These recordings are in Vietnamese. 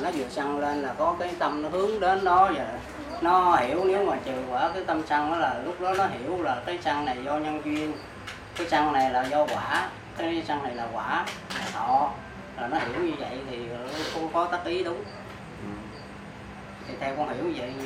nó vừa săn lên là có cái tâm nó hướng đến đó, và nó hiểu. Nếu mà trừ quả cái tâm sân đó là lúc đó nó hiểu là cái sân này do nhân duyên, cái sân này là do quả, cái sân này là quả là thọ, là nó hiểu như vậy thì không có tác ý đúng. Thì theo con hiểu như vậy.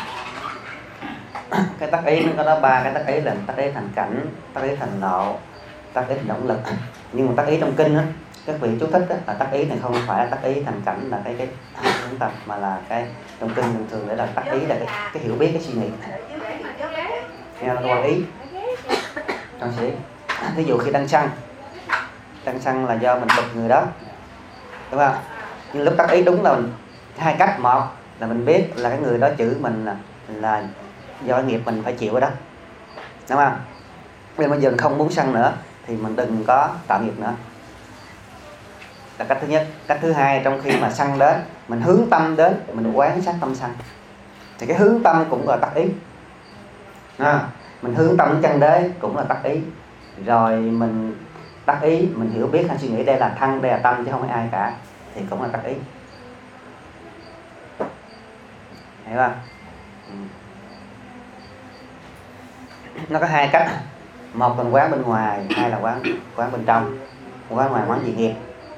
Cái tác ý nó có đó ba cái tác ý là tác ý thành cảnh, tác ý thành nộ, tác ý thành động lực. Nhưng mà tác ý trong kinh á, các vị chú thích á, là tác ý này không phải là tác ý thành cảnh là cái chúng ta, mà là cái trong kinh thường thường để là tác ý là cái hiểu biết, cái suy nghĩ. Nghe là quan ý. Con sĩ ví dụ khi đăng xăng là do mình bực người đó, đúng không? Nhưng lúc tác ý đúng là hai cách. Một là mình biết là cái người đó chửi mình là do nghiệp mình phải chịu ở đó, đúng không? Bây giờ mình không muốn sân nữa thì mình đừng có tạo nghiệp nữa, là cách thứ nhất. Cách thứ hai, trong khi mà sân đến, mình hướng tâm đến, mình quán sát tâm sân, thì cái hướng tâm cũng là tác ý. Mình hướng tâm đến chân đế cũng là tác ý. Rồi mình tác ý, mình hiểu biết hay suy nghĩ đây là thân, đây là tâm chứ không phải ai cả, thì cũng là tác ý. Hiểu không? Nó có hai cách. Một là quán bên ngoài, hai là quán bên trong. Quán ngoài quán dị nghiệp.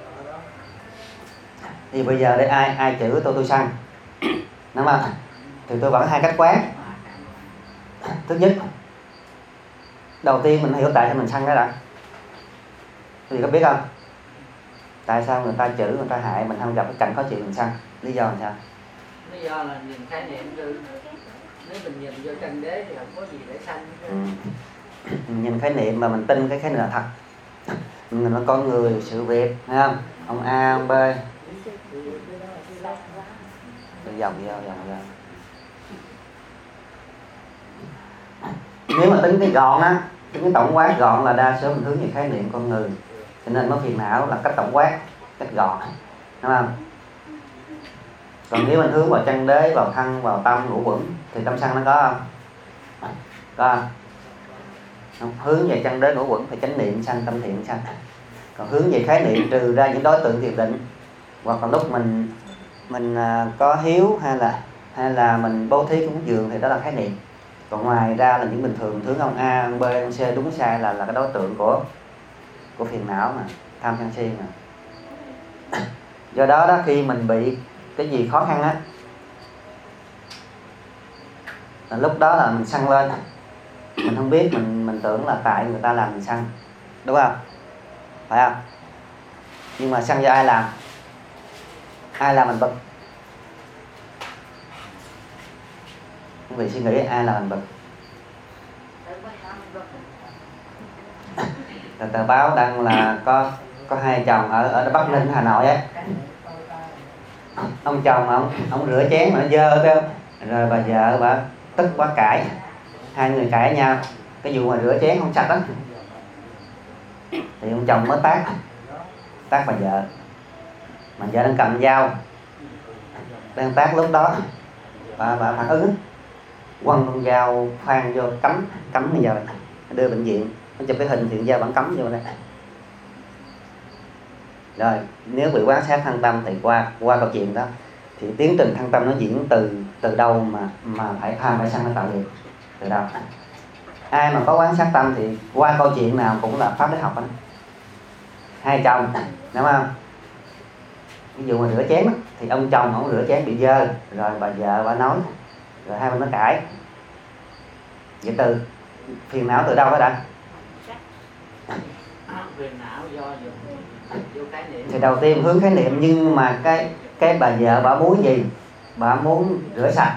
Thì bây giờ để ai chửi tôi sân, đúng không? Thì tôi vẫn hai cách quán. Thứ nhất, đầu tiên mình hiểu tại sao mình sân đó đã. Quý vị có biết không? Tại sao người ta chửi, người ta hại mình, không gặp cái cảnh khó chịu mình sân? Lý do là sao? Lý do là nhìn khái niệm chứ. Nếu mình nhìn vô chân đế thì không có gì để sanh. Nhìn khái niệm mà mình tin cái khái niệm là thật. Mình là con người, sự việc, thấy không? Ông A, ông B. Dòng vô. Nếu mà tính cái gọn á, tính cái tổng quát gọn là đa số mình hướng về khái niệm con người, cho nên nó phiền não là cách tổng quát, cách gọn, đúng không? Còn nếu mình hướng vào chân đế, vào thân, vào tâm, ngũ quẩn thì tâm sân nó có không? Có không? Hướng về chân đế ngũ quẩn thì chánh niệm sanh, tâm thiện sanh. Còn hướng về khái niệm trừ ra những đối tượng thiền định, hoặc là lúc mình có hiếu hay là mình bố thí cúng dường thì đó là khái niệm. Còn ngoài ra là những bình thường hướng ông A, ông B, ông C đúng sai là cái đối tượng của phiền não mà, tham sân si mà. Do đó khi mình bị cái gì khó khăn á, là lúc đó là mình sân lên, mình không biết, mình tưởng là tại người ta làm mình sân, đúng không? Phải không? Nhưng mà sân do ai làm? Ai làm mình bực? Quý vị suy nghĩ ai làm mình bực? Tờ báo đăng là có hai chồng ở Bắc Ninh, Hà Nội ấy. Ông chồng ông rửa chén mà nó dơ phải không? Rồi bà vợ bà tức quá cãi, hai người cãi nhau cái vụ mà rửa chén không sạch đó, thì ông chồng mới tát bà vợ, mà vợ đang cầm dao đang tát. Lúc đó bà phản ứng, quăng con dao khoan vô cắm bây giờ đưa bệnh viện, nó chụp cái hình thì dao vẫn cắm vô đây. Rồi nếu bị quán sát thân tâm thì qua câu chuyện đó thì tiến trình thân tâm nó diễn từ đâu mà phải tham phải sân nó tạo nghiệp từ đâu? Ai mà có quán sát tâm thì qua câu chuyện nào cũng là pháp lý học đó. Hai chồng, đúng không? Ví dụ mà rửa chén đó, thì ông chồng ông rửa chén bị dơ, rồi bà vợ bà nói, rồi hai bên nó cãi. Vậy từ phiền não từ đâu đó đã? Phiền não do vô khái niệm. Thì đầu tiên hướng khái niệm, nhưng mà cái bà vợ bà muốn gì? Bà muốn rửa sạch.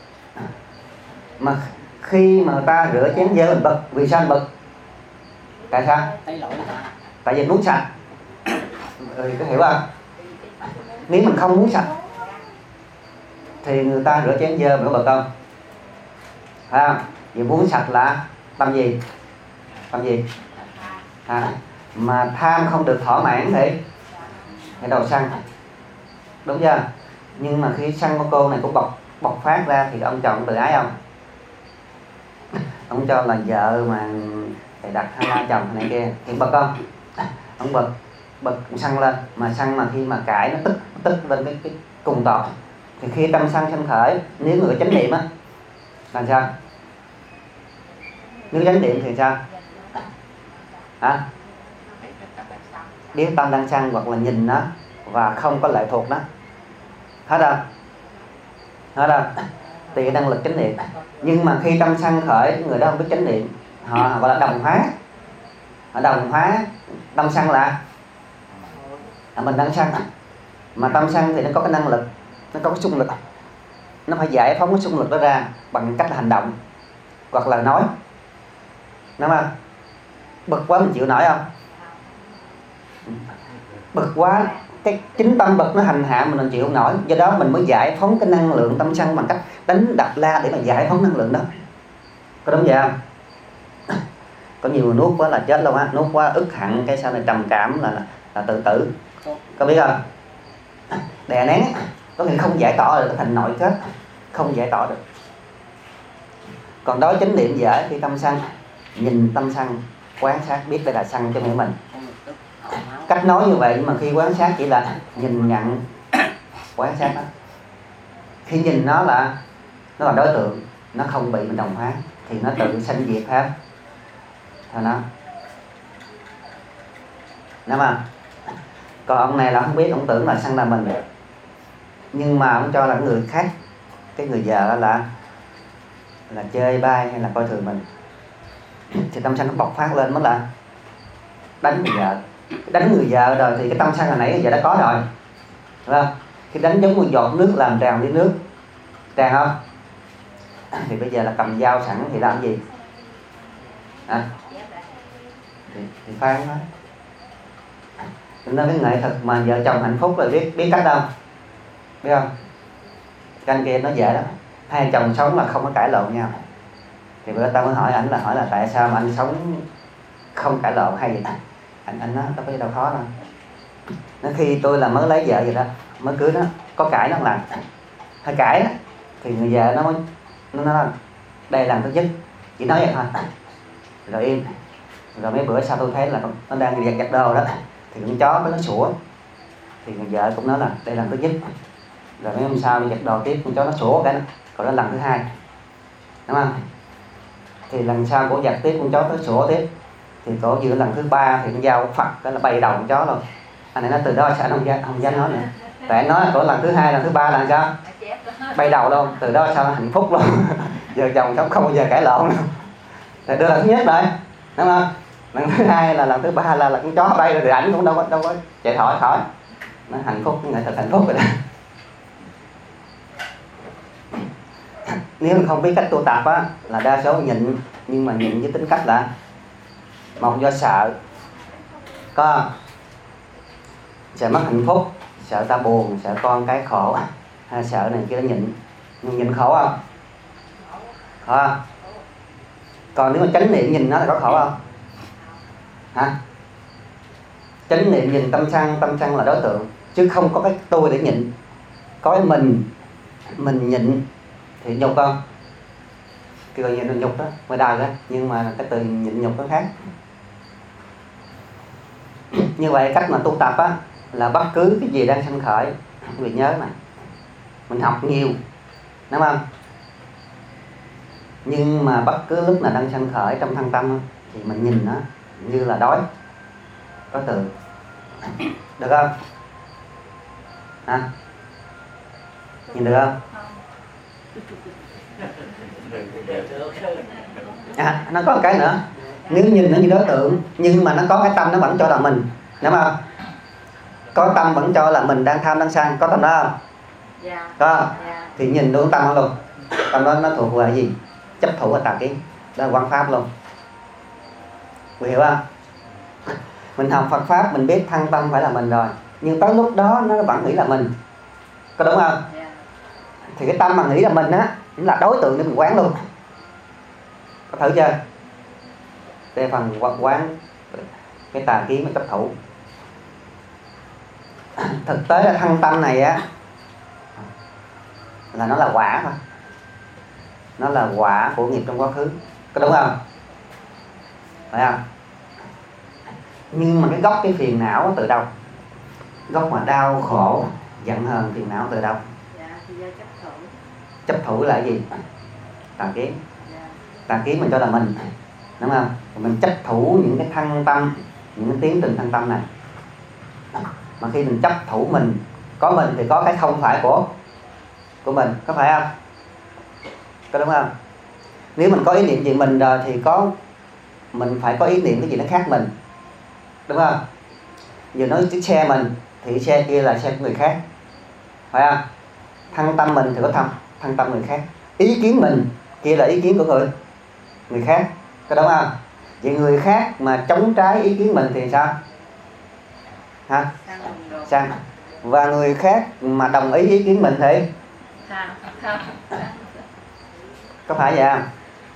Mà khi mà người ta rửa chén dơ mình bực, vì sao mình bực? Tại sao? Tại vì muốn sạch. Có hiểu không? Nếu mình không muốn sạch thì người ta rửa chén dơ mình có bực không? Phải không? Vì muốn sạch là tâm gì? Mà tham không được thỏa mãn thì đầu sân, đúng chưa? Nhưng mà khi sân của cô này cũng bộc phát ra thì ông chồng tự ái không? Ông cho là vợ mà phải đặt hai ba chồng này kia thì bực không? Ông bực. bật xăng lên, mà xăng mà khi mà cãi nó tức lên cái cùng tột, thì khi tâm xăng sanh khởi, nếu người chánh niệm á làm sao? Nếu chánh niệm thì sao? Biết tâm đang xăng hoặc là nhìn nó và không có lệ thuộc nó, hết đâu thì năng lực chánh niệm. Nhưng mà khi tâm xăng khởi, người đó không biết chánh niệm, họ gọi là đồng hóa. Họ đồng hóa tâm xăng là mình đang xăng, mà tâm xăng thì nó có cái năng lực, nó có cái xung lực, nó phải giải phóng cái xung lực đó ra bằng cách là hành động hoặc là nói, đúng không? Bực quá mình chịu nổi không? Bực quá, cái chính tâm bực nó hành hạ mình chịu không nổi, do đó mình mới giải phóng cái năng lượng tâm sân bằng cách đánh đập la để mà giải phóng năng lượng đó, có đúng vậy không? Có nhiều người nuốt quá là chết luôn á, nuốt quá ức hận cái sau này trầm cảm là tự tử, có biết không? Đè nén có nghĩa không giải tỏa được, thành nội kết, không giải tỏa được. Còn đối chánh niệm dễ, khi tâm sân nhìn tâm sân, quan sát biết đây là sân cho mình. Cách nói như vậy, nhưng mà khi quan sát chỉ là nhìn nhận, quan sát đó. Khi nhìn nó là đối tượng, nó không bị mình đồng hóa thì nó tự sanh diệt hết thôi nó. Đúng không? Còn ông này là không biết, ông tưởng là sân là mình, nhưng mà ông cho là người khác, cái người vợ là chơi bai hay là coi thường mình, thì tâm sân nó bộc phát lên, mới là đánh người vợ. Đánh người vợ rồi thì cái tâm sân hồi nãy giờ đã có rồi, đúng không? Khi đánh giống một giọt nước làm tràn đi nước, tràn không? Thì bây giờ là cầm dao sẵn thì làm gì? Thì phán đó. Nên cái nghệ thuật mà vợ chồng hạnh phúc là biết cách đâu, biết không? Cái anh kia nó dễ lắm, hai chồng sống là không có cãi lộn nhau. Thì bữa tao mới hỏi ảnh là tại sao mà anh sống không cãi lộn hay vậy? Anh nói đâu có gì đâu khó đâu. Nó khi tôi là mới lấy vợ vậy đó, mới cưới nó, có cãi nó làm, hay cãi đó, thì người vợ nó nói đây là lần thứ nhất, chỉ nói vậy thôi, rồi im. Rồi mấy bữa sau tôi thấy là nó đang giặt đồ đó, thì con chó với nó sủa, thì người vợ cũng nói là đây là lần thứ nhất. Rồi mấy hôm sau đi giặt đồ tiếp, con chó nó sủa cái, còn đó lần thứ hai, đúng không? Thì lần sau cổ giặt tiếp, con chó nó sủa tiếp, thì cổ vừa lần thứ ba thì con dao phật cái là bay đầu con chó luôn. Anh này nói từ đó sao không dám nói nữa, tại anh nói cổ lần thứ hai, lần thứ ba là sao bay đầu luôn, từ đó sao hạnh phúc luôn. Giờ chồng sống không bao giờ cãi lộn nữa. Thì đưa lần thứ nhất rồi, đúng không? Lần thứ hai là lần thứ ba là con chó bay rồi, thì ảnh cũng đâu có chạy khỏi, nó hạnh phúc, nghệ thuật hạnh phúc rồi đó. Nếu không biết cách tu tập á, là đa số nhịn, nhưng mà nhịn với tính cách là một do sợ, có sợ mất hạnh phúc, sợ ta buồn, sợ con cái khổ, hay sợ này kia, nhịn. Nhưng nhịn khổ không? Khổ không? Còn nếu mà chánh niệm nhìn nó là có khổ không? Hả? Chánh niệm nhìn tâm sân là đối tượng, chứ không có cái tôi để nhịn. Có cái mình nhịn thì nhục không? Kêu nhịn là nhục đó, mới đài đó, nhưng mà cái từ nhịn nhục nó khác. Như vậy cách mà tu tập á, là bất cứ cái gì đang sanh khởi, quý vị nhớ này, mình học nhiều, đúng không? Nhưng mà bất cứ lúc nào đang sanh khởi trong thân tâm thì mình nhìn nó như là đối tượng, được không? Hả? Nhìn được không? Nó có một cái nữa, nếu nhìn nó như đối tượng nhưng mà nó có cái tâm nó vẫn cho là mình, đúng không? Có tâm vẫn cho là mình đang tham đang sân, có tâm đó không? Dạ. Có không? Dạ. Thì nhìn đúng tâm luôn, tâm đó nó thuộc về gì? Chấp thủ và tà kiến, đó là quan pháp luôn, quý hiểu không? Mình học Phật pháp mình biết thân tâm phải là mình rồi, nhưng tới lúc đó nó vẫn nghĩ là mình, có đúng không? Yeah. Thì cái tâm mà nghĩ là mình á, nó là đối tượng để mình quán luôn, có thử chưa? Đây phần quán cái tà kiến và chấp thủ. Thực tế là thân tâm này á, là nó là quả thôi, nó là quả của nghiệp trong quá khứ, có đúng không? Phải không? Nhưng mà cái gốc cái phiền não từ đâu? Gốc mà đau khổ giận hờn phiền não từ đâu? Dạ, thì do chấp thủ. Chấp thủ là cái gì? Tà kiến. Dạ. Tà kiến mình cho là mình, đúng không? Mình chấp thủ những cái thân tâm, những cái tiến trình thân tâm này. Mà khi mình chấp thủ mình, có mình thì có cái không phải của mình, có phải không? Có đúng không? Nếu mình có ý niệm gì mình rồi thì mình phải có ý niệm cái gì nó khác mình, đúng không? Giờ nói chiếc xe mình thì xe kia là xe của người khác, phải không? Thân tâm mình thì có thân tâm người khác. Ý kiến mình kia là ý kiến của người khác, có đúng không? Vậy người khác mà chống trái ý kiến mình thì sao? Hả? Sang. Và người khác mà đồng ý ý kiến mình thì có phải vậy không?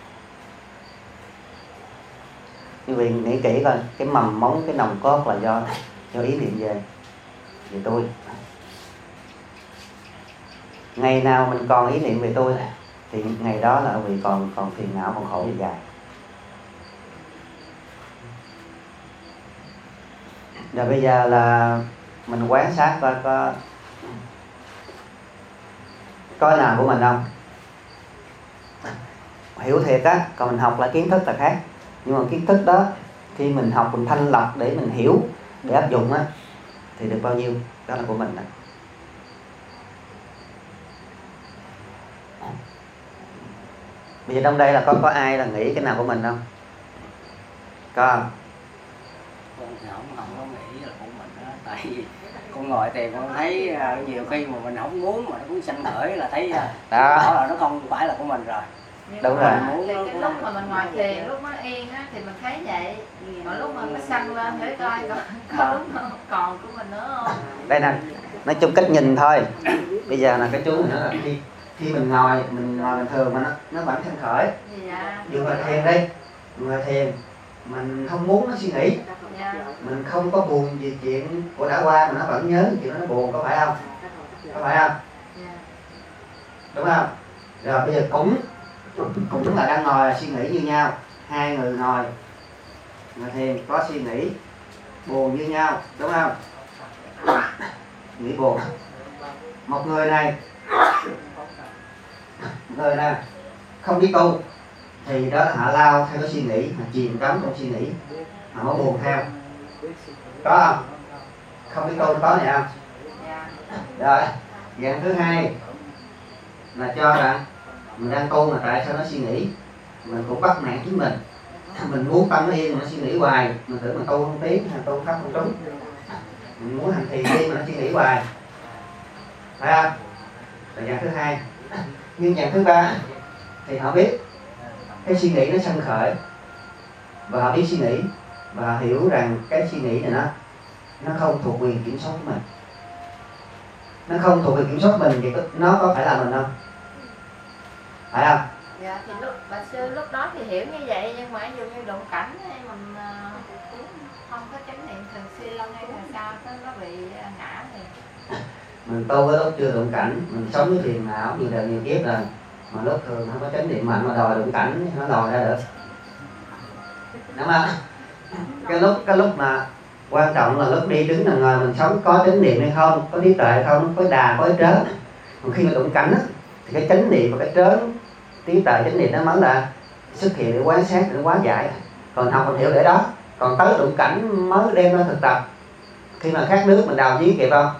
Quý vị nghĩ kỹ coi, cái mầm móng, cái nòng cốt là do ý niệm về tôi. Ngày nào mình còn ý niệm về tôi thì ngày đó là vì còn phiền não, còn khổ dài. Rồi bây giờ là mình quan sát coi có nào của mình không? Hiểu thiệt á, còn mình học lại kiến thức là khác. Nhưng mà kiến thức đó khi mình học mình thanh lọc để mình hiểu, để áp dụng á, thì được bao nhiêu đó là của mình đó. Bây giờ trong đây là có ai là nghĩ cái nào của mình không? Có không? Con không có nghĩ là của mình đó. Tại vì con ngồi thì con thấy nhiều khi mà mình không muốn mà nó cũng sanh khởi là thấy đó là nó không phải là của mình rồi. Đúng rồi. Thì cái lúc mà mình ngồi thiền, lúc nó yên á thì mình thấy vậy. Mà lúc mà nó săn lên để coi có lúc nó còn của mình nữa không? Đây nè, nói chung cách nhìn thôi. Bây giờ là cái chú nữa là khi mình ngồi bình thường mà nó vẫn sanh khởi. Dạ. Dù mà thiền đi, ngồi thiền mình không muốn nó suy nghĩ. Dạ. Mình không có buồn vì chuyện của đã qua mà nó vẫn nhớ chuyện nó buồn, có phải không? Có phải không? Dạ. Đúng không? Rồi bây giờ cũng là đang ngồi suy nghĩ như nhau. Hai người ngồi thiền có suy nghĩ buồn như nhau, đúng không? Nghĩ buồn. Một người này không biết tu thì đó là họ lao theo cái suy nghĩ, họ chìm đắm trong suy nghĩ, họ có buồn theo. Có không? Không biết tu có này không? Rồi, dạng thứ hai là cho rằng mình đang tu mà tại sao nó suy nghĩ, mình cũng bắt nạt chính mình. Mình muốn tâm nó yên mà nó suy nghĩ hoài, mình tưởng mình tu không tiến hay tu pháp không trúng. Mình muốn hành trì đi mà nó suy nghĩ hoài, phải không? Là dạng thứ hai. Nhưng dạng thứ ba thì họ biết cái suy nghĩ nó sanh khởi và họ biết suy nghĩ và họ hiểu rằng cái suy nghĩ này nó không thuộc quyền kiểm soát của mình. Nó không thuộc quyền kiểm soát mình thì nó có phải là mình không? Phải không? Dạ, thì bà sư lúc đó thì hiểu như vậy, nhưng mà dù như đụng cảnh thì mình cũng không có chánh niệm thường xuyên hay là sao nó bị ngã thì mình tu với lúc chưa đụng cảnh, mình sống với phiền não nhiều đời nhiều kiếp rồi, mà lúc thường không có chánh niệm mạnh mà đòi đụng cảnh nó đòi ra được, đúng không? Cái lúc mà quan trọng là lúc đi đứng là ngồi mình sống có chánh niệm hay không, có trí tuệ hay không, có đà có trớn. Còn khi mà đụng cảnh á, thì cái chánh niệm và cái trớn trí tuệ chánh niệm nó mới là xuất hiện để quan sát, để hóa giải. Còn học mình hiểu để đó, còn tới đụng cảnh mới đem ra thực tập. Khi mà khát nước mình đào giếng kịp không?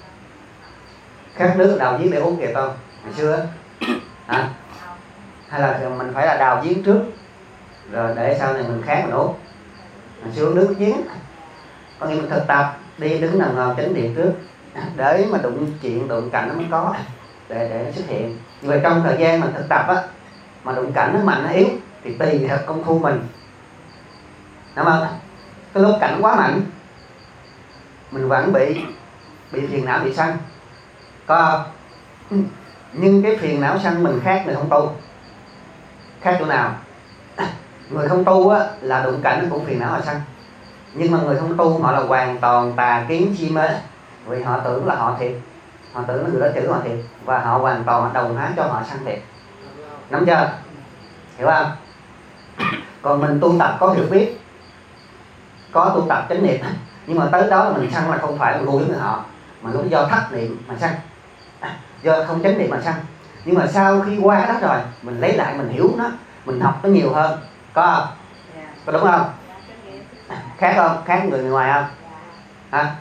Khát nước đào giếng để uống kịp không? Ngày xưa hả? Hay là mình phải là đào giếng trước rồi để sau này mình khát mình uống? Ngày xưa uống nước giếng. Có nghĩa mình thực tập đi đứng nằm ngồi chánh niệm trước để mà đụng chuyện đụng cảnh nó mới có, để nó xuất hiện. Vì trong thời gian mình thực tập á, mà đụng cảnh nó mạnh nó yếu thì tùy theo công phu mình, đúng không? Cái lúc cảnh quá mạnh mình vẫn bị phiền não, bị sân, có không? Nhưng cái phiền não sân mình khác người không tu. Khác chỗ nào? Người không tu á, là đụng cảnh nó cũng phiền não và sân. Nhưng mà người không tu họ là hoàn toàn tà kiến si mê, vì họ tưởng là họ thiệt, họ tưởng là người đó chữ họ thiệt, và họ hoàn toàn đồng hóa cho họ sân thiệt. Nắm chưa? Hiểu không? Còn mình tu tập có hiểu biết, có tu tập chánh niệm, nhưng mà tới đó là mình sân là không phải là ngu giống họ, mà lúc do thất niệm mà sân, do không chánh niệm mà sân. Nhưng mà sau khi qua đó rồi mình lấy lại, mình hiểu nó, mình học nó nhiều hơn, có không? Có đúng không? Khác không? Khác người ngoài không? Hả?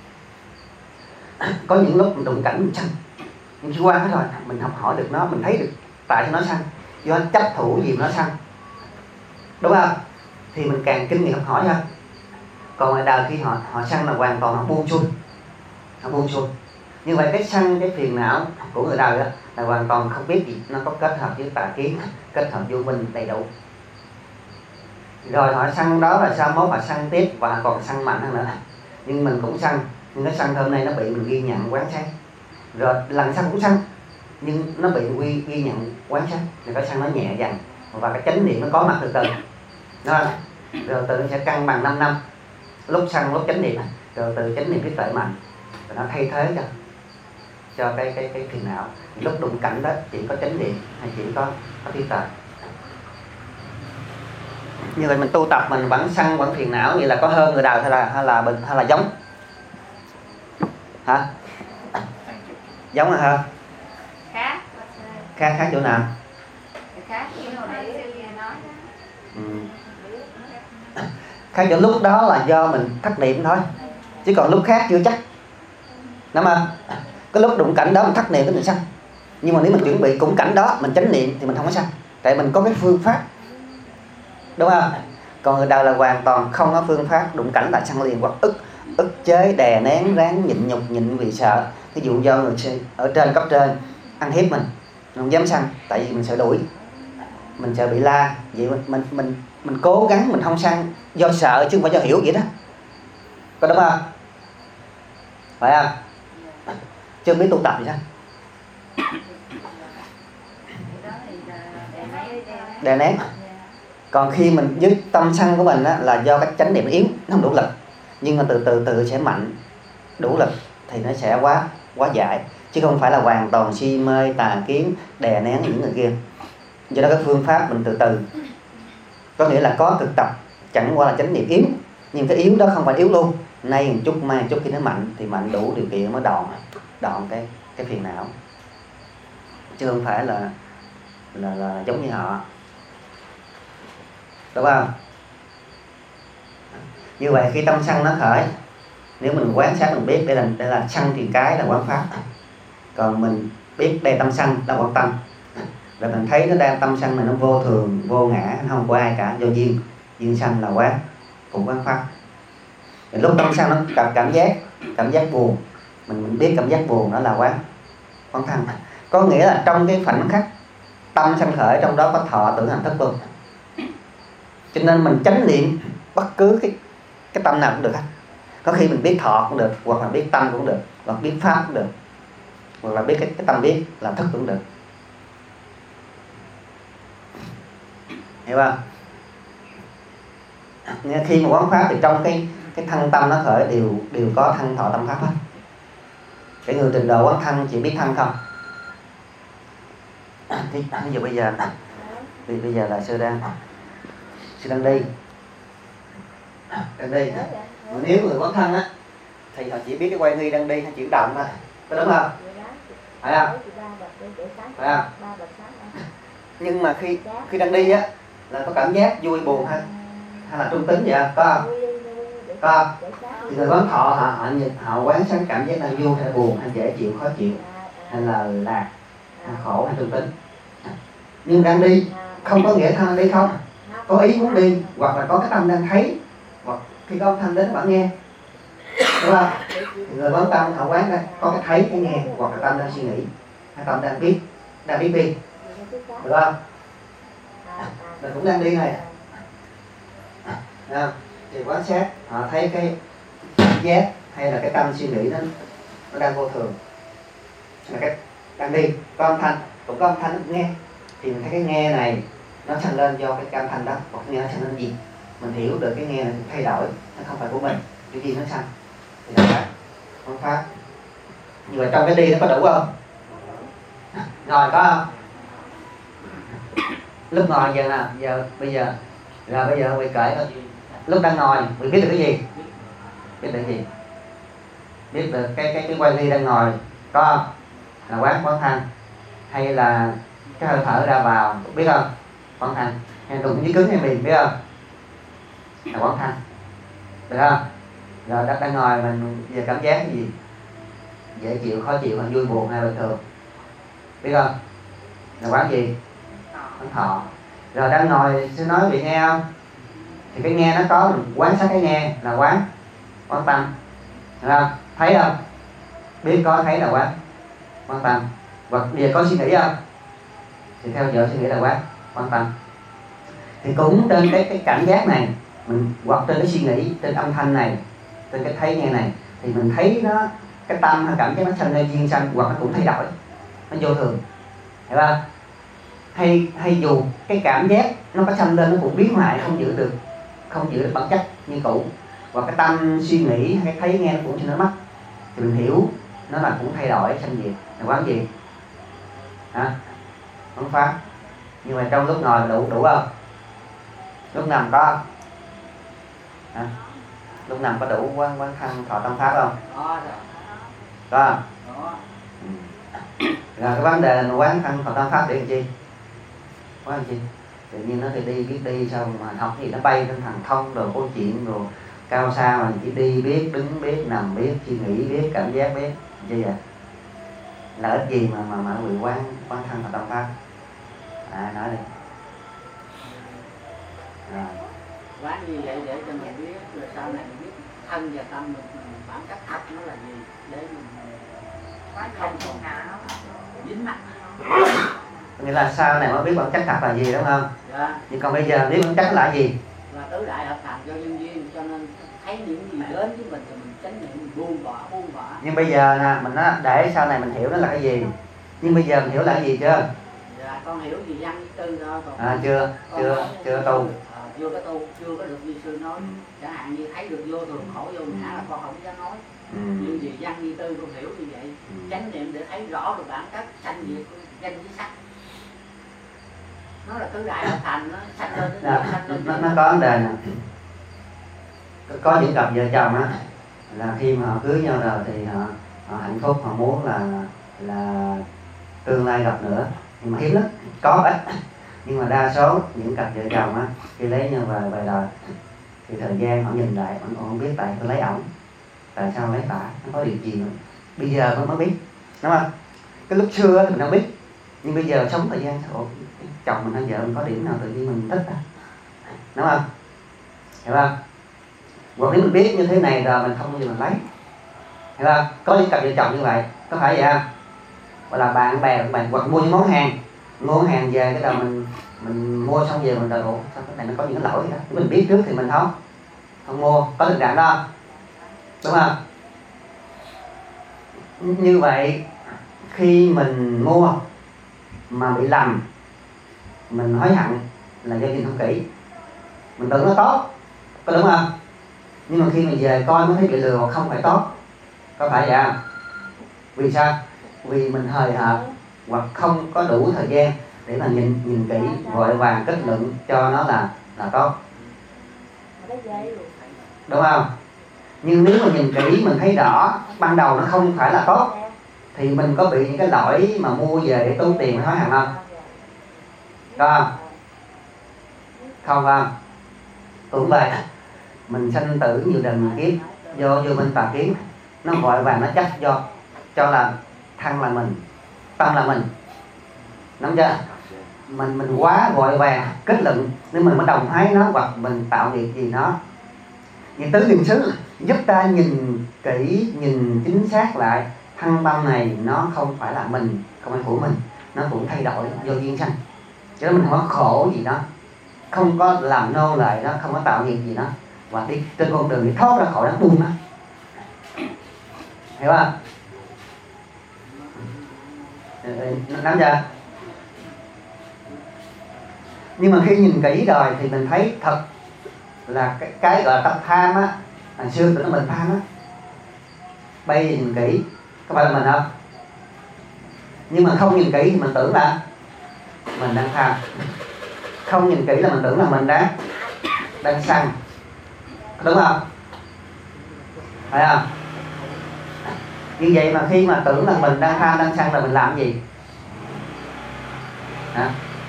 Có những lúc mình đụng cảnh mình sân, nhưng khi qua đó rồi mình học hỏi được nó, mình thấy được tại sao nó sân, do nó chấp thủ gì mà nó sân, đúng không? Thì mình càng kinh nghiệm học hỏi hơn. Còn ngoài đời khi họ sân là hoàn toàn họ buông xuôi, họ buông xuôi. Như vậy cái sân, cái phiền não của người đời đó là hoàn toàn không biết gì, nó có kết hợp với tà kiến, kết hợp vô minh đầy đủ. Rồi họ sân đó là sao mốt họ sân tiếp và còn sân mạnh hơn nữa. Nhưng mình cũng sân, nhưng cái sân hôm nay nó bị mình ghi nhận quán sát. Rồi lần sau cũng sân, nhưng nó bị ghi nhận quán sát. Rồi cái sân nó nhẹ dần và cái chánh niệm nó có mặt từ từ. Rồi từ nó sẽ cân bằng 5 năm, lúc sân lúc chánh niệm, rồi từ chánh niệm trí tuệ mạnh, rồi nó thay thế cho cái phiền não. Lúc đụng cảnh đó chỉ có chánh niệm hay chỉ có trí tuệ. Như vậy mình tu tập mình vẫn sân vẫn phiền não, vậy là có hơn người đời hay là giống? Hả? Giống là hơn? Khác chỗ nào? Khác như hồi nãy sư nói đó. Khác chỗ lúc đó là do mình thất niệm thôi, chứ còn lúc khác chưa chắc. Đúng không? Cái lúc đụng cảnh đó mình thất niệm cái mình sân, nhưng mà nếu mình chuẩn bị cũng cảnh đó mình chánh niệm thì mình không có sân, tại mình có cái phương pháp, đúng không? Còn người đời là hoàn toàn không có phương pháp, đụng cảnh là sân liền, hoặc ức chế, đè nén, ráng nhịn vì sợ. Ví dụ do người ở trên cấp trên ăn hiếp mình không dám sân, tại vì mình sợ đuổi, mình sợ bị la, vậy mình cố gắng mình không sân do sợ chứ không phải do hiểu vậy đó, có đúng không? Phải không? Chưa biết tu tập gì sao? Đè nén. Còn khi mình với tâm sân của mình á, là do cái chánh niệm yếu, nó không đủ lực, nhưng mà từ từ sẽ mạnh, đủ lực thì nó sẽ quá giải, chứ không phải là hoàn toàn si mê tà kiến đè nén những người kia. Do đó cái phương pháp mình từ từ, có nghĩa là có thực tập, chẳng qua là chánh niệm yếu, nhưng cái yếu đó không phải yếu luôn, nay một chút mai một chút, khi nó mạnh thì mạnh đủ điều kiện mới đoạn cái phiền não, chứ không phải là giống như họ, đúng không? Như vậy khi tâm sân nó khởi, nếu mình quan sát mình biết đây là sân thì cái là quán pháp, còn mình biết đây tâm sân là quan tâm, rồi mình thấy nó đang tâm sân này nó vô thường vô ngã, nó không có ai cả, do duyên sân là quán, cũng quán pháp. Rồi lúc tâm sân nó cảm giác buồn, mình biết cảm giác buồn đó là quán thân, có nghĩa là trong cái khoảnh khắc tâm sanh khởi, trong đó có thọ tưởng hành thức luôn. Cho nên mình chánh niệm bất cứ cái tâm nào cũng được hết. Có khi mình biết thọ cũng được, hoặc là biết tâm cũng được, hoặc biết pháp cũng được, hoặc là biết cái tâm biết là thức cũng được. Hiểu không? Nên khi mà quán pháp thì trong cái thân tâm nó khởi đều có thân thọ tâm pháp hết. Cái người trình độ quán thân chỉ biết thân không? Ví dụ bây giờ là sư đang đi. Nếu người quán thân á thì họ chỉ biết cái quay nghi đang đi, hay chuyển động thôi, có đúng không? Phải không? Phải không? Nhưng mà khi đang đi á là có cảm giác vui buồn hay là trung tính vậy, có không? Có không? Thì người quán thọ họ quán sát cảm giác đang vui hay buồn, hay dễ chịu khó chịu, hay là lạc hay khổ hay trung tính. Nhưng đang đi không có nghĩa thân đi không, có ý muốn đi, hoặc là có cái tâm đang thấy, hoặc khi có âm thanh đến bạn nghe, đúng không? Thì người quán tâm họ quán đây có cái thấy cái nghe, hoặc là tâm đang suy nghĩ, hay tâm đang biết đi, được không? Mình cũng đang đi này, thì quan sát họ thấy cái giác hay là cái tâm suy nghĩ nó đang vô thường, là cái đang đi, có âm thanh cũng có âm thanh nghe, thì mình thấy cái nghe này nó sanh lên do cái âm thanh đó, hoặc nghe nó sanh lên gì, mình hiểu được cái nghe này thay đổi, nó không phải của mình, cái gì nó sanh thì là pháp, quan pháp. Nhưng mà trong cái đi nó có đủ không? Ngồi có không? Lúc ngồi giờ nào? Bây giờ bị cởi thôi. lúc đang ngồi mình biết được cái gì? Biết được cái gì? Biết được cái quay ly đang ngồi có không? Là quán thân. Hay là cái hơi thở ra vào biết không? Quán thân. Hay đụng với cứng hay mềm biết không? Là quán thân. Được không? Rồi đang ngồi mình về cảm giác cái gì? Dễ chịu, khó chịu, hay vui buồn hay bình thường biết không? Là quán gì? Quán thọ. Rồi đang ngồi sẽ nói vị nghe không? Thì cái nghe nó có quán sát cái nghe là quán tâm. Được không? Thấy không? Biết có thấy là quán tâm. Và bây giờ có suy nghĩ không? Thì theo dõi suy nghĩ là quán tâm. Thì cũng trên cái cảm giác này mình, hoặc trên cái suy nghĩ, trên âm thanh này, trên cái thấy nghe này, thì mình thấy nó, cái tâm hay cảm giác nó sanh lên duyên sanh, hoặc nó cũng thay đổi, nó vô thường, hiểu không? Hay dù cái cảm giác nó có sanh lên nó cũng biến lại, không giữ được bản chất như cũ, hoặc cái tâm suy nghĩ hay cái thấy nghe nó cũng cho nó mất, thì mình hiểu nó là cũng thay đổi sanh diệt, là quán gì? Quán pháp. Nhưng mà trong lúc ngồi đủ không? Lúc nằm có không? Lúc nằm có đủ quán thân thọ tâm pháp không? Có không? Rồi cái vấn đề là quán thân thọ tâm pháp để làm chi? Quán làm chi? Tự nhiên nó thì đi, biết đi, sao mà học gì nó bay trên thần thông rồi câu chuyện rồi cao xa, mà chỉ đi biết, đứng biết, nằm biết, suy nghĩ biết, cảm giác biết, gì vậy? Là ít gì mà bị quán thân thọ tâm pháp? Nói đi. Rồi. Quán như vậy để cho mình biết, rồi sau này mình biết thân và tâm mình bản chất thật nó là gì, để mình không còn dính mắc. Nghĩa là sau này mới biết bản chất thật là gì, đúng không? Dạ. Nhưng còn bây giờ biết bản chất là gì? Là tứ đại hợp thành do nhân duyên, cho nên thấy những gì đến với mình thì mình tránh niệm, mình buông bỏ. Nhưng bây giờ nè, mình nói để sau này mình hiểu nó là cái gì. Nhưng bây giờ mình hiểu là cái gì chưa? Dạ, con hiểu gì văn với tư thôi. Còn chưa tu. Chưa có tu, chưa có được như sư nói. Chẳng hạn như thấy được vô thường khổ vô ngã là con không dám nói. Nhưng vì văn như tư con hiểu như vậy, chánh niệm để thấy rõ được bản chất sanh diệt danh với sắc. Nó là tứ đại hợp thành, nó sanh lên nó có vấn đề nè. Có những cặp vợ chồng á, là khi mà họ cưới nhau rồi thì họ hạnh phúc, họ muốn là tương lai gặp nữa, nhưng mà hiếm lắm, có ít. Nhưng mà đa số những cặp vợ chồng á, khi lấy nhau về đời thì thời gian họ nhìn lại, họ không biết tại tôi lấy ổng, tại sao lấy bả, nó có điều gì nữa. Bây giờ mới biết, đúng không? Cái lúc xưa thì mình không biết, nhưng bây giờ sống thời gian chồng mình hay vợ mình có điểm nào tự nhiên mình thích à? Đúng không? Hiểu không? Hoặc nếu mình biết như thế này rồi mình không bao giờ mình lấy, hiểu không? Có những cặp vợ chồng như vậy, có phải vậy không? Hoặc là bạn bè của bạn, hoặc mua những món hàng về, cái đầu mình mua xong về mình đòi ủa sao cái này nó có những cái lỗi đó, mình biết trước thì mình không mua, có tình trạng đó, đúng không? Như vậy khi mình mua mà bị lầm, mình hối hận là do nhìn không kỹ, mình tưởng nó tốt, có đúng không? Nhưng mà khi mình về coi mới thấy bị lừa, không phải tốt, có phải vậy không? Vì sao? Vì mình hời hợt hoặc không có đủ thời gian để mà nhìn kỹ, vội vàng kết luận cho nó là tốt, đúng không? Nhưng nếu mà nhìn kỹ mình thấy rõ ban đầu nó không phải là tốt, thì mình có bị những cái lỗi mà mua về để tốn tiền hối hận không? Có không? Cũng vậy, mình sanh tử nhiều đời nhiều kiếp do vô minh tà kiến, nó vội vàng nó chắc do cho là thân là mình, tâm là mình, nắm chưa? Mình quá vội vàng kết luận nên mình mới đồng thái nó, hoặc mình tạo nghiệp gì nó. Những tứ niệm xứ giúp ta nhìn kỹ, nhìn chính xác lại thân tâm này nó không phải là mình, không phải của mình, nó cũng thay đổi do duyên sanh, cho nên mình không có khổ gì đó, không có làm nô lệ đó, không có tạo nghiệp gì đó, và đi trên con đường để thoát ra khỏi nó, buông nó, hiểu không? Nắm chưa? Nhưng mà khi nhìn kỹ rồi thì mình thấy thật là cái gọi là tâm tham á, hồi xưa tưởng là mình tham á, bây giờ nhìn kỹ có phải là mình không? Nhưng mà không nhìn kỹ thì mình tưởng là mình đang tham, không nhìn kỹ là mình tưởng là mình đang sân, đúng không? Phải không? Như vậy mà khi mà tưởng là mình đang tham đang sân là mình làm gì? Hả?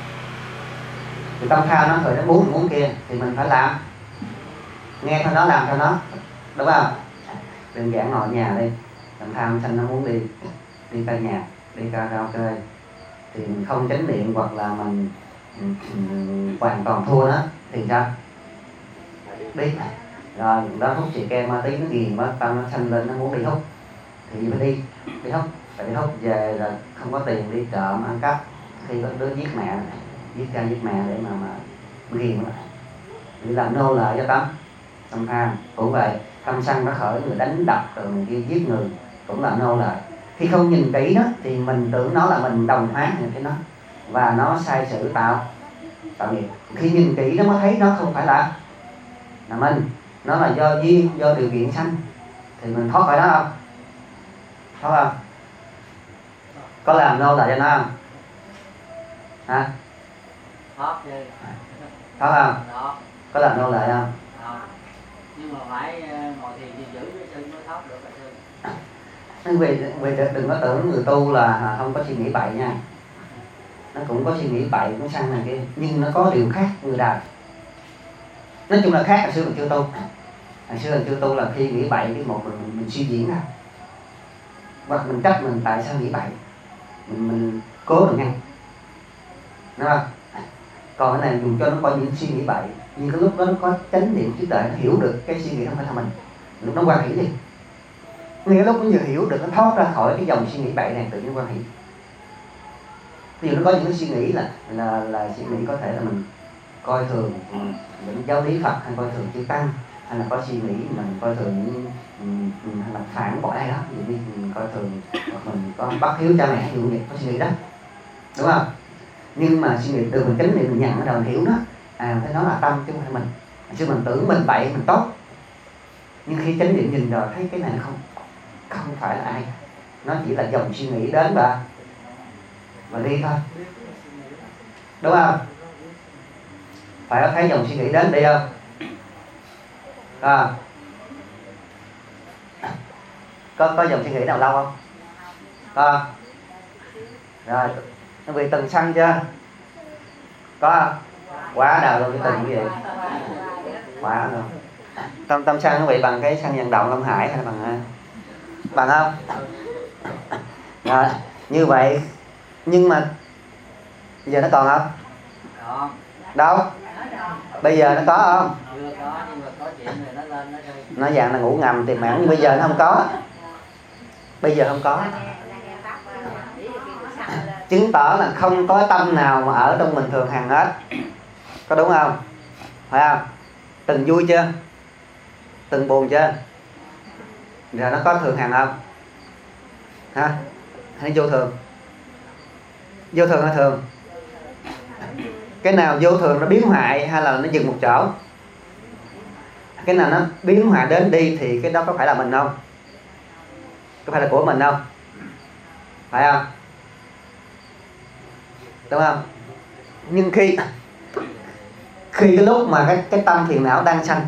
Thì tâm tham nó rồi nó muốn kia thì mình phải làm, nghe theo nó làm theo nó, đúng không? Đơn giản ngồi ở nhà đi, tâm tham sân nó muốn đi ca nhạc, đi karaoke thì mình không chánh niệm hoặc là mình hoàn toàn thua nó thì sao? Đi rồi đó hút xì ke ma túy nó ghiền quá, tâm nó sanh lên nó muốn đi hút thì phải đi hút, tại đi hút về là không có tiền đi trộm ăn cắp, khi có đứa giết mẹ, giết cha giết mẹ để mà ghiền nó đi làm nô lệ cho tâm tham. Cũng vậy, tâm sân nó khởi người đánh đập rồi mình kia giết người cũng là nô lệ. Khi không nhìn kỹ đó thì mình tưởng nó là mình đồng hóa những cái nó và nó sai sử tạo nghiệp. Khi nhìn kỹ nó mới thấy nó không phải là mình, nó là do duyên, do điều kiện sanh thì mình thoát khỏi đó không? Thoát không? Có làm nô lệ cho nó không? Hả? Thoát chứ. Thoát không? Đó. Có làm nô lệ không? Đó. Nhưng mà phải ngồi thiền giữ cái chân mới thoát được rồi sư. Vì đừng có tưởng người tu là không có suy nghĩ bậy nha. Nó cũng có suy nghĩ bậy, cũng săn này kia, nhưng nó có điều khác người đời. Nói chung là khác hồi xưa mình chưa tu. Hồi xưa mình chưa tu là khi nghĩ bậy cái một mình suy diễn ra, hoặc mình trách mình tại sao nghĩ bậy, mình cố mình ngăn, đúng không? Còn cái này dùng cho nó có những suy nghĩ bậy, nhưng cái lúc đó nó có chánh niệm trí tuệ, nó hiểu được cái suy nghĩ không phải là mình, lúc nó quan hỷ gì. Ngay lúc nó vừa hiểu được, nó thoát ra khỏi cái dòng suy nghĩ bậy này, tự nhiên quan hỷ. Ví dụ nó có những cái suy nghĩ là suy nghĩ có thể là mình coi thường những giáo lý Phật, hay coi thường chư tăng, hay là có suy nghĩ mình coi thường những hay là phản bội ai đó, ví dụ như mình coi thường hoặc mình có bất hiếu cha mẹ, ví dụ như có suy nghĩ đó, đúng không? Nhưng mà suy nghĩ được mình chánh niệm, mình nhận ở đầu mình hiểu nó, cái nó là tâm chứ không phải mình. Chứ mình tưởng mình bậy mình tốt, nhưng khi chánh niệm nhìn rồi thấy cái này không phải là ai, nó chỉ là dòng suy nghĩ đến và đi thôi, đúng không? Phải có thấy dòng suy nghĩ đến đi không? Có dòng suy nghĩ nào lâu không? Rồi, quý vị từng sân chưa? Có không? Quá đời luôn, cái từng cái gì? Quá luôn. Tâm sân quý vị bằng cái sân vận động Long Hải hay là bằng không? Rồi, như vậy, nhưng mà bây giờ nó còn không? Đâu? Bây giờ nó có không? Chưa có, nhưng mà có chuyện rồi nó lên nó đi. Nó dạng là ngủ ngầm tìm mảng, nhưng bây giờ nó không có. Bây giờ không có. Chứng tỏ là không có tâm nào mà ở trong mình thường hằng hết. Có đúng không? Phải không? Từng vui chưa? Từng buồn chưa? Giờ nó có thường hằng không? Hả? Hay vô thường? Vô thường hay thường? Cái nào vô thường nó biến hoại hay là nó dừng một chỗ? Cái nào nó biến hoại đến đi thì cái đó có phải là mình không? Có phải là của mình không? Phải không? Đúng không? Nhưng khi cái lúc mà cái tâm phiền não đang sanh,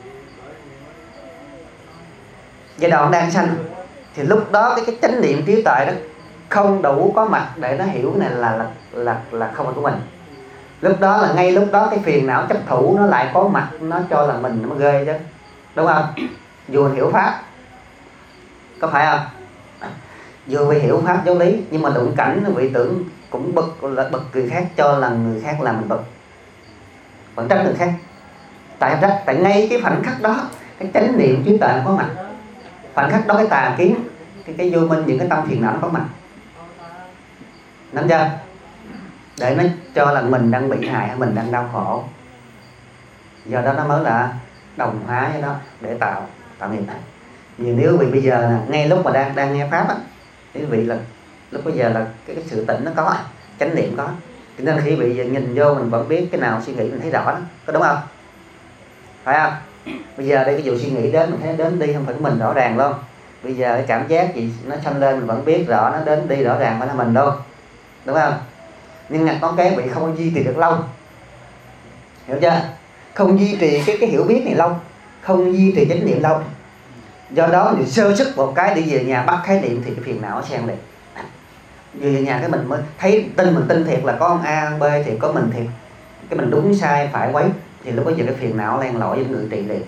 giai đoạn đang sanh, thì lúc đó cái chánh niệm trí tuệ đó không đủ có mặt để nó hiểu cái này là không phải của mình. Lúc đó là ngay lúc đó cái phiền não chấp thủ nó lại có mặt, nó cho là mình, nó mới ghê chứ, đúng không? Dù mình hiểu pháp, có phải không? Dù vì hiểu pháp giáo lý, nhưng mà đụng cảnh vị tưởng cũng bực người khác, cho là người khác làm mình bực, vẫn trách người khác. Tại ngay cái khoảnh khắc đó cái chánh niệm trí tuệ có mặt, khoảnh khắc đó cái tà kiến, cái vô minh, những cái tâm phiền não nó có mặt, nắm chưa? Để nó cho là mình đang bị hại hay mình đang đau khổ. Do đó nó mới là đồng hóa với nó để tạo nghiệp này. Vì nếu vì bây giờ ngay lúc mà đang nghe pháp á, quý vị là lúc bây giờ là cái sự tỉnh nó có, chánh niệm có, cho nên khi bị nhìn vô mình vẫn biết cái nào suy nghĩ mình thấy rõ đó, có đúng không? Phải không? Bây giờ đây cái vụ suy nghĩ đến mình thấy đến đi không phải của mình rõ ràng luôn. Bây giờ cái cảm giác gì nó sanh lên mình vẫn biết rõ, nó đến đi rõ ràng phải là mình luôn, đúng không? Nhưng ngặt có cái bị không duy trì được lâu, hiểu chưa? Không duy trì cái hiểu biết này lâu, không duy trì chánh niệm lâu. Do đó mình sơ sức một cái đi về nhà bắt khái niệm thì cái phiền não xen liền. Về nhà cái mình mới thấy mình tin thiệt là có ông A ông B thì có mình thiệt, cái mình đúng sai phải quấy thì lúc bây giờ cái phiền não len lỏi với ngự trị liền.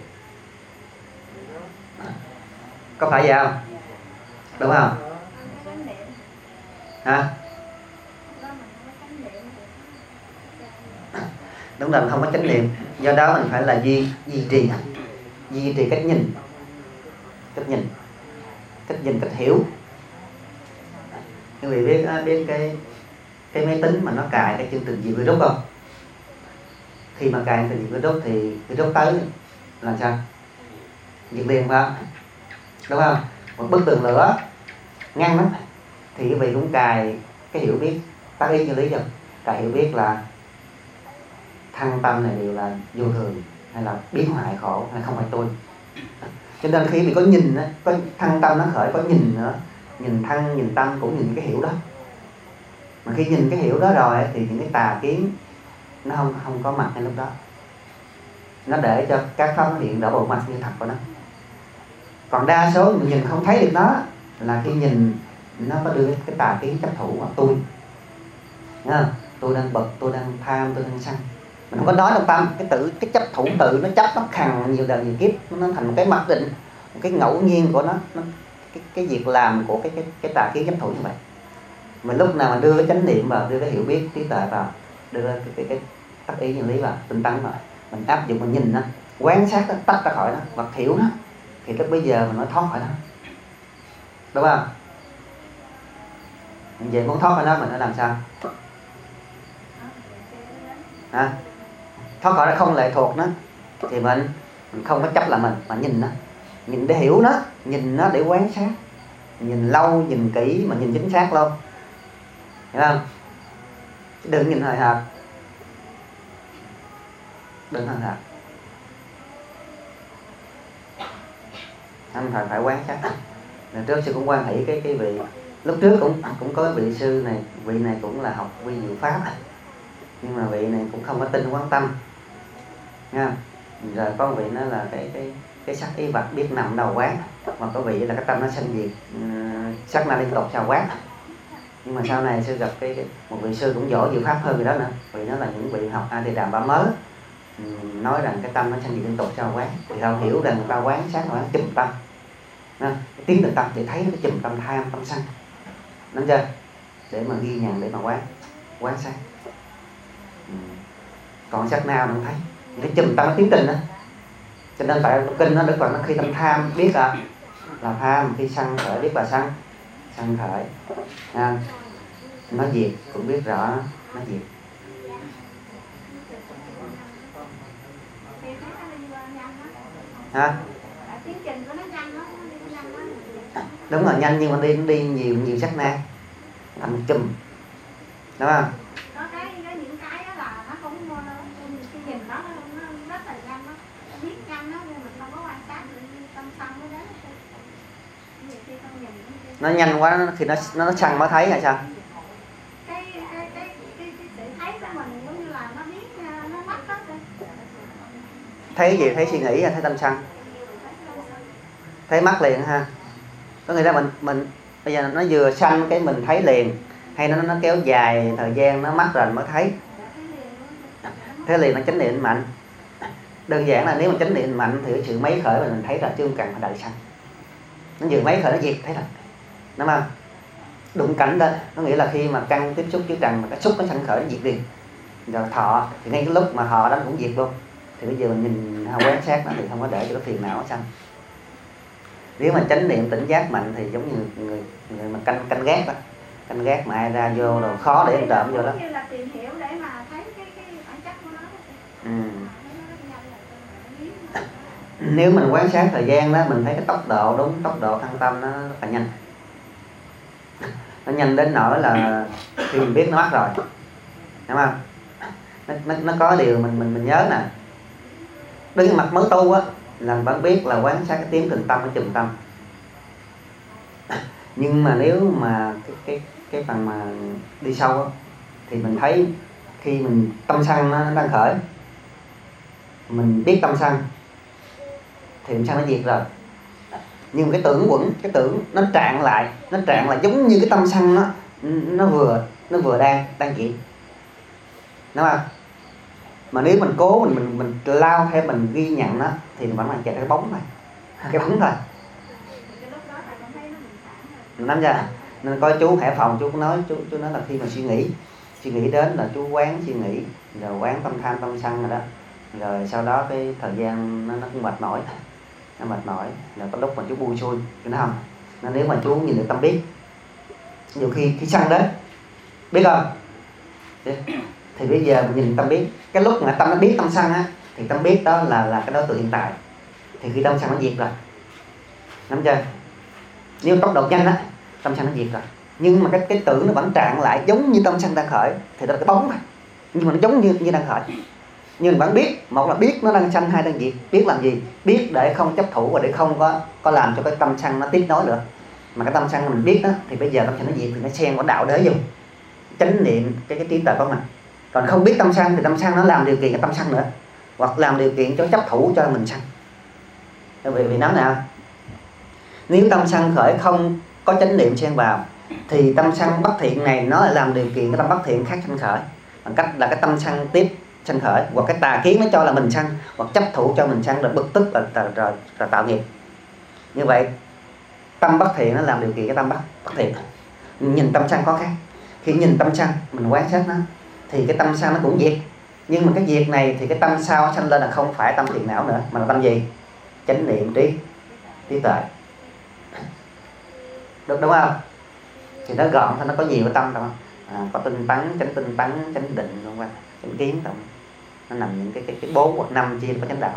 Có phải vậy không? Đúng không? Hả? Đúng là mình không có chánh niệm. Do đó mình phải là duy trì cách nhìn, cách hiểu. Quý vị biết cái máy tính mà nó cài cái chương trình diệt virus không? Khi mà cài chương trình diệt virus thì virus tới làm sao? Diệt liền phải không? Đúng không? Một bức tường lửa ngăn đó thì quý vị cũng cài cái hiểu biết, tác ý như lý chưa? Cài hiểu biết là thăng tâm này đều là vô thường, hay là biến hoại khổ, hay không phải tôi. Cho nên khi bị có nhìn, có thăng tâm nó khởi, có nhìn nữa, nhìn thăng, nhìn tâm cũng nhìn cái hiểu đó. Mà khi nhìn cái hiểu đó rồi thì những cái tà kiến nó không có mặt ngay lúc đó. Nó để cho các pháp hiện đổ bộ mặt như thật của nó. Còn đa số mình nhìn không thấy được nó là khi nhìn nó có đưa cái tà kiến chấp thủ hoặc tôi. Tôi đang bực, tôi đang tham, tôi đang sân. Mình không có nói trong tâm, cái chấp thủ tự nó chấp nó khằng nhiều đời nhiều kiếp, nó thành một cái mặc định, một cái ngẫu nhiên của nó cái việc làm của cái tà kiến chấp thủ như vậy. Mà lúc nào mà đưa cái chánh niệm vào, đưa cái hiểu biết trí tuệ vào, đưa cái tác ý nhân lý vào, tinh tấn vào, mình áp dụng, mình nhìn nó, quan sát nó, tách ra khỏi nó và hiểu nó, thì lúc bây giờ mình nói thoát khỏi nó, đúng không? Vậy muốn thoát khỏi nó mình phải làm sao? Thoát khỏi nó không lệ thuộc nó thì mình không có chấp là mình, mà nhìn nó, nhìn để hiểu nó, nhìn nó để quan sát, nhìn lâu, nhìn kỹ mà nhìn chính xác luôn, hiểu không? Đừng nhìn hời hợt, đừng hời hợt, anh phải quan sát. Lần trước sư cũng quan hỷ cái vị, lúc trước cũng có vị sư này, vị này cũng là học vi diệu pháp, nhưng mà vị này cũng không có tin quán tâm nha. Rồi có vị nó là cái sắc ý vật biết nằm đầu quán, mà có vị là cái tâm nó sanh diệt, sắc na liên tục sao quán. Nhưng mà sau này sư gặp một vị sư cũng giỏi diệu pháp hơn người đó nữa, vì nó là những vị học A Di Đà Ba mới, nói rằng cái tâm nó sanh diệt liên tục sao quán, thì họ hiểu rằng người ta quán sát quán chùm tâm, tiến được tâm để thấy nó chùm tâm tham tâm sân, nắm chưa? Để mà ghi nhận, để mà quán sát. Còn sát nào không thấy cái chùm tâm nó tiến trình đó. Cho nên tại kinh nó Đức Phật nó khi tâm tham biết là tham, khi sân khởi biết là sân khởi, nó diệt cũng biết rõ nó diệt. Đúng rồi, nhanh nhưng mà đi nhiều sát na thành chùm, đúng không? Những cái đó là nó cũng khi nhìn nó rất là nhanh, nó biết nhanh đó, nhưng mình không có quan sát được tâm sân nó đến. Nó nhanh quá, khi nó sân mới thấy hay sao? Cái sự thấy của mình giống như là nó biết, nó mất hết rồi. Thấy gì? Thấy suy nghĩ hay thấy tâm sân? Thấy mắt liền ha. Có nghĩa là mình bây giờ nó vừa sanh cái mình thấy liền, hay nó kéo dài thời gian nó mất rồi mới thấy. Thế liền là chánh niệm mạnh. Đơn giản là nếu mà chánh niệm mạnh thì cái sự mấy khởi mình thấy là chứ không cần phải đợi sanh. Nó vừa mấy khởi nó diệt thấy rồi, đúng không? Đụng cảnh đó, có nghĩa là khi mà căn tiếp xúc với trần mà cái xúc nó sanh khởi nó diệt liền. Rồi thọ thì ngay cái lúc mà thọ đó cũng diệt luôn. Thì bây giờ mình nhìn quan sát nó thì không có để cho cái phiền não nó sanh. Nếu mà chánh niệm tỉnh giác mạnh thì giống như người mà canh gác đó, canh gác mà ai ra vô rồi khó để trộm vô đó. Như là tìm hiểu để mà thấy cái bản chất của nó. Nếu mình quan sát thời gian đó, mình thấy cái tốc độ đúng, tốc độ thăng tâm nó rất là nhanh. Nó nhanh đến nỗi là khi mình biết nó mất rồi, đúng không? Nó có điều mình nhớ nè, đứng mặt mới tu á là vẫn biết là quan sát cái tiến trình tâm, cái chùm tâm. Nhưng mà nếu mà cái phần mà đi sâu á, thì mình thấy khi mình tâm sân nó đang khởi, mình biết tâm sân thì tâm sân nó diệt rồi. Nhưng cái tưởng quẩn, cái tưởng nó trạng lại giống như cái tâm sân nó vừa đang chuyển, đúng không? Mà nếu mình cố mình lao theo mình ghi nhận nó thì vẫn là chạy cái bóng thôi, cái bóng thôi. Nắm chưa? Nên coi chú Hải Phòng chú nói là khi mà suy nghĩ đến là chú quán suy nghĩ, rồi quán tâm tham tâm sân rồi đó, rồi sau đó cái thời gian nó cũng mệt mỏi, rồi có lúc mà chú buông xuôi, chú nói không? Nên nếu mà chú nhìn được tâm biết, nhiều khi sân đến, biết không? Thì bây giờ mình nhìn tâm biết, cái lúc mà tâm nó biết tâm sân á, thì tâm biết đó là cái đối tượng hiện tại. Thì khi tâm sân nó diệt rồi, nắm chưa? Nếu tốc độ nhanh á, tâm sân nó diệt rồi. Nhưng mà cái tưởng nó vẫn trạng lại giống như tâm sân đang khởi, thì đó là cái bóng thôi. Nhưng mà nó giống như đang khởi. Nhưng mình vẫn biết, một là biết nó đang sanh, hai đang diệt. Biết làm gì? Biết để không chấp thủ và để không có làm cho cái tâm sân nó tiếp nối nữa. Mà cái tâm sân mình biết đó, thì bây giờ tâm sân nó diệt thì nó xen vào đạo đế dùng, chánh niệm cái trí tuệ của mình. Còn không biết tâm sân thì tâm sân nó làm điều kiện cho tâm sân nữa, hoặc làm điều kiện cho chấp thủ cho mình sân. Vì nắm nào, nếu tâm sân khởi không có chánh niệm xen vào thì tâm sân bất thiện này nó lại làm điều kiện cái tâm bất thiện khác sanh khởi, bằng cách là cái tâm sân tiếp sanh khởi, hoặc cái tà kiến nó cho là mình sân, hoặc chấp thủ cho mình sân, rồi bực tức là tạo nghiệp. Như vậy tâm bất thiện nó làm điều kiện cái tâm bất thiện. Nhìn tâm sân có khác. Khi nhìn tâm sân mình quan sát nó thì cái tâm sân nó cũng diệt. Nhưng mà cái diệt này thì cái tâm sau sanh lên là không phải tâm thiện não nữa, mà là tâm gì? Chánh niệm trí tuệ. Được đúng không? Thì nó gọn thôi, nó có nhiều cái tâm đâu. Có tinh tấn, chánh định, chánh kiến đâu. Nó nằm những cái 4 hoặc 5 chia có chánh đạo.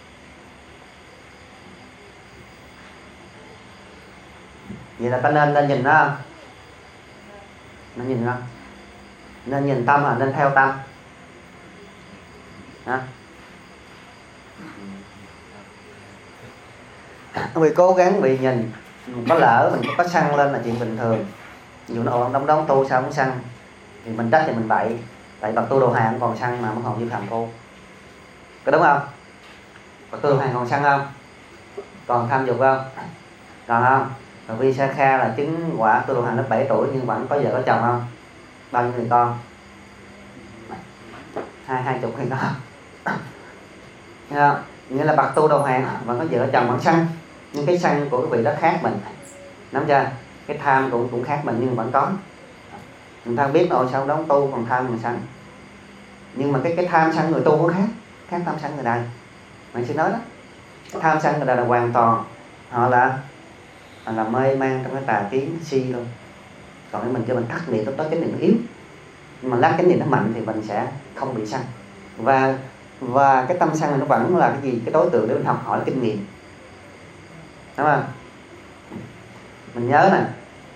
Vậy là ta nên nhìn nó không? Nên nhìn không? Nên nhìn tâm là nên theo tâm. Hả? Vì cố gắng vì nhìn, có lỡ mình có sân lên là chuyện bình thường. Ví dụ nó đóng tu sao cũng sân, thì mình trách thì mình bậy. Tại bậc tu đồ hàng còn sân mà, mới còn như phàm phu. Có đúng không? Bậc tu đồ hàng còn sân không? Còn tham dục không? Còn không? Rồi Vi Sa Kha là chứng quả tu đồ hàng lớp 7 tuổi nhưng vẫn có vợ có chồng không? Bao nhiêu người con? 20 người con. Nghĩa là bậc tu đầu hàng vẫn có vợ chồng vẫn sân, nhưng cái sân của cái vị đó khác mình, nắm chưa? Cái tham cũng khác mình nhưng vẫn có. Người ta biết rồi sao đóng tu còn tham mà sân. Nhưng mà cái tham sân người tu có khác tham sân người đời. Mình sẽ nói đó, cái tham sân người đời là hoàn toàn họ là mê man trong cái tà kiến si luôn. Còn cái mình cho mình thắt niệm, đó chánh niệm nó yếu, nhưng mà lát chánh niệm nó mạnh thì mình sẽ không bị sân. Và cái tâm sân này nó vẫn là cái gì? Cái đối tượng để mình học hỏi kinh nghiệm, đúng không? Mình nhớ nè,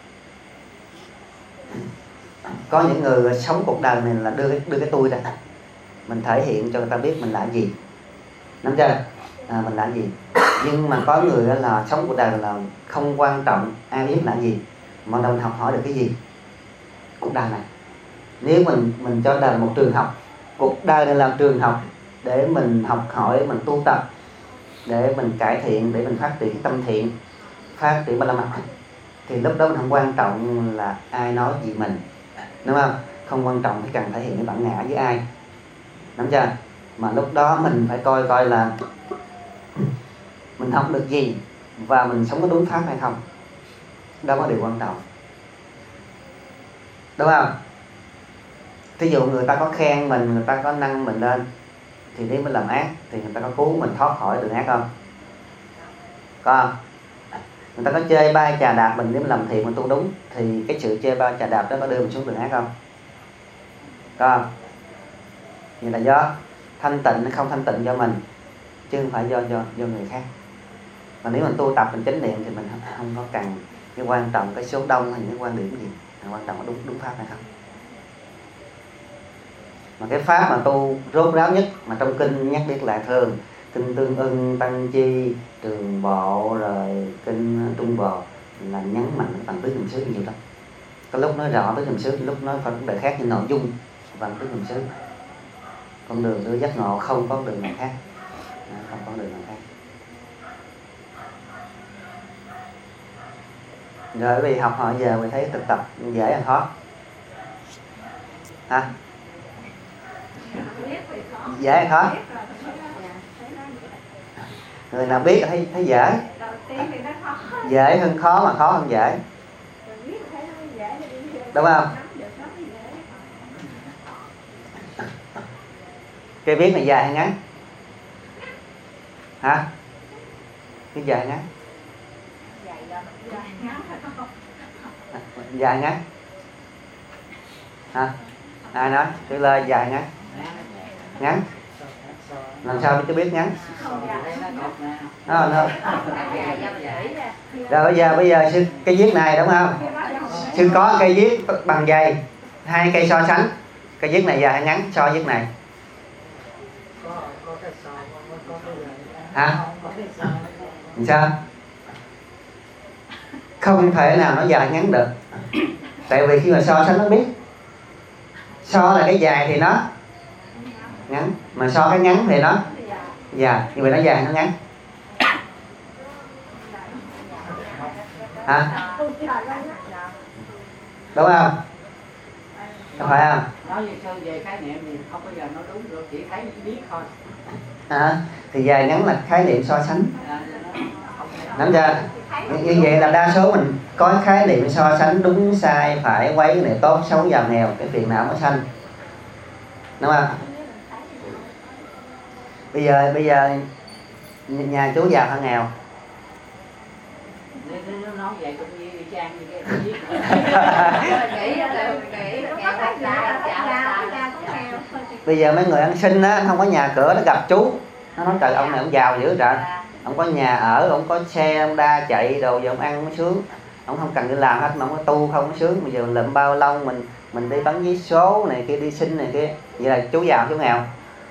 có những người sống cuộc đời này là đưa cái tôi ra, mình thể hiện cho người ta biết mình là gì, nắm chưa? Mình là gì. Nhưng mà có người là sống cuộc đời là không quan trọng ai biết là gì, mà đâu mình học hỏi được cái gì cuộc đời này. Nếu mình cho đời là một trường học, cuộc đời này làm trường học để mình học hỏi, mình tu tập, để mình cải thiện, để mình phát triển tâm thiện, phát triển ba la mật, thì lúc đó mình không quan trọng là ai nói gì mình, đúng không? Không quan trọng phải cần thể hiện cái bản ngã với ai, nắm chưa? Mà lúc đó mình phải coi là mình học được gì và mình sống có đúng pháp hay không. Đó là điều quan trọng, đúng không? Thí dụ người ta có khen mình, người ta có nâng mình lên, thì nếu mình làm ác thì người ta có cứu mình thoát khỏi đường ác không? Có không? Người ta có chê bai chà đạp mình, nếu mình làm thiện mình tu đúng, thì cái sự chê bai chà đạp đó có đưa mình xuống đường ác không? Có không? Vậy là do thanh tịnh hay không thanh tịnh do mình, chứ không phải do người khác. Mà nếu mình tu tập mình chánh niệm thì mình không có cần cái quan trọng cái số đông hay những quan điểm gì, quan trọng là đúng pháp hay không. Mà cái pháp mà tu rốt ráo nhất mà trong kinh nhắc đến là thường kinh Tương Ưng, Tăng Chi, Trường Bộ, rồi kinh Trung Bộ là nhấn mạnh bằng tứ niệm xứ nhiều lắm. Có lúc nói rõ tứ niệm xứ, lúc nói phần vấn đề khác, nhưng nội dung bằng tứ niệm xứ. Con đường đưa giác ngộ không có đường nào khác, không có đường nào khác. Rồi quý vị học hỏi giờ mình thấy thực tập dễ hay khó? Hả? Dễ hay khó? Người nào biết thấy dễ. Dễ hơn khó mà khó hơn dễ. Đúng không? Cái viết này dài hay ngắn? Hả? Cái dài hay ngắn? Dài ngắn? Hả? Ai nói? Cái lời dài ngắn? Ngắn? Làm sao chứ biết ngắn? Rồi bây giờ sư cây viết này đúng không? Sư có cây viết bằng giày, hai cây so sánh. Cây viết này dài hay ngắn so với này? Hả? Sao? Không thể nào nó dài ngắn được. Tại vì khi mà so sánh nó biết. So là cái dài thì nó ngắn, mà so cái ngắn thì nó dài. Như vậy nó dài nó ngắn. Hả? Đúng không? Có phải không? Nói về khái niệm thì không bao giờ nó đúng được, chỉ thấy biết thôi. Thì dài ngắn là khái niệm so sánh. Nắm chưa? Như vậy là đa số mình có khái niệm so sánh đúng sai phải quấy, cái này tốt xấu giàu nghèo, cái phiền não nó sanh, đúng không? Bây giờ nhà chú giàu hay nghèo? Nói vậy cũng như đi trang như cái viết. Bây giờ mấy người ăn xin á, không có nhà cửa, nó gặp chú, nó nói trời ông này ông giàu dữ trời, ông có nhà ở, ông có xe, ông đa chạy đồ, giờ ông ăn mới sướng, ông không cần đi làm hết mà ông có tu không có sướng. Bây giờ mình lượm bao lông, mình đi bắn vé số này kia, đi xin này kia, vậy là chú giàu chú nghèo?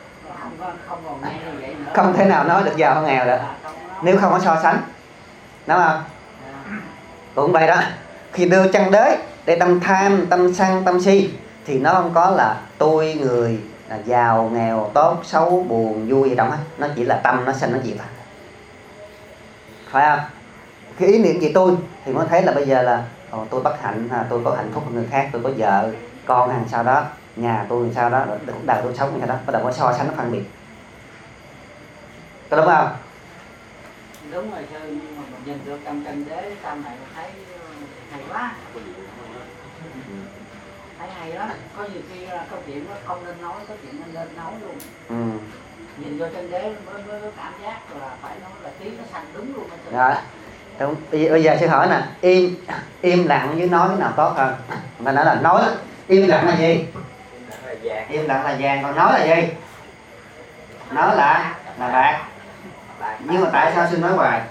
Không thể nào nói được giàu hay nghèo được nếu không có so sánh, đúng không? Cũng vậy đó, khi đưa chân đới để tâm tham, tâm sân, tâm si thì nó không có là tôi người là giàu nghèo tốt xấu buồn vui gì đâu hết, nó chỉ là tâm nó sanh nó diệt, phải không? Cái ý niệm gì tôi thì mới thấy là bây giờ là tôi bất hạnh, tôi có hạnh phúc hơn người khác, tôi có vợ con hàng sao đó, nhà tôi làm sao đó, cuộc đời tôi sống như thế đó, bắt đầu có so sánh nó phân biệt, có đúng không? Đúng rồi sư, nhưng mà mình nhìn được trong chân đế sau này thấy hay quá, thấy hay lắm. Có nhiều khi là câu chuyện nó không nên nói, có chuyện nên nói luôn. Nhìn vô chân đế mới cảm giác là phải nói là tiếng nó thành đúng luôn. Rồi. Đúng. Bây giờ sư hỏi nè, im lặng với nói cái nào tốt hơn? Người ta nói là nói, im lặng là gì? Im lặng là vàng, còn nói là gì? Nói là bạc. Nhưng mà tại sao sư nói hoài?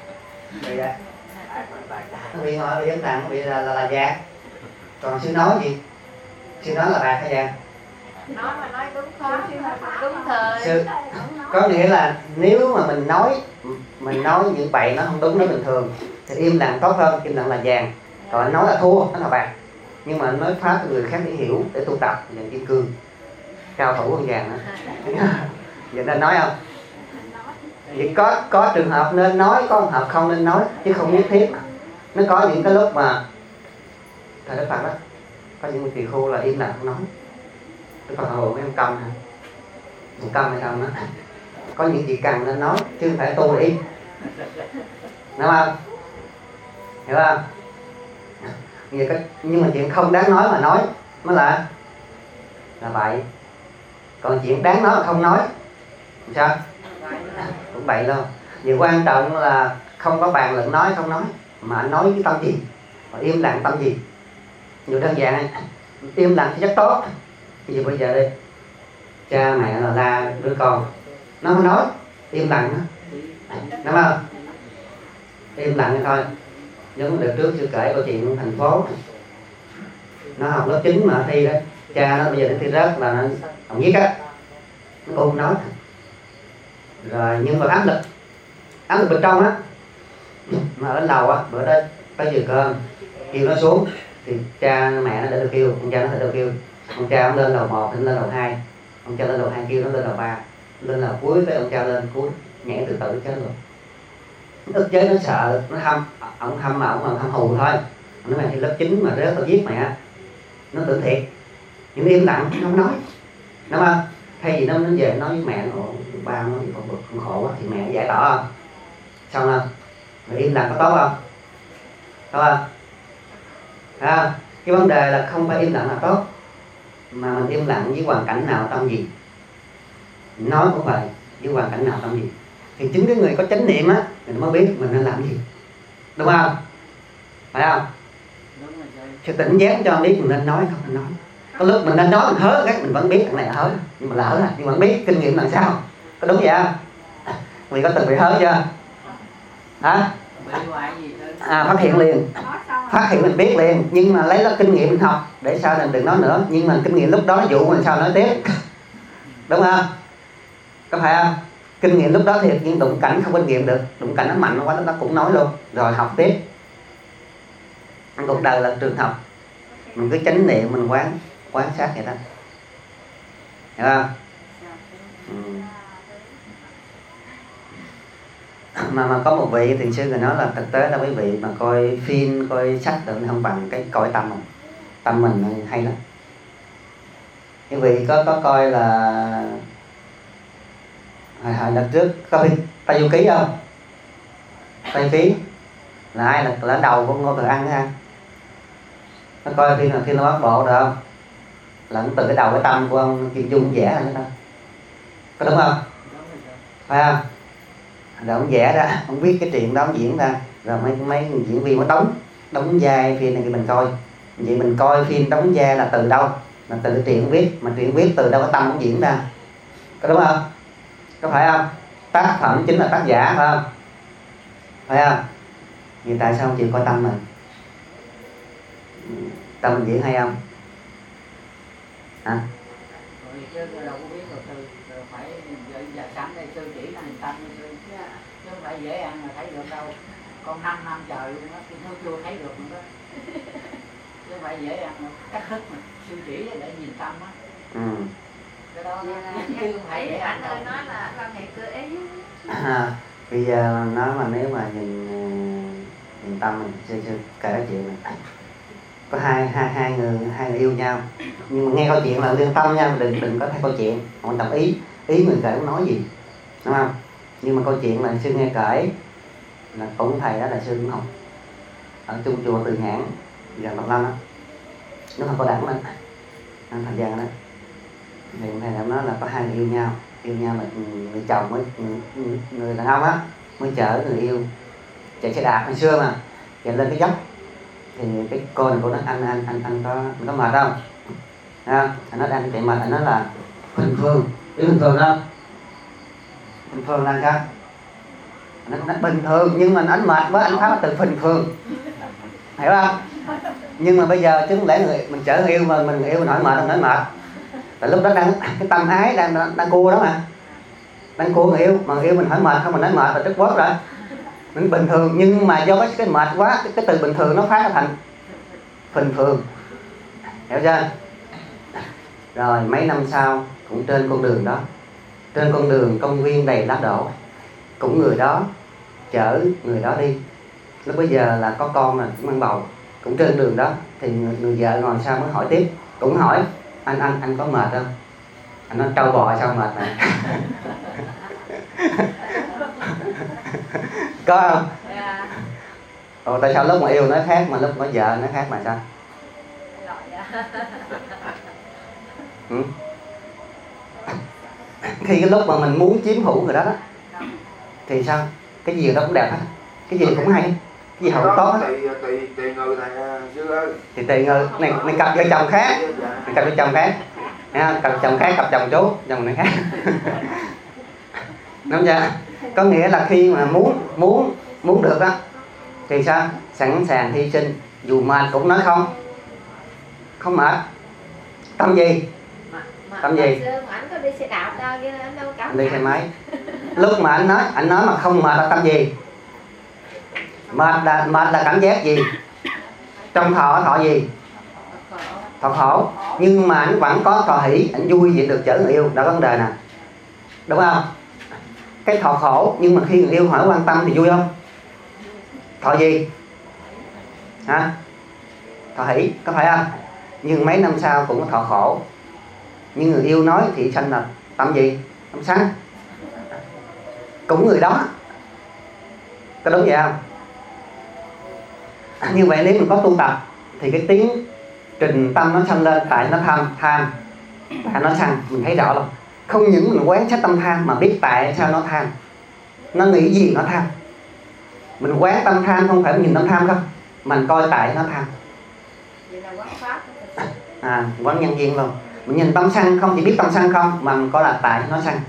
Vì hỏi im lặng vì là vàng. Còn sư nói gì? Sư nói là bạc hay vàng? Nói mà nói đúng khó, đúng thời. Sư, có nghĩa là nếu mà mình nói những bậy nó không đúng, nó bình thường thì im lặng tốt hơn, im lặng là vàng. Còn nói là thua, nó là bạc. Nhưng mà nói pháp cho người khác để hiểu, để tu tập là kim cương, cao thủ hơn vàng nữa. Vậy nên nói không? Vậy có trường hợp nên nói, có trường hợp không nên nói, chứ không nhất thiết. Nó có những cái lúc mà thời Đức Phật đó, có những tỳ khưu là im lặng không nói. Đức Phật hỏi mấy ông câm hả? Ông câm hay không đó? Có những gì cần nên nói, chứ không phải tu im. Đúng không? Hiểu không? Nhưng mà chuyện không đáng nói mà nói mới là bậy. Còn chuyện đáng nói mà không nói sao? Cũng bậy luôn. Vì quan trọng là không có bàn luận nói không nói, mà nói với tâm gì, và im lặng tâm gì. Nhiều đơn giản này, im lặng thì rất tốt. Bây giờ đi, cha mẹ là la đứa con, nó không nói, im lặng đó, đúng không? Im lặng thôi. Giống đợt trước chưa kể câu chuyện thành phố, nó học lớp 9 mà thi đó, cha nó bây giờ nó thi rớt là nó không viết á, nó không nói. Rồi nhưng mà áp lực bên trong á, mà ở lầu á, bữa đó tới giờ cơm kêu nó xuống thì cha mẹ nó đã được kêu, ông cha nó phải được kêu. Ông cha ông lên lầu 1 thì lên lầu 2, ông cha lên lầu 2 kêu nó lên lầu 3, lên lầu cuối tới ông cha lên cuối, nhảy từ từ chết rồi. Ức chế nó sợ, nó hâm, ông hâm mà ông hâm hù thôi, Nó mày thi lớp 9 mà rớt tao giết mày á, nó tưởng thiệt, nhưng nó im lặng, nó không nói, đúng không? Thay vì nó về nói với mẹ nó, ba nó thì con bực, con khổ quá, thì mẹ giải tỏa không? Xong không? Mày im lặng có tốt không? Tốt không? Thấy không? Cái vấn đề là không phải im lặng là tốt, mà mình im lặng với hoàn cảnh nào tâm gì, nói cũng vậy, với hoàn cảnh nào tâm gì. Thì chính cái người có chánh niệm á, mình mới biết mình nên làm gì, đúng không? Phải không? Sự tỉnh giác cho biết mình nên nói không nên nói. Có lúc mình nên nói mình hớ cái mình vẫn biết thằng này là hớ, nhưng mà lỡ rồi, nhưng mà vẫn biết kinh nghiệm làm sao. Có đúng vậy không? Vì có từng bị hớ chưa? Hả? Phát hiện liền, phát hiện mình biết liền, nhưng mà lấy đó kinh nghiệm mình học để sau này đừng nói nữa. Nhưng mà kinh nghiệm lúc đó dụ mình sao nói tiếp, đúng không? Có phải không? Kinh nghiệm lúc đó thiệt, nhưng đụng cảnh không kinh nghiệm được, đụng cảnh nó mạnh quá nó cũng nói luôn, rồi học tiếp. Cuộc đời là trường học, mình cứ chánh niệm mình quán sát vậy đó, hiểu không? Mà có một vị thiền sư người nói là thực tế là quý vị mà coi phim coi sách rồi không bằng cái coi tâm mình. Tâm mình hay lắm. Quý vị có coi là hồi đợt trước coi phim Tây Du Ký không? Tây Du Ký là ai là đầu của Ngô Thừa Ân ha? Nó coi phim là Thiên Long Bát Bộ được không? Là từ cái đầu cái tâm của ông Kim Dung vẽ ra đó, có đúng không? Phải không? Rồi ông vẽ ra, ông viết cái chuyện đó ông diễn ra, rồi mấy diễn viên mới đóng vai phim này thì mình coi. Vậy mình coi phim đóng vai là từ đâu? Là từ cái chuyện viết, mà chuyện viết từ đâu cái tâm ông diễn ra, có đúng không? Có phải không? Tác phẩm chính là tác giả, phải không? Phải không? Vậy tại sao không chịu coi tâm mình? Tâm mình diễn hay không? Hả? Rồi chứ đâu có biết rồi phải giờ sẵn đây sư chỉ là tâm chứ không phải dễ ăn mà thấy được đâu. Con 5 năm trời luôn đó, nó chưa thấy được nữa đó. Chứ không phải dễ ăn mà cách thức mà sư chỉ để nhìn tâm á. Cái đó chứ không phải dễ ăn đâu. Anh ơi nói là anh quan hệ cơ ý. Bây giờ nói mà nếu mà nhìn tâm mình sư kể chuyện này. Có hai người yêu nhau, nhưng mà nghe câu chuyện là liên tâm nha, đừng có thay câu chuyện, không tập ý người kể cũng nói gì, đúng không? Nhưng mà câu chuyện là sư nghe kể là cũng thầy đó là sư cũng học ở chung chùa Từ Nhãn gần Bạc Lâm á, nó không có đẳng lên thời gian đó. Thì thầy đã nói là có hai người yêu nhau mà người chồng với người đàn ông á mới chở người yêu chạy xe đạp hồi xưa mà chạy lên cái dốc. Thì cái cô này cô nói anh có mệt không? Anh nói anh chạy mệt, anh nói là bình thường, biết bình thường không? Bình thường là sao? Anh nói bình thường, nhưng mà anh mệt quá anh phát từ bình thường, hiểu không? Nhưng mà bây giờ chứ không lẽ mình chở người yêu mà mình người yêu nói mệt, không nói mệt. Tại lúc đó đang cái tâm ái đang cua đó mà, đang cua người yêu mà người yêu mình hỏi mệt không, mình nói mệt là tức quất rồi. Mình bình thường, nhưng mà do cái mệt quá, cái từ bình thường nó phát ra thành bình thường, hiểu chưa? Rồi mấy năm sau cũng trên con đường đó, trên con đường công viên đầy lá đổ, cũng người đó chở người đó đi. Lúc bây giờ là có con rồi, cũng mang bầu, cũng trên đường đó. Thì người vợ ngồi sau mới hỏi tiếp, cũng hỏi anh có mệt không? Anh nói trâu bò sao mệt này. Có không? Ồ, tại sao lúc mà yêu nó khác mà lúc mà vợ nó khác mà sao? Khi cái lúc mà mình muốn chiếm hữu người đó đó thì sao? Cái gì đó cũng đẹp hết, cái gì cũng hay, cái gì họ cũng tốt hết. Tùy người này chứ ơi. Thì tùy người, này cặp vợ chồng khác, cặp vợ chồng khác, cặp chồng khác, cặp chồng chú, chồng này khác. Đúng chưa? Có nghĩa là khi mà muốn được đó thì sao? Sẵn sàng hy sinh, dù mệt cũng nói không mệt. Tâm gì? Tâm gì? Anh có đi xe đạp đâu, anh đâu cảm. Đi xe máy. Lúc mà anh nói mà không mệt là tâm gì? Mệt là cảm giác gì? Trong thọ gì? Thọ khổ. Nhưng mà anh vẫn có thọ hỷ, anh vui vậy được chở người yêu, đó vấn đề nè, đúng không? Cái thọ khổ, nhưng mà khi người yêu hỏi quan tâm thì vui không? Thọ gì? Hả? thọ hỷ, có phải không? Nhưng mấy năm sau cũng thọ khổ. Nhưng người yêu nói thì sanh là tâm gì? Tâm sân. Cũng người đó, có đúng vậy không? Như vậy nếu mình có tu tập thì cái tiến trình tâm nó sanh lên, tại nó tham, tại nó sân, mình thấy rõ luôn. Không những mình quán sát tâm tham mà biết tại sao nó tham, nó nghĩ gì nó tham. Mình quán tâm tham không phải mình nhìn tâm tham không, mình coi tại nó tham. Vậy là quán pháp. Quán nhân duyên luôn. Mình nhìn tâm sân không chỉ biết tâm sân không, mà mình coi là tại nó sân.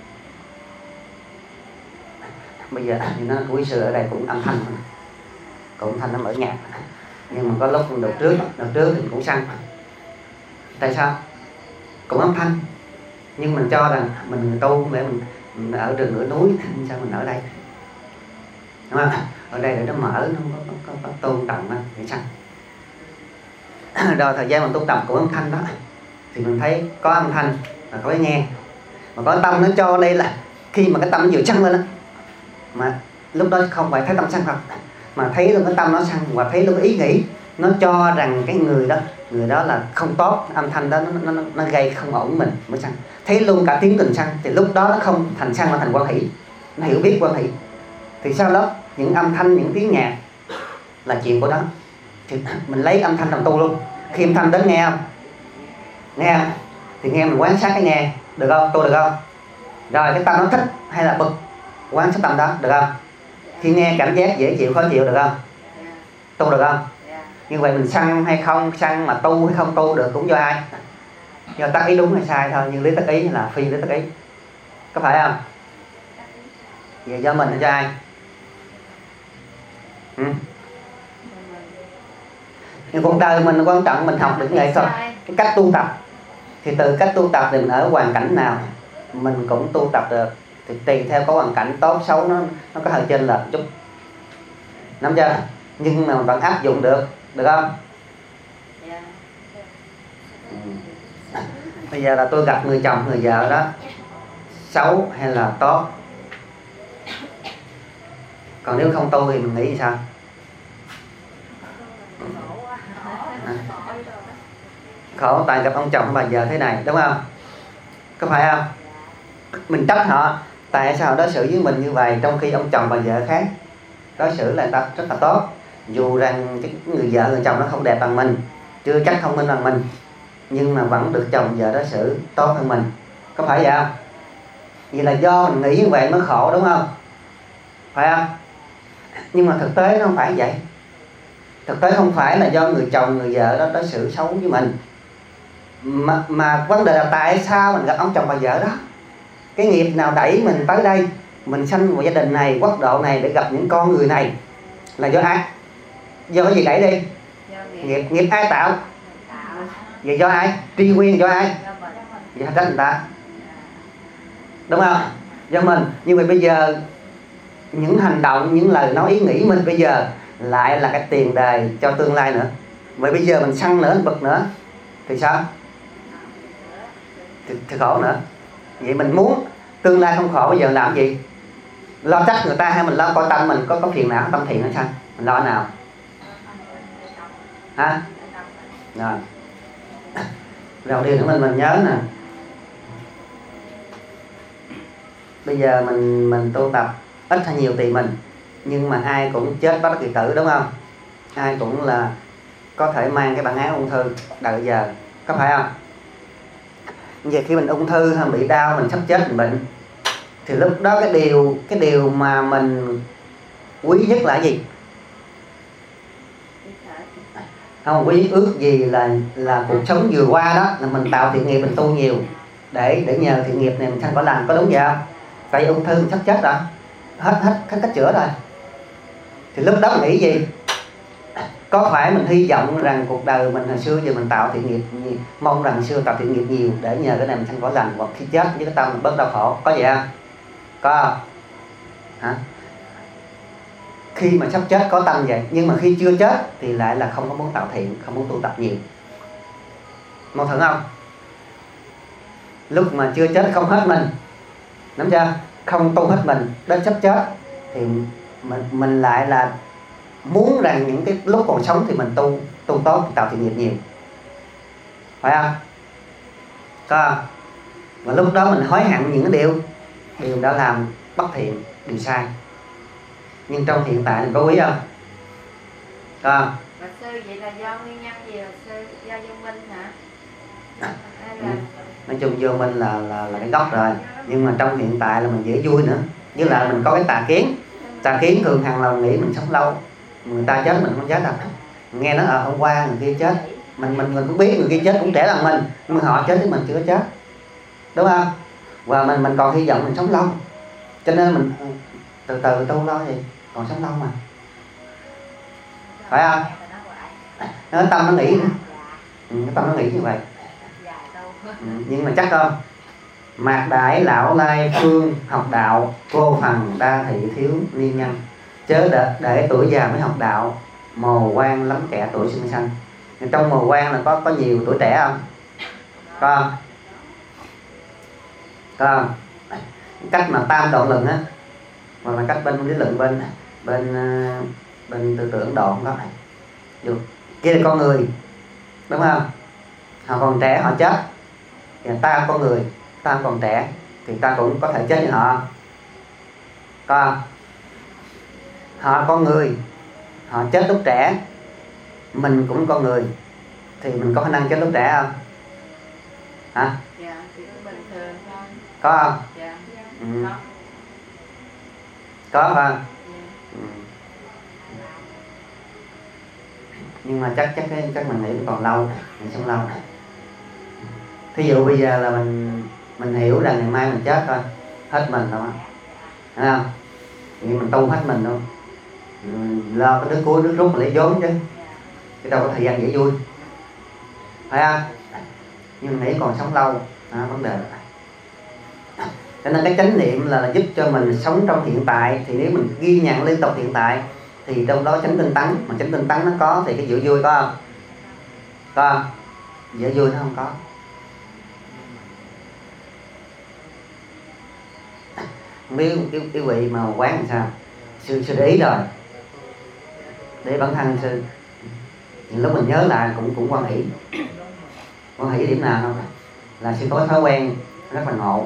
Bây giờ thì nó quý sư ở đây cũng âm thanh, cũng thanh nó mở nhạc. Nhưng mà có lúc đợt trước thì cũng sân. Tại sao? Cũng âm thanh. Nhưng mình cho rằng mình tu để mình ở rừng ở núi, sao mình ở đây? Đúng không? Ở đây để nó mở, nó có tôn trọng đó, để sân. Rồi thời gian mình tu tập của âm thanh đó thì mình thấy có âm thanh và có cái nghe, mà có tâm nó cho đây là khi mà cái tâm nó vừa sân lên đó, mà lúc đó không phải thấy tâm sân không, mà thấy luôn cái tâm nó sân, và thấy luôn cái ý nghĩ nó cho rằng cái người đó là không tốt, âm thanh đó nó gây không ổn mình mới sân. Thấy luôn cả tiếng tình sân thì lúc đó nó không thành sân mà thành quan hỷ, nó hiểu biết quan hỷ. Thì sau đó những âm thanh, những tiếng nhạc là chuyện của nó, thì mình lấy âm thanh làm tu luôn. Khi âm thanh đến nghe không? Nghe không? Thì nghe mình quan sát cái nghe, được không? Tu được không? Rồi cái tâm nó thích hay là bực, quan sát tâm đó, được không? Khi nghe cảm giác dễ chịu, khó chịu, được không? Tu được không? Như vậy mình sân hay không sân, mà tu hay không tu được cũng do ai? Do tác ý đúng hay sai thôi, nhưng lý tác ý là phi lý tác ý, có phải không? Vậy do mình hay do ai? Nhưng cuộc đời mình quan trọng, mình học được nghệ thuật, cái cách tu tập. Thì từ cách tu tập thì mình ở hoàn cảnh nào mình cũng tu tập được. Thì tùy theo có hoàn cảnh tốt xấu, nó có hơi chênh lệch chút, nắm chưa? Nhưng mà vẫn áp dụng được không? Bây giờ là tôi gặp người chồng, người vợ đó xấu hay là tốt, còn nếu không tu thì mình nghĩ sao? Khổ, tại gặp ông chồng hay bà vợ thế này, đúng không? Có phải không? Mình trách họ tại sao họ đối xử với mình như vậy, trong khi ông chồng bà vợ khác đối xử lại ta rất là tốt. Dù rằng cái người vợ người chồng nó không đẹp bằng mình, chưa chắc thông minh bằng mình, nhưng mà vẫn được chồng vợ đối xử tốt hơn mình, có phải vậy không? Vậy là do mình nghĩ như vậy mới khổ, đúng không? Phải không? Nhưng mà thực tế nó không phải vậy. Thực tế không phải là do người chồng người vợ đó đối xử xấu với mình, mà vấn đề là tại sao mình gặp ông chồng bà vợ đó. Cái nghiệp nào đẩy mình tới đây, mình sanh vào gia đình này, quốc độ này để gặp những con người này, là do ai? Do cái gì đẩy đi? Nghiệp ai tạo? Vậy do ai? Tri nguyên do ai? Do trách người ta, đúng không? Do mình. Nhưng mà bây giờ những hành động, những lời nói, ý nghĩ mình bây giờ lại là cái tiền đề cho tương lai nữa. Vậy bây giờ mình sân nữa, mình bực nữa thì sao? Thì khổ nữa. Vậy mình muốn tương lai không khổ, bây giờ làm gì? Lo trách người ta hay mình lo coi tâm mình có phiền não, tâm thiện hay sao? Mình lo nào? Hả? Rồi. Đầu tiên của mình nhớ nè, bây giờ mình tu tập ít hay nhiều tùy mình, nhưng mà ai cũng chết bất kỳ tử, đúng không? Ai cũng là có thể mang cái bản án ung thư đợi giờ, có phải không? Vậy khi mình ung thư hay bị đau, mình sắp chết, mình bệnh, thì lúc đó cái điều mà mình quý nhất là gì? Không, quý ước gì là cuộc sống vừa qua đó là mình tạo thiện nghiệp, mình tu nhiều để nhờ thiện nghiệp này mình sanh cõi lành, có đúng vậy không? Tại ung thư mình sắp chết rồi, hết cách chữa rồi, thì lúc đó mình nghĩ gì? Có phải mình hy vọng rằng cuộc đời mình hồi xưa giờ mình tạo thiện nghiệp, mong rằng xưa tạo thiện nghiệp nhiều để nhờ cái này mình sanh cõi lành, hoặc khi chết với cái tâm mình bớt đau khổ, có vậy không? Có không? Hả? Khi mà sắp chết có tâm vậy, nhưng mà khi chưa chết thì lại là không có muốn tạo thiện, không muốn tu tập nhiều. Mâu thuẫn không? Lúc mà chưa chết không hết mình, nắm chưa? Không tu hết mình, đến sắp chết thì mình lại là muốn rằng những cái lúc còn sống thì mình tu tốt, tạo thiện nghiệp nhiều, phải không? Có. Và lúc đó mình hối hận những cái điều đã làm bất thiện, điều sai. Nhưng trong hiện tại mình có quý không? Có. Và sư vậy là do nguyên nhân gì? Sư do vô minh hả? Hay là... Nói chung vô minh là cái gốc rồi. Nhưng mà trong hiện tại là mình dễ vui nữa. Với lại mình có cái tà kiến. Tà kiến thường hằng là nghĩ mình sống lâu. Người ta chết mình không chết đâu. Nghe nói hôm qua người kia chết, mình cũng biết người kia chết cũng trẻ bằng mình, nhưng mà họ chết thì mình chưa chết, đúng không? Và mình còn hy vọng mình sống lâu, cho nên mình từ từ tu lo gì còn sống lâu mà, phải không? Nó tâm nó nghĩ nữa, cái tâm nó nghĩ như vậy. Nhưng mà chắc không? Mạc đại lão lai phương học đạo, vô phần đa thị thiếu niên nhân, chớ để tuổi già mới học đạo, mồ quan lắm kẻ tuổi sinh sanh. Trong mồ quan là có nhiều tuổi trẻ không? Có không? Cách mà tam độ luận á, hoặc là cách bên lý luận bên tư tưởng Ấn Độ không có. Được. Kia là con người, đúng không? Họ còn trẻ họ chết, thì ta con người, ta còn trẻ thì ta cũng có thể chết như họ. Có không? Họ con người, họ chết lúc trẻ, mình cũng con người thì mình có khả năng chết lúc trẻ không? Hả? Dạ, thì bình thường thôi. Có không? Dạ, Có không? Nhưng mà chắc mình nghĩ còn lâu, mình sống lâu. Thí dụ bây giờ là mình hiểu rằng ngày mai mình chết thôi, hết mình rồi, thấy không? Nhưng mình tu hết mình luôn, lo cái nước cuối nước rút mà lấy vốn chứ đâu có thời gian dễ vui, phải không? Nhưng mình nghĩ còn sống lâu, vấn đề. Cho nên cái chánh niệm là giúp cho mình sống trong hiện tại. Thì nếu mình ghi nhận liên tục hiện tại thì trong đó chánh tinh tấn. Mà chánh tinh tấn nó có thì cái dễ vui có không? Có không? Dễ vui nó không có. Không biết cái vị mà quán làm sao? Sư để ý rồi, để bản thân sư lúc mình nhớ lại cũng quan hỷ. Quan hỷ điểm nào không? Là sư có thói quen rất là ngộ.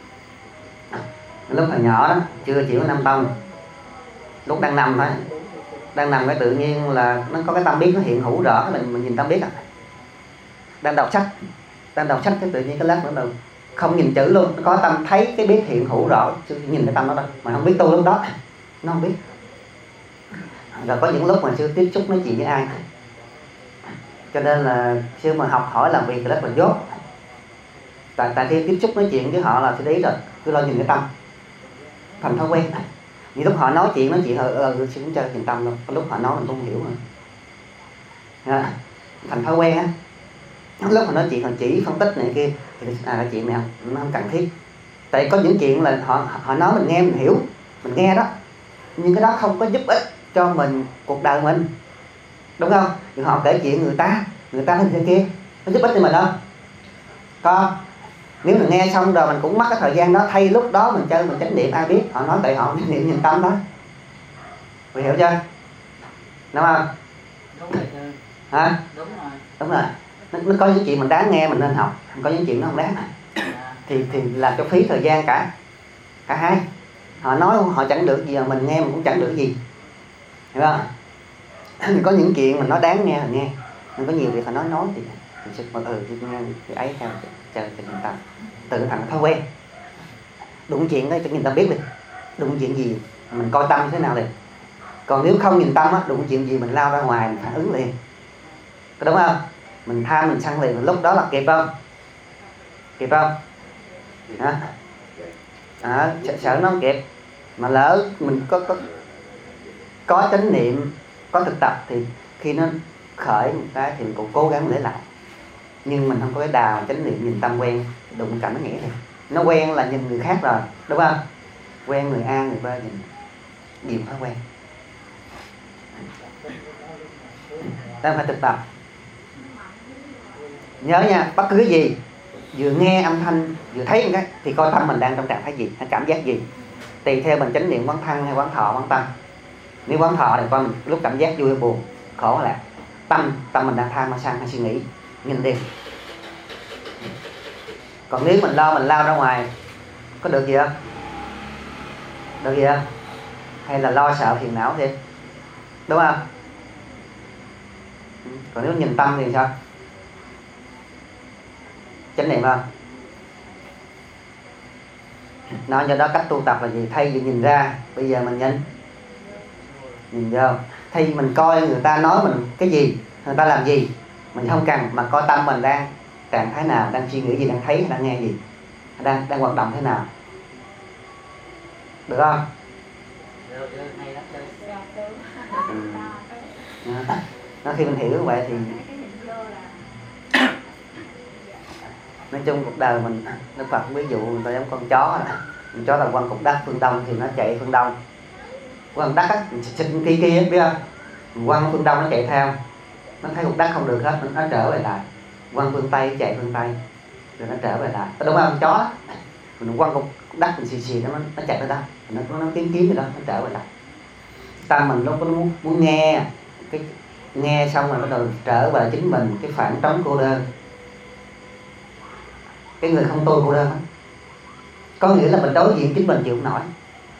Lúc hồi nhỏ đó chưa chịu năm tông, lúc đang nằm thôi, đang nằm cái tự nhiên là nó có cái tâm biết nó hiện hữu rõ, mình nhìn tâm biết à. Đang đọc sách cái tự nhiên cái lát nữa đầu không nhìn chữ luôn, nó có tâm thấy cái biết hiện hữu rõ, chứ nhìn cái tâm đó thôi, mà không biết tu lúc đó, nó không biết. Rồi có những lúc mà sư tiếp xúc nói chuyện với ai, cho nên là sư mà học hỏi làm việc thì rất là dốt. Tại khi tiếp xúc nói chuyện với họ là sư đấy rồi, cứ lo nhìn cái tâm, thành thói quen. Như lúc họ nói chuyện sư cũng chơi nhìn tâm luôn, lúc họ nói mình không hiểu mà, thành thói quen á. Lúc họ nói chuyện họ chỉ phân tích này kia thì là chuyện này nó không cần thiết. Tại có những chuyện là họ nói mình nghe mình hiểu, mình nghe đó, nhưng cái đó không có giúp ích cho mình cuộc đời mình, đúng không? Nhưng họ kể chuyện người ta lên thế kia, nó giúp ích cho mình không? Có. Nếu mình nghe xong rồi mình cũng mất cái thời gian đó, thay lúc đó mình chơi mình chánh niệm, ai biết họ nói tại họ chánh niệm nhìn tâm đó, mình hiểu chưa? Đúng không? Đúng rồi sư. Hả? Đúng rồi. Nó có những chuyện mình đáng nghe mình nên học, có những chuyện nó không đáng thì làm cho phí thời gian cả hai. Họ nói họ chẳng được gì mà mình nghe mình cũng chẳng được gì, hiểu không? Có những chuyện mình nói đáng nghe mình nghe, nhưng có nhiều việc họ nói thì sẽ nghe thì ấy theo chờ nhìn tâm, tự thành thói quen. Đụng chuyện đó cho nhìn tâm biết đi, đụng chuyện gì mình coi tâm như thế nào liền. Còn nếu không nhìn tâm á, đụng chuyện gì mình lao ra ngoài mình phản ứng liền, có đúng không? Mình tham mình sân liền, lúc đó là kịp không? Kịp không? Sợ nó không kịp. Mà lỡ mình có chánh niệm, có thực tập thì khi nó khởi một cái thì mình cũng cố gắng để lại. Nhưng mình không có cái đào chánh niệm nhìn tâm quen, đụng cảnh nó nghĩa thì nó quen là nhìn người khác rồi, đúng không? Quen người A người B nhìn nhiều thói quen. Ta phải thực tập. Nhớ nha, bất cứ cái gì vừa nghe âm thanh vừa thấy một cái thì coi tâm mình đang trong trạng thái gì, hay cảm giác gì, tùy theo mình chánh niệm quán thân hay quán thọ quán tâm. Nếu quán thọ thì coi mình lúc cảm giác vui buồn, khổ là tâm mình đang tham sân hay suy nghĩ, nhìn đi. Còn nếu mình lao ra ngoài, có được gì không? Được gì không? Hay là lo sợ phiền não thêm, đúng không? Còn nếu nhìn tâm thì sao? Chánh niệm không? Nói cho đó cách tu tập là gì? Thay vì nhìn ra, bây giờ mình nhìn vô. Thay vì mình coi người ta nói mình cái gì, người ta làm gì, mình không cần, mà coi tâm mình đang trạng thái nào, đang suy nghĩ gì, đang thấy, đang nghe gì, đang hoạt động thế nào. Được không? Nó khi mình hiểu như vậy thì nói chung cuộc đời mình, Đức Phật ví dụ người ta giống con chó này. Con chó là quăng cục đất phương đông thì nó chạy phương đông. Quăng đất á, xịt kia biết không? Quăng phương đông nó chạy theo, nó thấy cục đất không được hết, nó trở về lại. Quăng phương tây chạy phương tây, rồi nó trở về lại. Đúng không? Con chó mình quăng cục đất mình xì nó chạy tới đâu, nó kiếm gì đó, nó trở về lại. Tâm mình lúc nó muốn nghe xong rồi bắt đầu trở về chính mình, cái phản trống cô đơn. Cái người không tu cô đơn đó. Có nghĩa là mình đối diện chính mình chịu không nổi.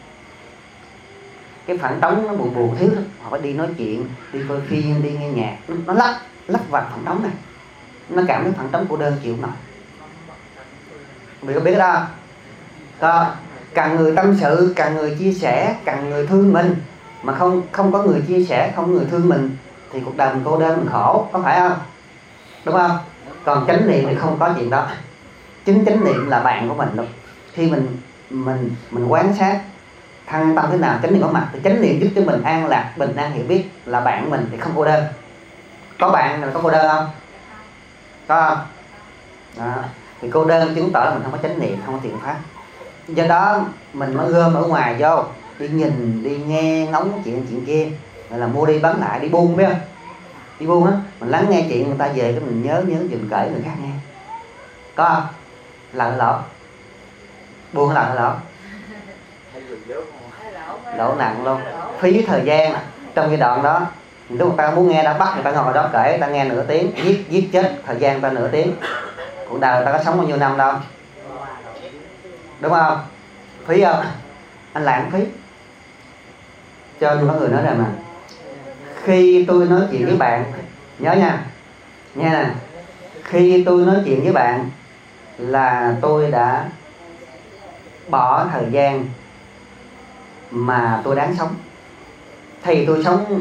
Cái phản trống nó buồn thiếu lắm. Họ phải đi nói chuyện, đi coi phim, đi nghe nhạc. Nó lắp vào phản trống này. Nó cảm thấy phản trống cô đơn chịu không nổi. Mình có biết cái đó không? Càng người tâm sự, càng người chia sẻ, càng người thương mình, mà không có người chia sẻ, không có người thương mình thì cuộc đời mình cô đơn, mình khổ, có phải không? Đúng không? Còn chánh niệm thì không có chuyện đó. Chính chánh niệm là bạn của mình luôn. Khi mình quan sát thăng tâm thế nào, chánh niệm có mặt thì chánh niệm giúp cho mình an lạc, bình an, hiểu biết là bạn mình thì không cô đơn. Có bạn là có cô đơn không? Có không? Đó. Thì cô đơn chứng tỏ là mình không có chánh niệm, không có thiện pháp. Do đó mình mới gom ở ngoài vô, đi nhìn, đi nghe, ngóng chuyện kia, gọi là mua đi bán lại, đi buôn biết không? Đi buôn á, mình lắng nghe chuyện người ta về cái mình nhớ dùm kể người khác nghe. Có không? Lận lỗ. Buôn lận lỗ. Lỗ nặng luôn. Phí thời gian trong giai đoạn đó. Lúc người ta muốn nghe, đã bắt người ta ngồi đó kể, người ta nghe nửa tiếng, giết chết thời gian người ta nửa tiếng. Cuộc đời người ta có sống bao nhiêu năm đâu. Đúng không? Phí không? Anh lãng phí. Cho nên có người nói rằng mà khi tôi nói chuyện với bạn, nhớ nha, nghe nè, khi tôi nói chuyện với bạn là tôi đã bỏ thời gian mà tôi đáng sống. Thì tôi sống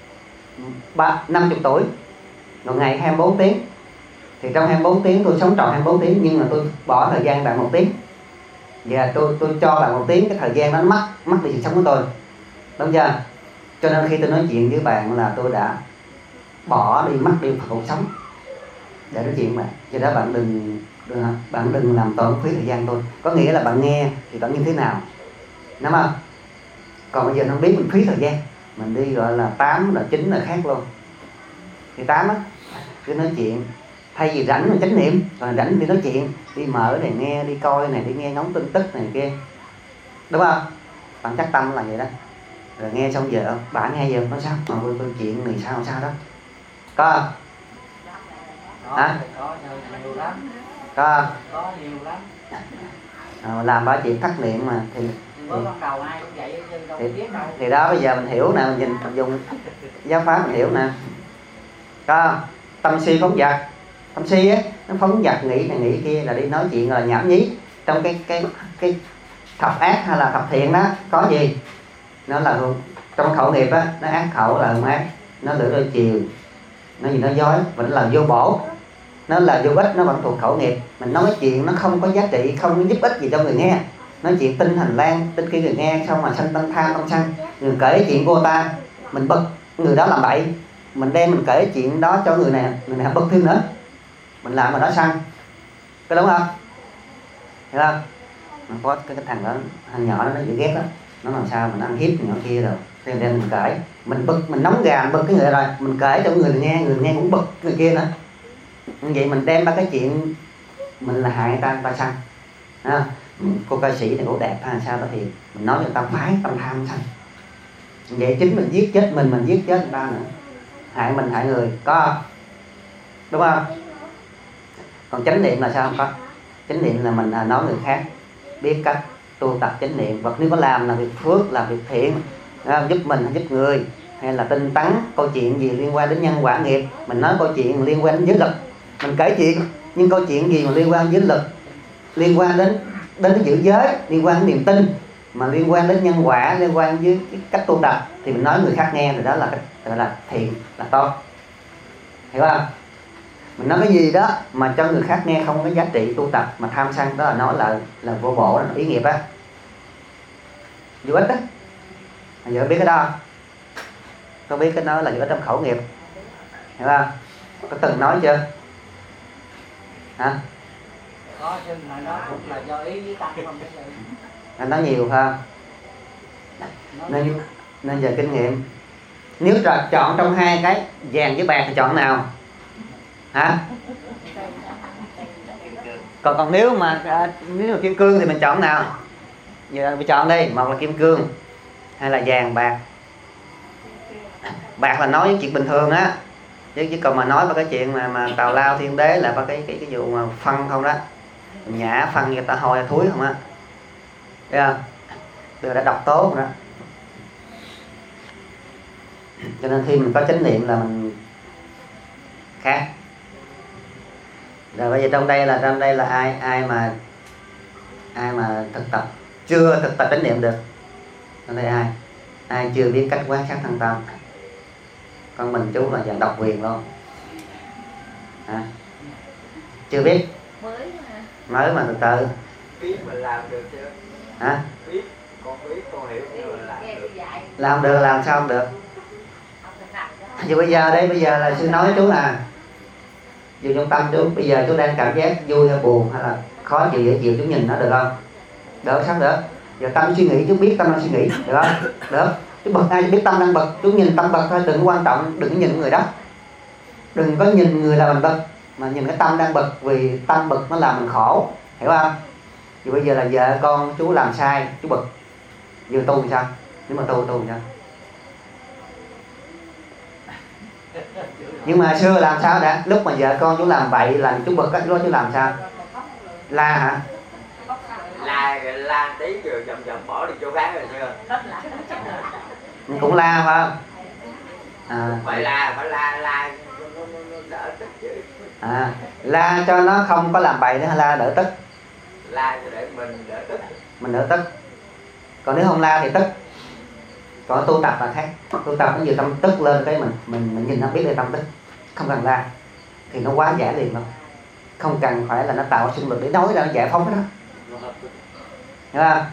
50 tuổi, một ngày 24 tiếng. Thì trong 24 tiếng tôi sống trọn 24 tiếng, nhưng mà tôi bỏ thời gian bạn 1 tiếng. Và tôi cho bạn 1 tiếng, cái thời gian đó mất đi sự sống của tôi. Đúng chưa? Cho nên khi tôi nói chuyện với bạn là tôi đã bỏ đi, mất đi cuộc sống để nói chuyện với bạn. Cho đó bạn đừng làm tổn phí thời gian tôi. Có nghĩa là bạn nghe thì bạn như thế nào, đúng không? Còn bây giờ không biết mình phí thời gian, mình đi gọi là 8 là 9 là khác luôn. Thì 8 á, cứ nói chuyện. Thay vì rảnh mình chánh niệm, còn rảnh đi nói chuyện, đi mở này nghe, đi coi này, đi nghe ngóng tin tức này kia, đúng không? Bạn chắc tâm là vậy đó. Rồi nghe xong vợ, bạn nghe vợ nói sao? Mà tôi chuyện này sao đó. Có không? Hả? Có nhiều lắm. Có không? Có nhiều lắm. Làm ba chuyện thất niệm mà thì mới ban đầu ai cũng vậy chứ đâu biết đâu. Thì đó bây giờ mình hiểu nè, mình nhìn mình dùng giáo pháp mình hiểu nè. Có không? Tâm si phóng dật. Tâm si á, nó phóng dật nghĩ này nghĩ kia là đi nói chuyện là nhảm nhí. Trong cái thập ác hay là thập thiện đó có gì? Nó là trong khẩu nghiệp á, nó ác khẩu là hung ác, nó lưỡi đôi chiều, nó gì nó dối, và nó là vô bổ, nó là vô ích, nó vẫn thuộc khẩu nghiệp. Mình nói chuyện nó không có giá trị, không có giúp ích gì cho người nghe. Nói chuyện tin hành lang, tin kia người nghe xong mà sanh tâm tham tâm sân. Người kể chuyện của ta, mình bực người đó làm bậy, mình đem mình kể chuyện đó cho người này bực thêm nữa, mình làm mà nó sân, có đúng không? Hiểu không? Nó có cái thằng đó, thằng nhỏ đó nó dữ ghét đó, nó làm sao mà nó ăn hiếp nhỏ kia rồi, đem mình kể, mình bực, mình nóng gà, mình bực cái người rồi, mình kể cho người nghe cũng bực người kia nữa. Vậy mình đem ba cái chuyện mình là hại người ta sân. Cô ca sĩ này cổ đẹp hay sao đó thì mình nói cho người ta phái tâm tham sân. Vậy chính mình giết chết mình giết chết người ta nữa, hại mình hại người, có không? Đúng không? Còn chánh niệm là sao? Không có. Chánh niệm là mình nói người khác biết cách tu tập chánh niệm, hoặc nếu có làm là việc phước, làm việc thiện, giúp mình hay giúp người, hay là tinh tấn câu chuyện gì liên quan đến nhân quả nghiệp. Mình nói câu chuyện liên quan đến giới lực, mình kể chuyện, nhưng câu chuyện gì mà liên quan đến giới lực, liên quan đến cái giữ giới, liên quan đến niềm tin, mà liên quan đến nhân quả, liên quan với cái cách tu tập, thì mình nói người khác nghe, thì đó là gọi là thiện, là tốt, hiểu không? Mình nói cái gì đó mà cho người khác nghe không có giá trị tu tập, mà tham sân, đó là nói là vô bổ, đó là ý nghiệp á, vô ích á. Giờ biết cái đó không biết cái nói là vô ích trong khẩu nghiệp, hiểu không? Có từng nói chưa? Hả? Có chứ, mà nó cũng là do ý với tâm không biết vậy. Anh nói nhiều phải không? Nên giờ kinh nghiệm, nếu chọn trong hai cái vàng với bạc thì chọn nào? Hả? Còn nếu mà kim cương thì mình chọn nào? Giờ mình chọn đi, một là kim cương hay là vàng bạc. Bạc là nói những chuyện bình thường á, chứ còn mà nói vào cái chuyện mà tào lao thiên đế là vào cái vụ mà phân không đó, nhả phân người ta hôi thúi không á, thấy không? Tôi đã đọc tốt rồi đó. Cho nên khi mình có chánh niệm là mình khác. Rồi bây giờ trong đây là ai mà chưa thực tập chánh niệm được? Trong đây ai chưa biết cách quán sát thân tâm? Con mình chú là giờ độc quyền luôn. Hả? Chưa biết? Mới mà từ từ. Biết mình làm được chưa? Hả? Biết, con hiểu nhưng mà làm được. Làm được, làm sao không được? Thì bây giờ là sư nói chú là dù trong tâm chú bây giờ chú đang cảm giác vui hay buồn hay là khó chịu dễ chịu, chú nhìn nó được không? Được, sao được? Giờ tâm suy nghĩ chú biết tâm đang suy nghĩ, được không? Được. Chú bật ai chú biết tâm đang bật, chú nhìn tâm bật thôi, đừng quan trọng, đừng nhìn người đó, đừng có nhìn người là mình bật, mà nhìn cái tâm đang bật, vì tâm bật nó làm mình khổ, hiểu không? Thì bây giờ là vợ con chú làm sai, chú bực, giờ tu thì sao? Nếu mà tu thì sao? Nhưng mà xưa làm sao đã? Lúc mà vợ con chú làm bậy, làm chú bực á, chú làm sao? La hả? La tí rồi vòng bỏ đi chỗ khác rồi chưa? Cũng la phải không? Phải la đỡ tức chứ. La cho nó không có làm bậy nữa hay la đỡ tức? La để mình đỡ tức. Mình đỡ tức. Còn nếu không la thì tức. Còn tu tập là khác. Tu tập nó vừa tâm tức lên cái mình nhìn nó biết là tâm tức, không cần la thì nó quá giải liền luôn, không cần phải là nó tạo xung lực để nói ra nó giải phóng đó, hiểu không?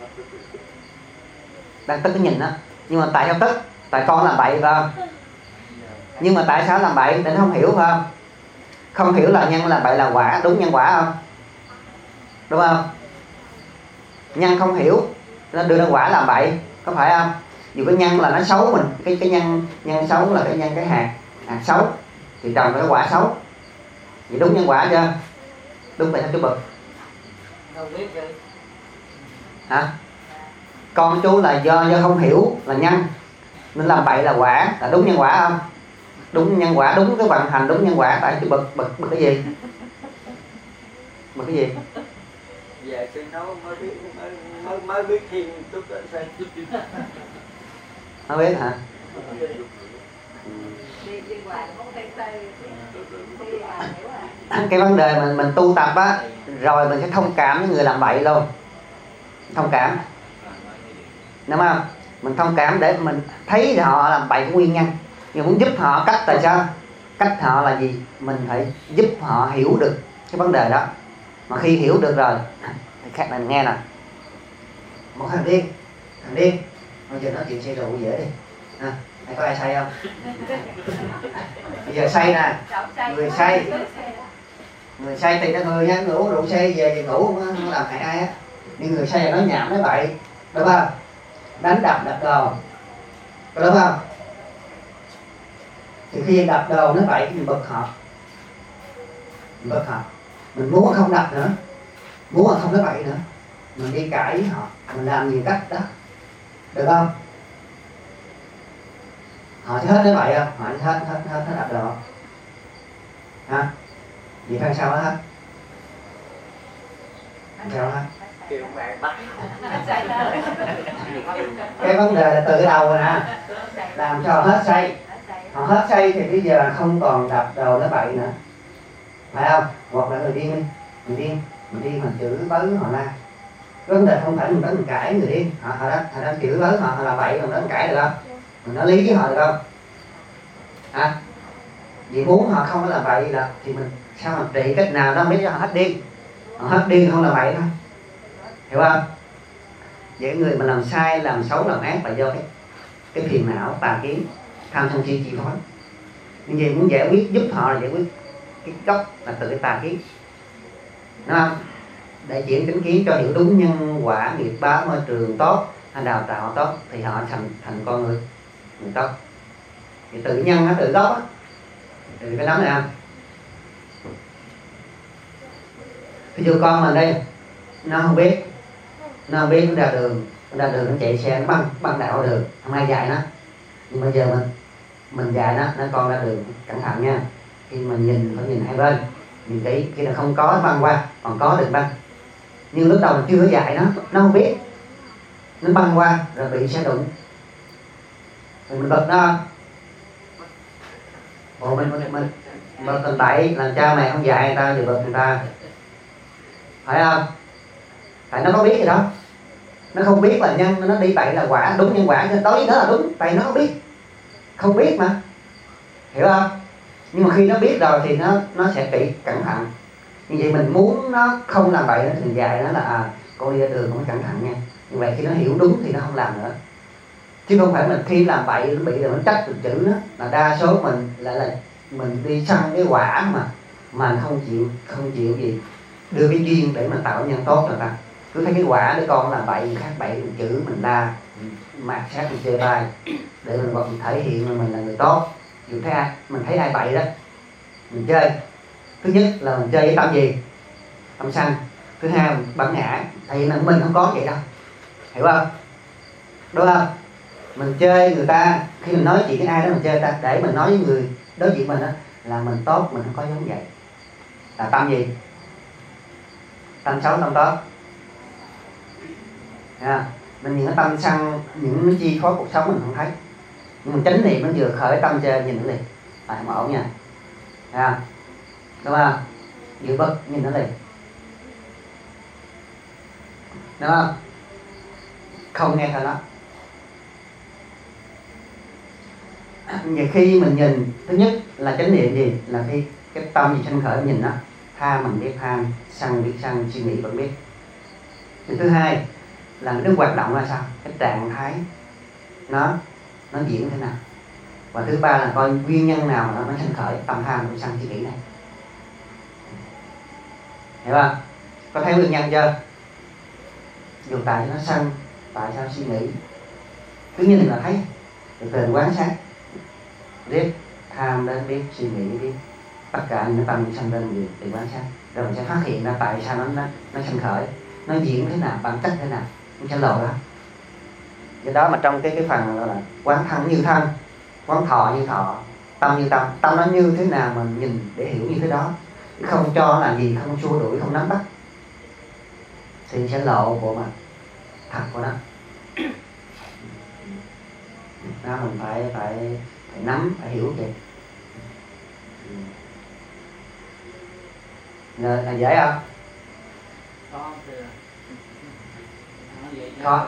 Đang tức cái nhìn đó, nhưng mà tại sao tức? Tại con làm bậy phải không? Nhưng mà tại sao làm bậy? Để nó không hiểu phải không? Không hiểu là nhân làm bậy là quả, đúng nhân quả không? Đúng không? Nhân không hiểu nó đưa ra quả làm bậy, có phải không? Dù cái nhân là nó xấu mình, cái nhân xấu là cái hạt xấu thì trồng cái quả xấu, vậy đúng nhân quả chưa? Đúng vậy sao chú bực? Đâu biết rồi. Hả? Con chú là do không hiểu là nhân nên làm bậy là quả, là đúng nhân quả không? Đúng nhân quả, đúng cái vận hành đúng nhân quả. Tại chú bực cái gì? Bực cái gì? Giờ sư nói mới biết thêm chút đó xem. Không biết hả? Cái vấn đề mình tu tập á, rồi mình sẽ thông cảm với người làm bậy luôn. Thông cảm, đúng không? Mình thông cảm để mình thấy họ làm bậy cái nguyên nhân, nhưng muốn giúp họ cách tại sao? Cách họ là gì? Mình phải giúp họ hiểu được cái vấn đề đó. Mà khi hiểu được rồi thì khác mình nghe nè. Một thằng điên bây giờ nói chuyện say rượu dễ đi. Có ai say không? Bây giờ say nè, người say thì nó người nha, ngủ rượu say về ngủ không làm hại ai á. Nhưng người say là nói nhảm nói bậy, đúng không? Đánh đập đồ, đúng không? Thì khi đập đồ nói bậy thì mình bực họ, mình muốn không đập nữa, muốn không nói bậy nữa, mình đi cãi với họ, mình làm nhiều cách đó, được không? họ sẽ hết đến vậy không? Họ sẽ hết đập đầu hả? Vì phải sao hết? Sao hết? kêu mẹ bắt. Cái vấn đề là từ cái đầu rồi nè, làm cho họ hết say. Họ hết say thì bây giờ không còn đập đầu nó bậy nữa, phải không? Hoặc là người điên đi, mình điên mình chửi bới họ la. Vấn đề không phải mình đánh mình cãi người điên, họ đang chửi bới họ là bậy, mình đánh cãi được không? Mình nói lý với họ được không? Hả? Vì muốn họ không có làm bậy là thì mình sao mình trị cách nào đó mới cho họ hết điên. Họ hết điên không làm bậy thôi, hiểu không? Vậy người mà làm sai, làm xấu, làm ác là do cái phiền não, tà kiến, tham sân si chi phối. Nhưng vậy muốn giải quyết, giúp họ là giải quyết cái gốc là từ cái tà kiến, đúng không? Để chuyển chánh kiến cho hiểu đúng nhân quả, nghiệp báo, môi trường tốt, hay đào tạo họ tốt thì họ thành con người tốt. Thì tự nhân nó tự gốc á, từ cái đó này không? Ví dụ con mình đây, nó không biết nó ra đường nó chạy xe nó băng đạo đường, không ai dạy nó. Nhưng bây giờ mình dạy nó con ra đường cẩn thận nha, khi mình nhìn phải nhìn hai bên, nhìn kỹ, khi nào không có băng qua, còn có đừng băng. Nhưng lúc đầu mình chưa có dạy nó không biết, nó băng qua rồi bị xe đụng rồi mình bật nó. Ồ mình tình bậy, làm cha mày không dạy người ta giờ bật người ta, phải không? Tại nó có biết gì đó, nó không biết là nhân, nó đi bậy là quả, đúng nhân quả, đối với nó là đúng, tại nó không biết mà, hiểu không? Nhưng mà khi nó biết rồi thì nó sẽ kỹ cẩn thận. Như vậy mình muốn nó không làm bậy thì dạy nó là con đi ra đường không cẩn thận nha. Như vậy khi nó hiểu đúng thì nó không làm nữa, chứ không phải mình khi làm bậy nó bị rồi nó trách được chữ nó. Là đa số mình lại là mình đi săn cái quả mà không chịu gì đưa cái duyên để mà tạo nhân tốt rồi ta. Cứ thấy cái quả đứa con làm bậy, khác bậy mình chữ mình la, mạt sát mình chê bai để mình thể hiện là mình là người tốt. Dù mình thấy ai bậy đó mình chơi, thứ nhất là mình chơi với tâm gì? Tâm sân. Thứ hai mình bản ngã, thì là mình không có vậy đâu, hiểu không? Đúng không? Mình chơi người ta, khi mình nói chuyện với ai đó mình chơi ta, để mình nói với người đối diện mình đó, là mình tốt, mình không có giống vậy. Là tâm gì? Tâm xấu, tâm tốt. Mình những cái tâm sân, những cái chi phối cuộc sống mình không thấy, nhưng mà chánh niệm nó vừa khởi tâm chơi nhìn nó liền, phải không ổn nha, đúng không? Vừa bật nhìn nó liền, đúng không? Không nghe theo nó. Vậy khi mình nhìn, thứ nhất là chánh niệm gì? Là khi cái tâm gì sanh khởi nhìn nó, tham mình biết tham, sân biết sân, suy nghĩ vẫn biết. Thì thứ hai là nó hoạt động là sao? Cái trạng thái nó diễn thế nào? Và thứ ba là coi nguyên nhân nào mà nó sanh khởi tâm tham của sân suy nghĩ này, hiểu không? Có thấy nguyên nhân chưa? Dù tại sao nó sân, tại sao suy nghĩ, cứ nhìn là thấy, từ quán sát, biết tham đến biết, suy nghĩ biết, tất cả những tâm sanh lên từ quán sát, rồi mình sẽ phát hiện ra tại sao nó sanh khởi, nó diễn thế nào, bản chất thế nào, nó sẽ lộ ra. Do đó mà trong cái phần là quán thân như thân, quán thọ như thọ, tâm như tâm, tâm nó như thế nào mình nhìn để hiểu như thế đó, không cho là gì, không xua đuổi, không nắm bắt, thì sẽ lộ bộ mặt thật của nó. Đó, mình phải nắm, phải hiểu kìa. Là dễ không? Khó.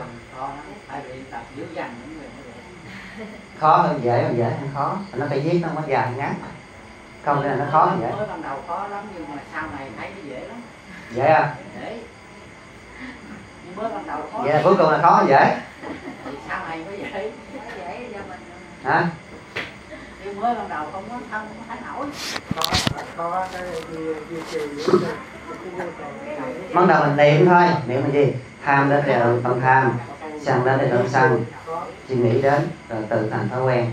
Khó hơn dễ hơn khó. Nó phải viết, nó mới dài ngắn. Không nên là nó khó hơn dễ. Mới ban đầu khó lắm nhưng mà sau này thấy nó dễ lắm. Dễ không? Dễ. Nhưng mới ban đầu khó. Vậy là cuối cùng là khó hơn dễ. Thì sau này mới dễ. Dễ cho mình. Hả? Nhưng mới ban đầu không có thân, không thấy nổi. Có cái duy trì. Ban đầu mình niệm thôi, niệm là gì? Tham đến đều tâm tham, sân đến đều tâm sân, suy nghĩ đến rồi tự thành thói quen.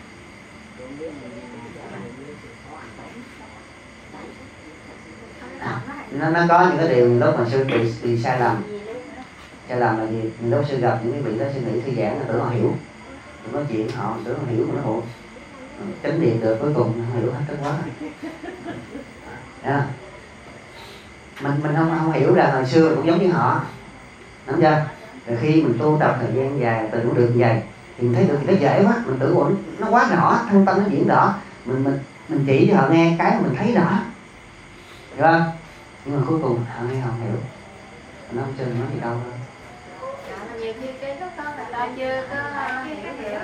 Nó có những cái điều lúc mà sư bị sai lầm là gì? Lúc sư gặp những cái vị đó sư nghĩ thư giãn là tưởng họ hiểu, nói chuyện họ tưởng hiểu mà nó hộ chánh niệm được, cuối cùng không hiểu hết cái quá. Mình không hiểu là hồi xưa cũng giống như họ, đúng chưa? Rồi khi mình tu tập thời gian dài, từ cũng được dài thì mình thấy được thì nó dễ quá, mình tưởng nó quá rõ, thân tâm nó diễn rõ, mình chỉ cho họ nghe cái mình thấy rõ, hiểu không? Nhưng mà cuối cùng họ nghe họ không hiểu, nó không chơi nói gì đâu. Nhiều khi cái lúc đó người ta chưa có hiểu được.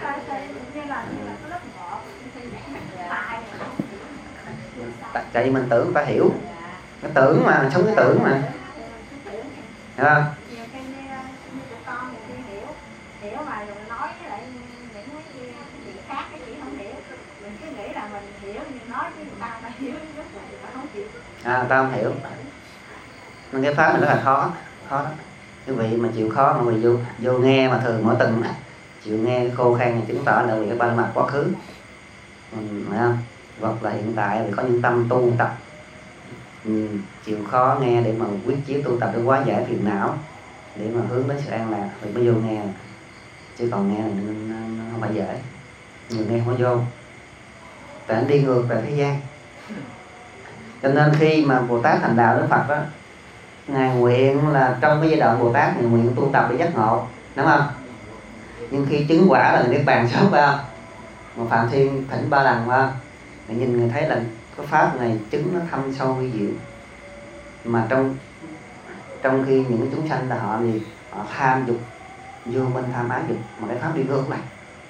Tại vì mình tưởng người ta hiểu, cái tưởng mà, sống cái tưởng mà, hiểu không? Nhiều khi như tụi con thì hiểu mà rồi nói với lại những cái chuyện khác cái chuyện không hiểu, mình cứ nghĩ là mình hiểu nhưng nói với người ta hiểu rất là người ta không chịu. Người ta không hiểu, nên cái pháp mình rất là khó đó. Cái vị mà chịu khó mà vị vô nghe mà thường mỗi tuần chịu nghe khô khan thì chứng tỏ là vị cái ban mặt quá khứ, phải không? Hoặc là hiện tại thì có những tâm tu tập, chịu khó nghe để mà quyết chí tu tập để hóa giải phiền não, để mà hướng đến sự an lạc thì mới vô nghe. Chứ còn nghe là nó không phải dễ, người nghe không có vô, tại anh đi ngược về thế gian. Cho nên khi mà Bồ Tát thành đạo Đức Phật đó, Ngài nguyện là trong cái giai đoạn Bồ Tát Ngài nguyện tu tập để giác ngộ, đúng không? Nhưng khi chứng quả là Niết Bàn sớm, phải không? Mà Phạm Thiên thỉnh 3 lần, phải không? Để nhìn người thấy là cái pháp này chứng nó thâm sâu vi diệu. Mà trong khi những cái chúng sanh là họ thì họ tham dục, vô minh tham ái dục, mà cái pháp đi ngược lại.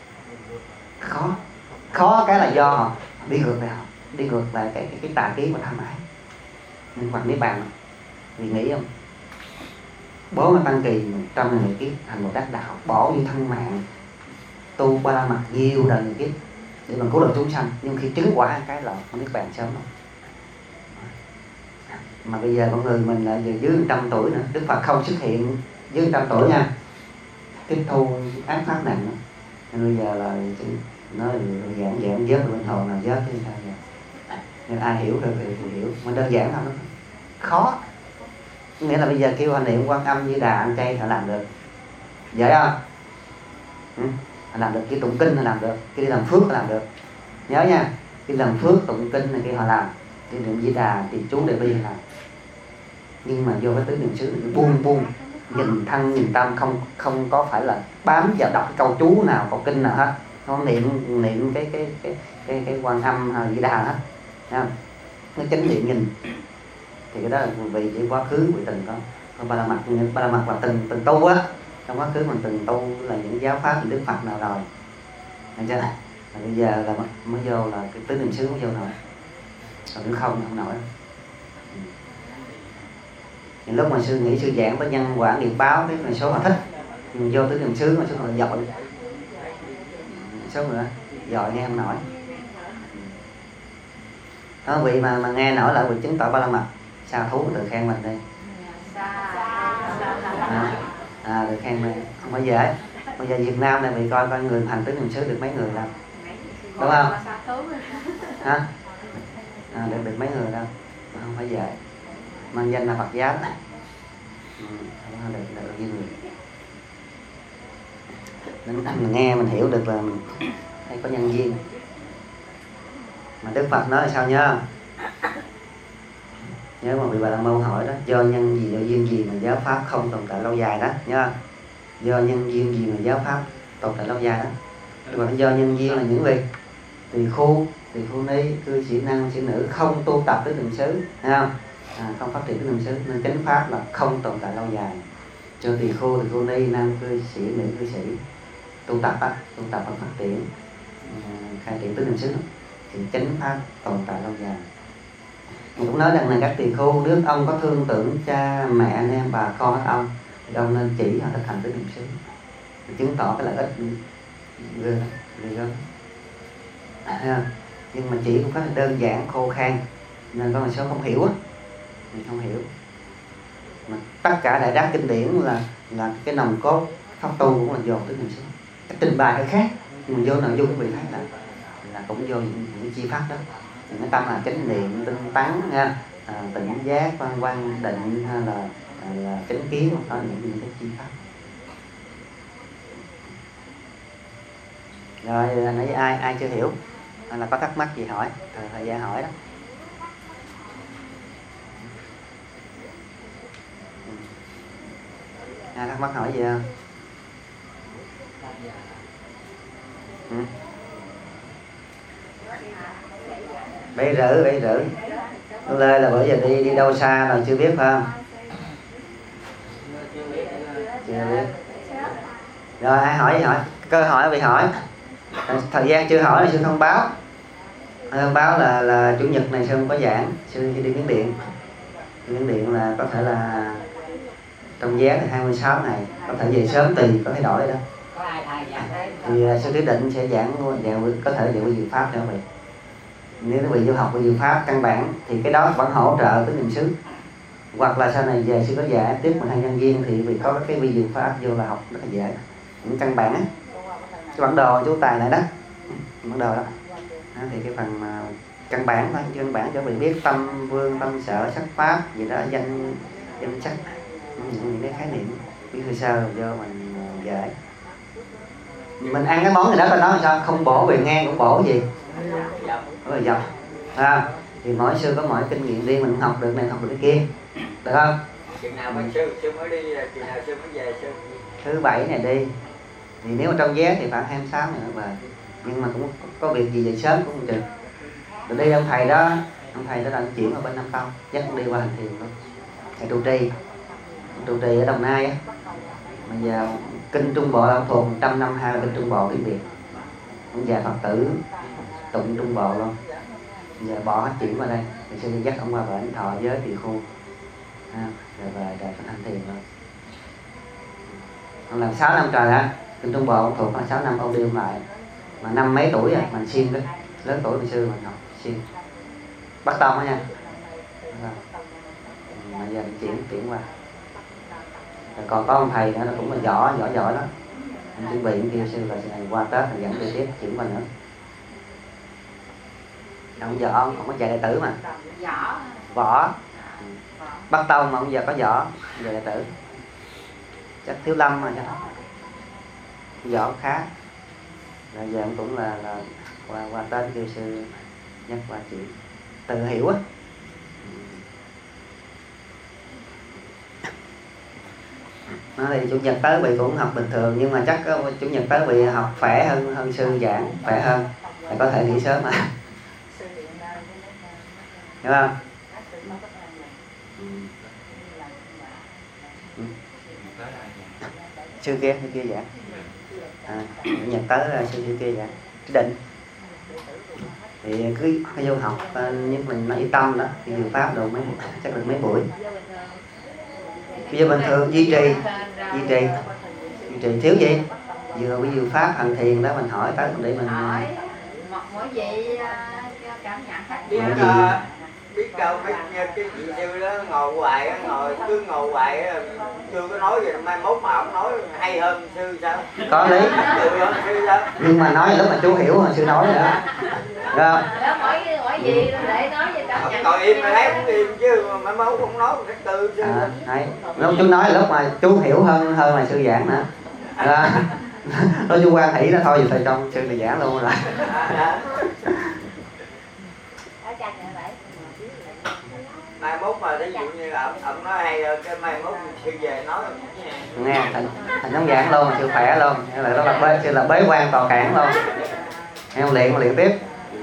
Khó cái là do họ đi ngược lại, đi ngược lại cái tà kiến và tham ái. Nhưng hoặc Niết Bàn vì nghĩ không? 40 tăng kỳ 100 ngày kiếp thành Bồ Tát đạo, bỏ đi thân mạng tu qua la mặt nhiều đời kiếp để mà cứu độ chúng sanh, nhưng khi chứng quả cái là Niết Bàn sớm lắm. Mà bây giờ con người mình là dưới 100 tuổi nữa, Đức Phật không xuất hiện dưới 100 tuổi nha, tiếp thu ác pháp nặng nữa. Nên bây giờ là nói giảng vớt linh hồn nào vớt chứ sao vậy? Nên ai hiểu được thì hiểu, mà đơn giản thôi, khó. Nghĩa là bây giờ kêu hành niệm Quan Âm Như Đà ăn chay họ làm được, dễ không? Họ làm được, cái tụng kinh họ làm được, cái đi làm phước họ làm được, nhớ nha. Cái làm phước tụng kinh này kia họ làm, cái niệm Di Đà thì chú Đại Bi họ làm. Nhưng mà vô cái tứ niệm xứ buông nhìn thân nhìn tâm, không có phải là bám vào đọc cái câu chú nào, câu kinh nào hết, không niệm cái Quan Âm hay Di Đà hết, không? Nó chánh niệm nhìn thì cái đó là vì cái quá khứ của từng có ba la mật là từng tu á, trong quá khứ mình từng tu là những giáo pháp của Đức Phật nào rồi, thấy chưa? Mà bây giờ là mới vô là cái tứ niệm xứ mới vô nổi, còn nếu không nổi. Những lúc mà sư nghĩ sư giảng với nhân quả nghiệp báo cái này số họ thích, nhưng vô tứ niệm xứ mà số họ giỏi, số nữa giỏi nghe không nổi. Đó, vị mà nghe nổi lại vị chứng tỏ ba la mật, sao thú tự khen mình đi. Được khen mình không phải dễ. Bây giờ Việt Nam này bị coi người thành tứ niệm xứ được mấy người đâu, đúng không? Hả? Được mấy người đâu, không phải dễ. Mang danh là Phật giáo, không được như người. Nên mình nghe mình hiểu được là mình thấy có nhân duyên. Mà Đức Phật nói là sao nhớ? Nhớ mà bị Bà La Môn hỏi đó, do nhân gì, do duyên gì mà giáo pháp không tồn tại lâu dài đó, nhớ không? Do nhân duyên gì mà giáo pháp tồn tại lâu dài đó. Mà do nhân duyên là những việc tỳ khu ni, cư sĩ nam, sĩ nữ không tu tập tới niệm xứ, thấy không? Không phát triển tới niệm xứ, nên chánh pháp là không tồn tại lâu dài. Cho tỳ khu ni, nam cư sĩ, nữ cư sĩ tu tập và phát triển, khai triển tới niệm xứ thì chánh pháp tồn tại lâu dài. Mình cũng nói rằng là các tỳ khu, nếu ông có thương tưởng cha mẹ anh em bà con các ông thì ông nên chỉ họ thực hành tới niệm xứ, chứng tỏ cái lợi ích ghê lắm. Nhưng mà chỉ cũng rất là đơn giản khô khan, nên có một số không hiểu á, mình không hiểu. Mà tất cả đại đắc kinh điển là cái nòng cốt pháp tu cũng là dồn tới niệm xứ. Cái trình bày hơi khác, nhưng mà vô nội dung quý vị thấy là cũng vô những chi pháp đó. Những cái tâm là chánh niệm, tinh tấn ha, tỉnh giác, văn định hay là chánh kiến, hoặc là những cái chi pháp. Rồi nãy ai chưa hiểu hay là có thắc mắc gì hỏi, thời gian hỏi đó. Ai thắc mắc hỏi gì không? Ừ. 7:30 Lê là bữa giờ đi đâu xa rồi chưa biết phải không? Chưa biết. Rồi ai hỏi gì hỏi, cơ hội bị hỏi. Thời gian chưa hỏi thì sư thông báo. Thông báo là chủ nhật này sư không có giảng, sư đi Miến Điện. Miến Điện là có thể là trong vé thì 26 ngày, có thể về sớm tùy, có thay đổi đó. Thì sư quyết định sẽ giảng có thể dạy quy diệu pháp cho quý vị. Nếu quý vị vô học quy diệu pháp căn bản thì cái đó vẫn hỗ trợ tới niệm xứ. Hoặc là sau này về sư có dạy tiếp một hai nhân viên thì vì có cái quy diệu pháp vô là học rất là dễ. Những căn bản á, cái bản đồ chú tài lại đó, bản đồ đó. Thì cái phần mà căn bản thôi, căn bản cho quý vị biết tâm vương, tâm sở, sắc pháp gì đó, danh sắc, những cái khái niệm biết sơ sơ vô mình dễ. Mình ăn cái món này đó coi nói làm sao, không bổ về ngang cũng bổ gì rồi dọc thì mỗi sư có mỗi kinh nghiệm riêng, mình học được này học được cái kia, được không? Chừng nào mà sư mới đi, chừng nào sư mới về sư? Thứ 7 này đi, thì nếu mà trong vé thì khoảng 26 nữa về, nhưng mà cũng có việc gì về sớm cũng không chừng. Rồi đi ông thầy đó đang chuyển ở bên Nam Tông, dắt đi qua hành thiền luôn. Thầy trụ trì ở Đồng Nai á, mà giờ kinh Trung Bộ ông thuộc 100 năm hai kinh Trung Bộ tiếng Việt, ông già Phật tử tụng Trung Bộ luôn. Giờ bỏ hết chuyển qua đây, thì sư đi dắt ông qua bển thọ giới tỳ khu, rồi về đại hành thiền luôn. Ông làm 6 năm trời á, kinh Trung Bộ ông thuộc 6 năm ông đi ông lại, mà năm mấy tuổi rồi, mình xiên đó, lớn tuổi hồi xưa mình học xiên, bắt tông đó nha. Mà giờ mình chuyển qua. Rồi còn có ông thầy nữa, nó cũng là giỏi đó. Anh chuẩn bị cũng kêu sư là này qua Tết thì dẫn đi tiếp chuyển qua nữa. Ông võ, ông có dạy đệ tử mà. Võ. Bắt tông mà ông giờ có võ, dạy đệ tử. Chắc thiếu lâm mà chắc. Võ khá. Rồi giờ ông cũng là qua Tết kêu sư nhắc qua chuyện tự hiểu á. Nó thì chủ nhật tới bị cũng học bình thường, nhưng mà chắc chủ nhật tới bị học khỏe hơn sư giảng, khỏe hơn, thì có thể nghỉ sớm mà, hiểu không? Sư kia giảng, chủ nhật tới là sư kia giảng, định thì cứ vô học, nhưng mình nói tâm đó, thì điều pháp được chắc được mấy buổi. Bây giờ bình thường duy trì thiếu gì vừa với diệu pháp hành thiền đó, mình hỏi tới để mình hỏi mỗi vị cảm nhận khác biết đâu mấy cái vị sư đó ngồi hoài chưa có nói gì, mai mốt mà ông nói hay hơn sư sao? Có lý. Nhưng mà nói lúc mà chú hiểu rồi sư nói rồi đó. Đó, mỗi gì để nói về cảm nhận. Còn im mà thấy cũng im chứ mà mai mốt không nói cái từ sư. Lúc chú nói lúc mà chú hiểu hơn là sư giảng nữa. Nói chú quan hỷ đó thôi, giờ thầy trong sư là giảng luôn rồi. Mai mốt mà ví dụ như ông nói hay hơn, cái mai mốt sư về nói nghe thành giống giảng luôn, sư khỏe luôn, đó là sư là bế quan toàn cản luôn. Em luyện tiếp.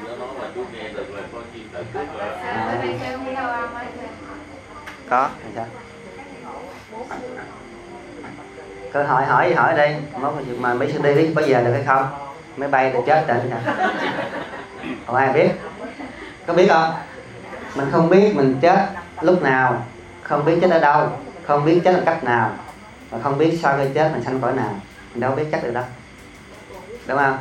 Có sao? Cơ hội hỏi ở đây, mà mấy sư đi biết có về được hay không? Máy bay được chết rồi hả? Không ai biết. Có biết không? Mình không biết mình chết lúc nào, không biết chết ở đâu, không biết chết là cách nào, và không biết sau khi chết mình sanh cõi nào, mình đâu biết chắc được đâu, đúng không?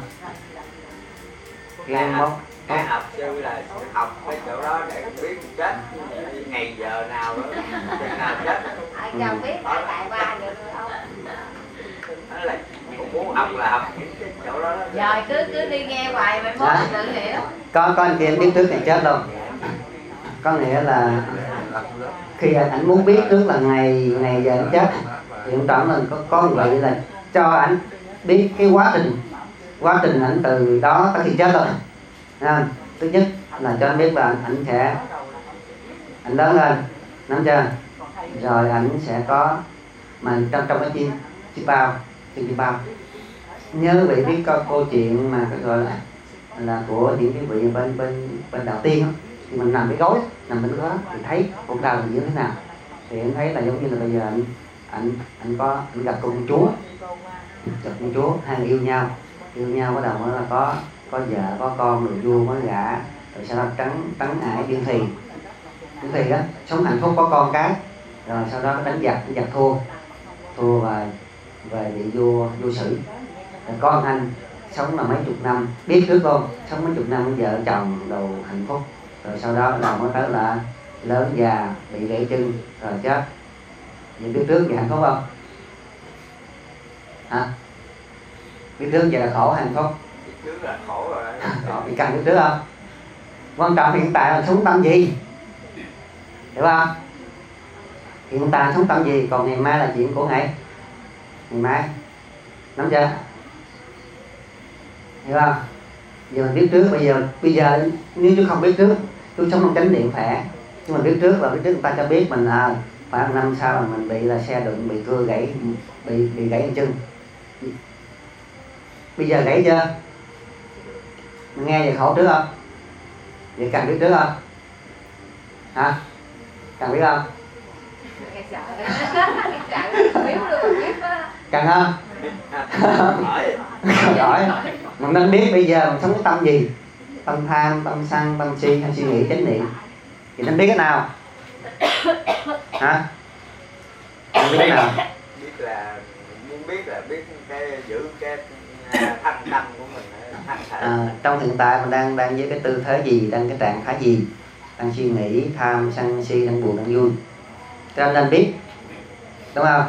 Cái học sư là học cái chỗ đó để biết chết ngày giờ nào đó, chừng nào chết. Chồng biết tại ba được không? Đó là cũng muốn học là học cái chỗ đó. Rồi cứ đi nghe hoài mai mốt tự hiểu. Có anh kia biết trước ngày chết luôn. Có nghĩa là khi anh muốn biết trước là ngày giờ anh chết thì ông Trọng mình có một vị là cho anh biết cái quá trình quá trình ảnh từ đó tới khi chết rồi. Thứ nhất là cho anh biết là ảnh lớn lên, nắm chưa? Rồi ảnh sẽ có mà trong cái chiếc bao nhớ vị biết câu chuyện mà cái gọi là của những cái vị bên đầu tiên đó. Thì mình nằm cái gối, nằm bên đó thì thấy cuộc đời mình như thế nào, thì anh thấy là giống như là bây giờ anh gặp con chúa, hai người yêu nhau bắt đầu mới là có vợ có con rồi vua mới gả, rồi sau đó trắng ải điên thì đó sống hạnh phúc có con cái, rồi sau đó đánh giặc thua và về vị vua sử. Rồi con anh sống là mấy chục năm, biết trước luôn, sống mấy chục năm với vợ chồng đầu hạnh phúc, rồi sau đó là mới tới là lớn già bị gãy chân rồi chết. Vậy biết trước vậy hạnh phúc không? Hả? Biết trước vậy là khổ hạnh phúc? Biết trước là khổ rồi. Bị cần biết trước không? Quan trọng hiện tại là sống tâm gì, hiểu không? Hiện tại sống tâm gì, còn ngày mai là chuyện của ngày mai, nắm chưa? Hiểu không? Giờ mình biết trước, bây giờ nếu chú không biết trước, chú sống trong chánh niệm khỏe, nhưng mà biết trước người ta cho biết mình khoảng 1 năm sau là mình bị là xe đụng, bị cưa gãy, bị gãy chân. Bây giờ gãy chưa? Mình nghe vậy khổ trước không? Vậy cần biết trước không? Hả? Cần biết không? Cần không? Giỏi. Mình nên biết bây giờ mình sống cái tâm gì, tâm tham, tâm sân, tâm si hay suy nghĩ chánh niệm, thì nên biết cái nào? Hả? Mình biết cái nào? Biết là muốn biết cái giữ cái thanh tâm của mình, thanh thể. Trong hiện tại mình đang với cái tư thế gì, đang cái trạng thái gì, đang suy nghĩ tham sân si, đang buồn đang vui, cho nên biết, đúng không?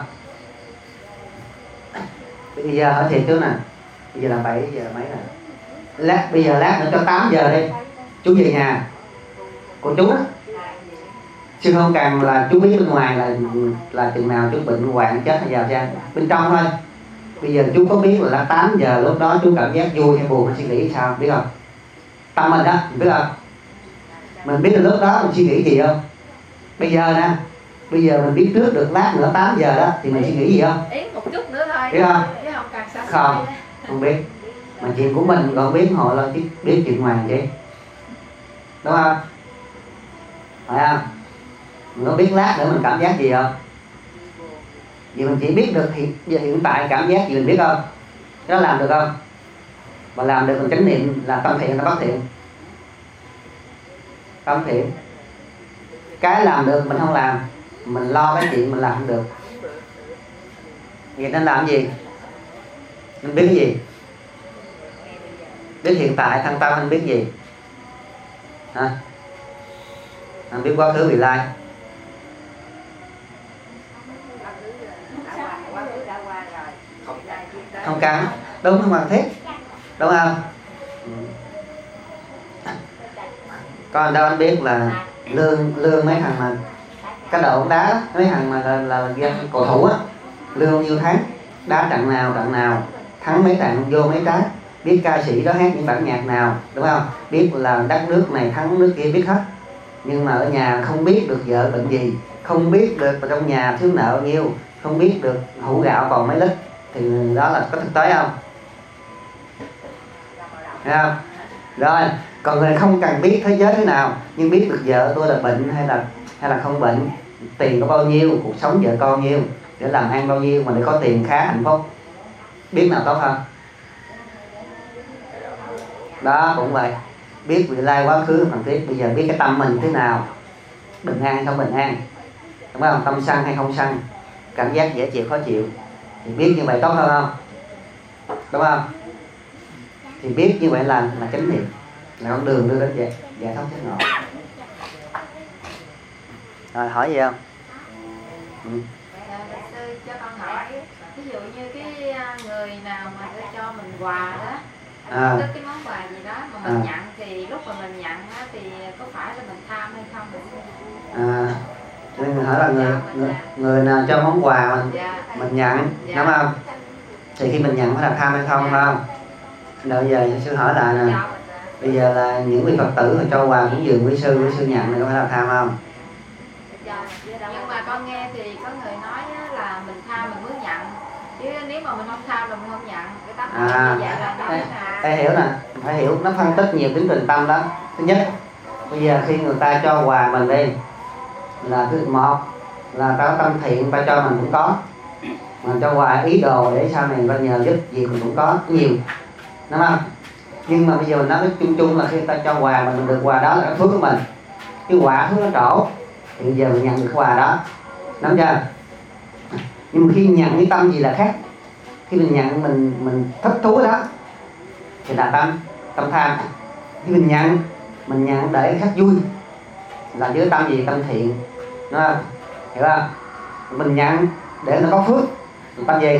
Bây giờ hỏi thiệt chú nè, bây giờ là 7 giờ mấy nè, bây giờ lát nữa cho 8 giờ đi, chú về nhà của chú đó. Chứ không cần là chú biết bên ngoài là chừng nào chú bệnh hoạn chết hay vào ra, bên trong thôi. Bây giờ chú có biết là 8 giờ lúc đó chú cảm giác vui hay buồn hay suy nghĩ sao, biết không? Tâm mình đó, biết không? Mình biết là lúc đó mình suy nghĩ gì không? Bây giờ nè, bây giờ mình biết trước được lát nữa 8 giờ đó thì mình suy nghĩ gì không? Ý một chút nữa thôi. Biết không? Không, không biết. Mà chuyện của mình còn biết họ là biết chuyện ngoài chứ, đúng không? Phải không? Mình có biết lát nữa mình cảm giác gì không? Vì mình chỉ biết được hiện tại cảm giác gì mình biết không? Cái đó làm được không? Mà làm được mình chánh niệm là tâm thiện hay bất thiện? Tâm thiện. Cái làm được mình không làm, mình lo cái chuyện mình làm không được. Vậy nên làm gì? Mình biết cái gì? Biết hiện tại thân tâm anh biết gì? Hả? Anh biết quá khứ vị lai. Không cần, đúng không cần thiết, đúng không? Còn đâu anh biết là lương mấy thằng mà cái đội bóng đá đó, mấy thằng mà là cầu thủ á, lương bao nhiêu tháng, đá trận nào thắng mấy trận vô mấy trái, biết ca sĩ đó hát những bản nhạc nào, đúng không? Biết là đất nước này thắng nước kia biết hết. Nhưng mà ở nhà không biết được vợ bệnh gì, không biết được trong nhà thiếu nợ bao nhiêu, không biết được hũ gạo còn mấy lít, thì đó là có thực tế không? Thấy không? Rồi, còn người không cần biết thế giới thế nào, nhưng biết được vợ tôi là bệnh hay là không bệnh, tiền có bao nhiêu, cuộc sống vợ con nhiêu, để làm ăn bao nhiêu mà để có tiền khá hạnh phúc, biết nào tốt hơn? Đó cũng vậy, biết vị lai quá khứ phần tiếp, bây giờ biết cái tâm mình thế nào, bình an hay không bình an, đúng không? Tâm sân hay không sân, cảm giác dễ chịu khó chịu, thì biết như vậy tốt hơn không? Đúng không? Thì biết như vậy là chánh niệm, là con đường đưa đến giải thoát giác ngộ. Rồi hỏi gì không? Sư cho con hỏi, ví dụ như cái người nào mà để cho mình quà đó, tức cái món quà gì đó mà mình nhận, thì lúc mà mình nhận á, thì có phải là mình tham hay không? Cho nên mình hỏi là người nào cho món quà mình nhận, đúng không? Thì khi mình nhận phải là tham hay không, phải không? Rồi giờ sư hỏi lại nè, bây giờ là những vị Phật tử mà cho quà cúng dường quý sư nhận này có phải là tham không? Nhưng mà con nghe thì có người nói là mình tham mình mới nhận, chứ nếu mà mình không tham là mình không nhận. Cái tác như vậy là như thế nào? Phải hiểu nè, phải hiểu, nó phân tích nhiều tiến trình tâm đó. Thứ nhất, bây giờ khi người ta cho quà mình đi là thứ một là ta có tâm thiện, ta cho mình cũng có. Mà cho quà ý đồ để sau này ta nhờ giúp gì mình cũng có nhiều, đúng không? Nhưng mà bây giờ mình nói chung chung là khi ta cho quà mình được quà đó là cái phước của mình, cái quả phước nó trổ thì bây giờ mình nhận được quà đó, nắm chưa? Nhưng mà khi nhận cái tâm gì là khác. Khi mình nhận mình thích thú đó thì là tâm tham. Khi mình nhận để khác vui là với tâm gì? Tâm thiện, đúng không? Hiểu không? Mình nhận để nó có phước, tâm gì?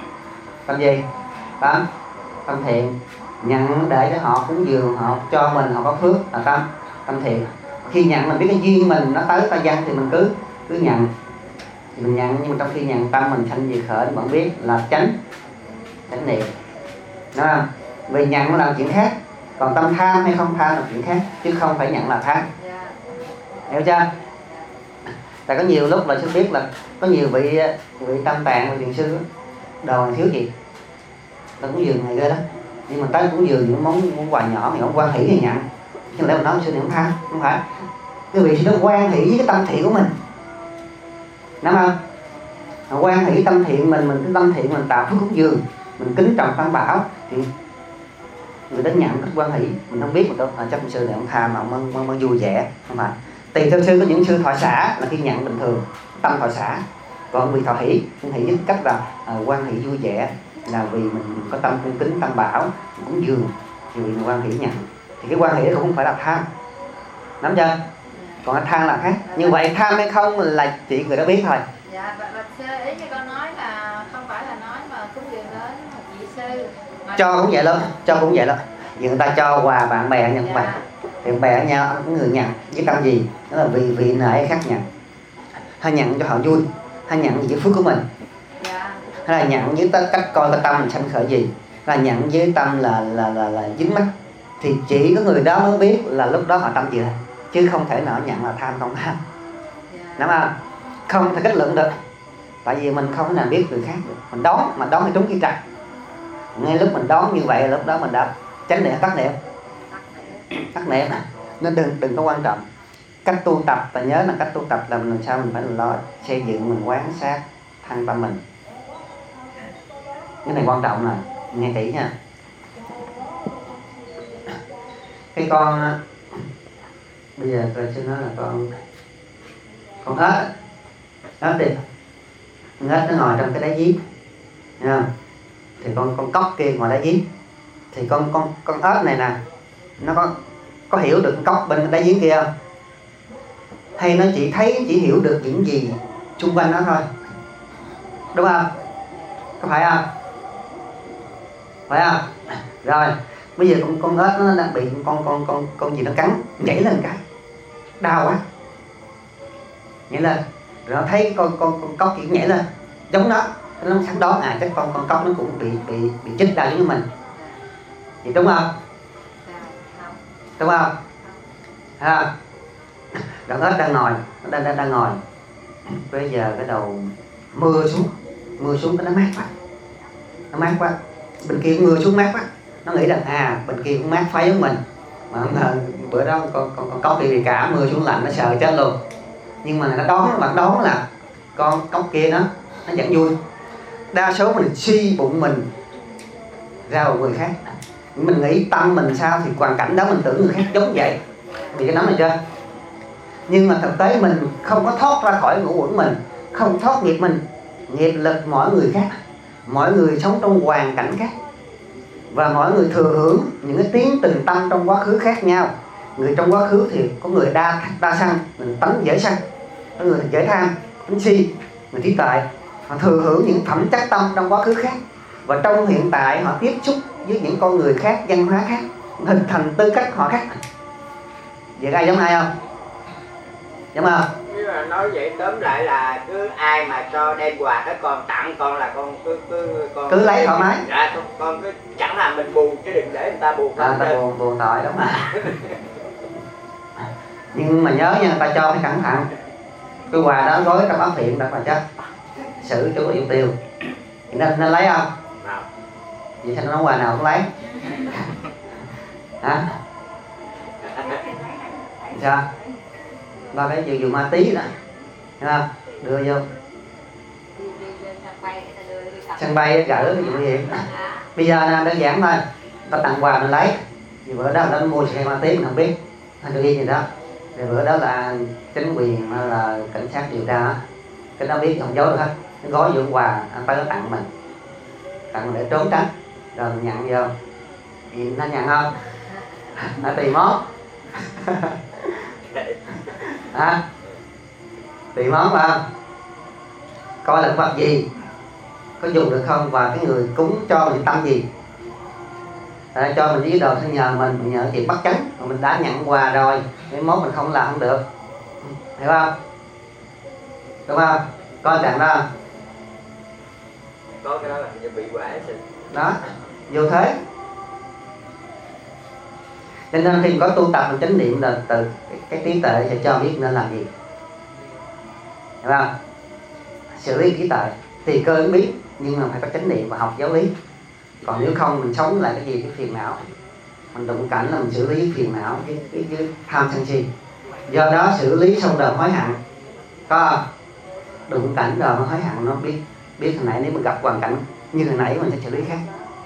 Tâm thiện. Nhận để cho họ cúng dường, họ cho mình, họ có phước là tâm thiện. Khi nhận mình biết cái duyên mình nó tới ta văn thì mình cứ nhận. Thì mình nhận, nhưng mà trong khi nhận tâm mình sanh diệt khởi, bạn biết là chánh niệm, đúng không? Vì nhận nó làm chuyện khác, còn tâm tham hay không tham là chuyện khác, chứ không phải nhận là tham. Hiểu chưa? Tại có nhiều lúc là sư biết là có nhiều vị tâm tạng, vị thiền sư đồ thiếu gì ta cũng dường này ghê đó, nhưng mà tới cũng dường những món quà nhỏ thì ông quan hỷ thì nhận, nhưng mà mình nói sư này không tham, không phải. Cái vị nó quan hỷ với cái tâm thiện của mình, đúng không? Quan hỷ tâm thiện mình cái tâm thiện mình tạo phước cúng dường, mình kính trọng tam bảo thì người đến nhận cái quan hỷ. Mình không biết mà chắc sư này ông tham mà ông vui vẻ, không phải. Tùy theo sư, có những sư thọ xả là khi nhận bình thường, tâm thọ xả. Còn vị thọ hỷ với cách là quan hỷ vui vẻ, là vì mình có tâm cung kính tam bảo, cúng dường thì vị quan hỷ nhận. Thì cái quan hỷ đó không phải là tham, nắm chưa? Còn tham là khác. Như vậy tham hay không là chỉ người đó biết thôi. Dạ, và ý như con nói là không phải là nói mà cúng dường đến một vị sư mà cho cũng vậy đó. Vì người ta cho quà bạn bè nhận quà, thì bạn bè ở nhau có người nhận với tâm gì? Đó là vì vị nể khác nhận. Hay nhận cho họ vui, hay nhận với phước của mình, hay là nhận với cách coi cái tâm mình sanh khởi gì, hay là nhận với tâm là dính mắc, thì chỉ có người đó mới biết là lúc đó họ tâm gì thôi, chứ không thể nào nhận là tham không tham, đúng không? Không thể kết luận được, tại vì mình không thể nào biết người khác được. Mình đoán thì trúng cái trặc. Ngay lúc mình đoán như vậy, lúc đó mình đã tránh niệm, tắt niệm. Nên đừng có quan trọng. Cách tu tập, ta nhớ là cách tu tập là làm sao mình phải lo xây dựng, mình quán sát thân tâm mình. Cái này quan trọng nè, nghe kỹ nha. Cái con bây giờ tôi sẽ nói là con ếch đi, con ếch nó ngồi trong cái đáy giếng, nha. Thì con cóc kia ngồi đáy giếng, thì con ếch này nè, nó có hiểu được con cóc bên cái đáy giếng kia không? Hay nó chỉ hiểu được những gì xung quanh nó thôi, đúng không? Có phải không? Phải không? Rồi bây giờ con ếch nó đang bị con gì nó cắn, nhảy lên cái đau quá, nhảy lên, rồi nó thấy con cóc kia nhảy lên giống nó sẵn đón chắc con cóc nó cũng bị chích đau giống như mình, thì đúng không? Đúng không? Ha. Con ếch đang ngồi, nó đang ngồi. Bây giờ cái đầu mưa xuống cái nó mát quá, bên kia mưa xuống mát quá, nó nghĩ rằng bên kia cũng mát phái với mình, mà không ngờ bữa đó con cóc bị cả mưa xuống lạnh, nó sợ chết luôn. Nhưng mà nó đoán là con cóc kia nó vẫn vui. Đa số mình suy bụng mình ra vào người khác, mình nghĩ tâm mình sao thì hoàn cảnh đó mình tưởng người khác giống vậy, vì cái đó này chưa. Nhưng mà thực tế mình không có thoát ra khỏi ngũ uẩn mình, không thoát nghiệp mình. Nghiệp lực mỗi người khác, mỗi người sống trong hoàn cảnh khác, và mỗi người thừa hưởng những cái tiến tình tâm trong quá khứ khác nhau. Người trong quá khứ thì có người đa sân, mình tánh dễ sân, có người dễ tham, tính si, người trí tuệ. Họ thừa hưởng những phẩm chất tâm trong quá khứ khác, và trong hiện tại họ tiếp xúc với những con người khác, văn hóa khác, hình thành tư cách họ khác. Vậy ai giống ai không? Giống không? nói vậy tóm lại là cứ ai mà cho đem quà tới con tặng con là con con cứ lấy thoải mái. Dạ, con cứ chẳng là mình buồn chứ đừng để người ta buồn. Người ta buồn tội đúng rồi. Nhưng mà nhớ nha, người ta cho phải cẩn thận. Cái quà đó gói trong áo thiện đó mà chắc xử chú yêu tiêu. Nên lấy không? Vậy sao nó quà nào cũng lấy? Hả? Sao? Ba cái dù ma tí đó, thấy không? Đưa vô sân bay gỡ cái chuyện gì. Bây giờ đơn giản thôi, ta tặng quà mình lấy. Vì bữa đó nó mua xe ma tí mình không biết, hay được gì đó. Thì bữa đó là chính quyền hay là cảnh sát điều tra á, cái nó biết không giấu được hết. Nó gói vô quà anh phải nó tặng mình để trốn tránh, rồi mình nhận vô. Thì nó nhận không? Nó tùy món. Hả? Tùy món phải không? Coi là vật gì, có dùng được không, và cái người cúng cho mình tâm gì. Cho mình với đồ sẽ nhờ mình nhờ chuyện bắt chánh, mà mình đã nhận quà rồi, cái món mình không làm không được, hiểu không? Đúng không? Coi chẳng đó. Có cái đó là bị quả sinh. Đó, vô thế. Cho nên khi có tu tập chánh niệm là từ cái trí tuệ sẽ cho biết nên làm gì, hiểu không? Xử lý trí tuệ thì cơ ứng biết, nhưng mà phải có chánh niệm và học giáo lý. Còn nếu không mình sống lại cái gì, cái phiền não, mình đụng cảnh là mình xử lý cái phiền não, cái tham sân si. Do đó xử lý xong đời hối hận, có không? Đụng cảnh rồi nó hối hận, nó biết hồi nãy nếu mình gặp hoàn cảnh như hồi nãy mình sẽ xử lý khác.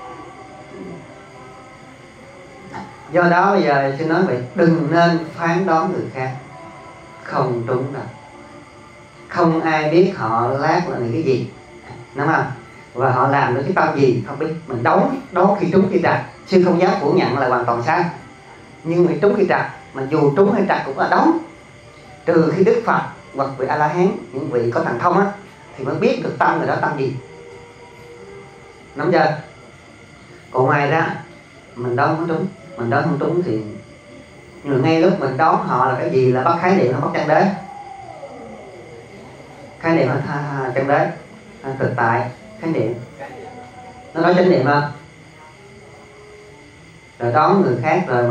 Do đó bây giờ tôi nói vậy, đừng nên phán đoán người khác không trúng đâu. Không ai biết họ lát là cái gì, đúng không? Và họ làm được cái tâm gì không biết. Mình đấu khi trúng khi trật, sư không dám phủ nhận là hoàn toàn sai. Nhưng mà trúng khi trật, mà dù trúng hay trật cũng là đấu. Trừ khi Đức Phật hoặc vị A La Hán, những vị có thần thông á, thì mới biết được tâm người đó tâm gì, nắm chưa? Còn ngoài ra mình đoán không trúng, mình đoán không trúng thì nhưng ngay lúc mình đoán họ là cái gì là bắt khái niệm, nó bắt chân đế. Khái niệm là chân đế, thực tại, khái niệm. Nó nói chánh niệm không? Rồi đoán người khác rồi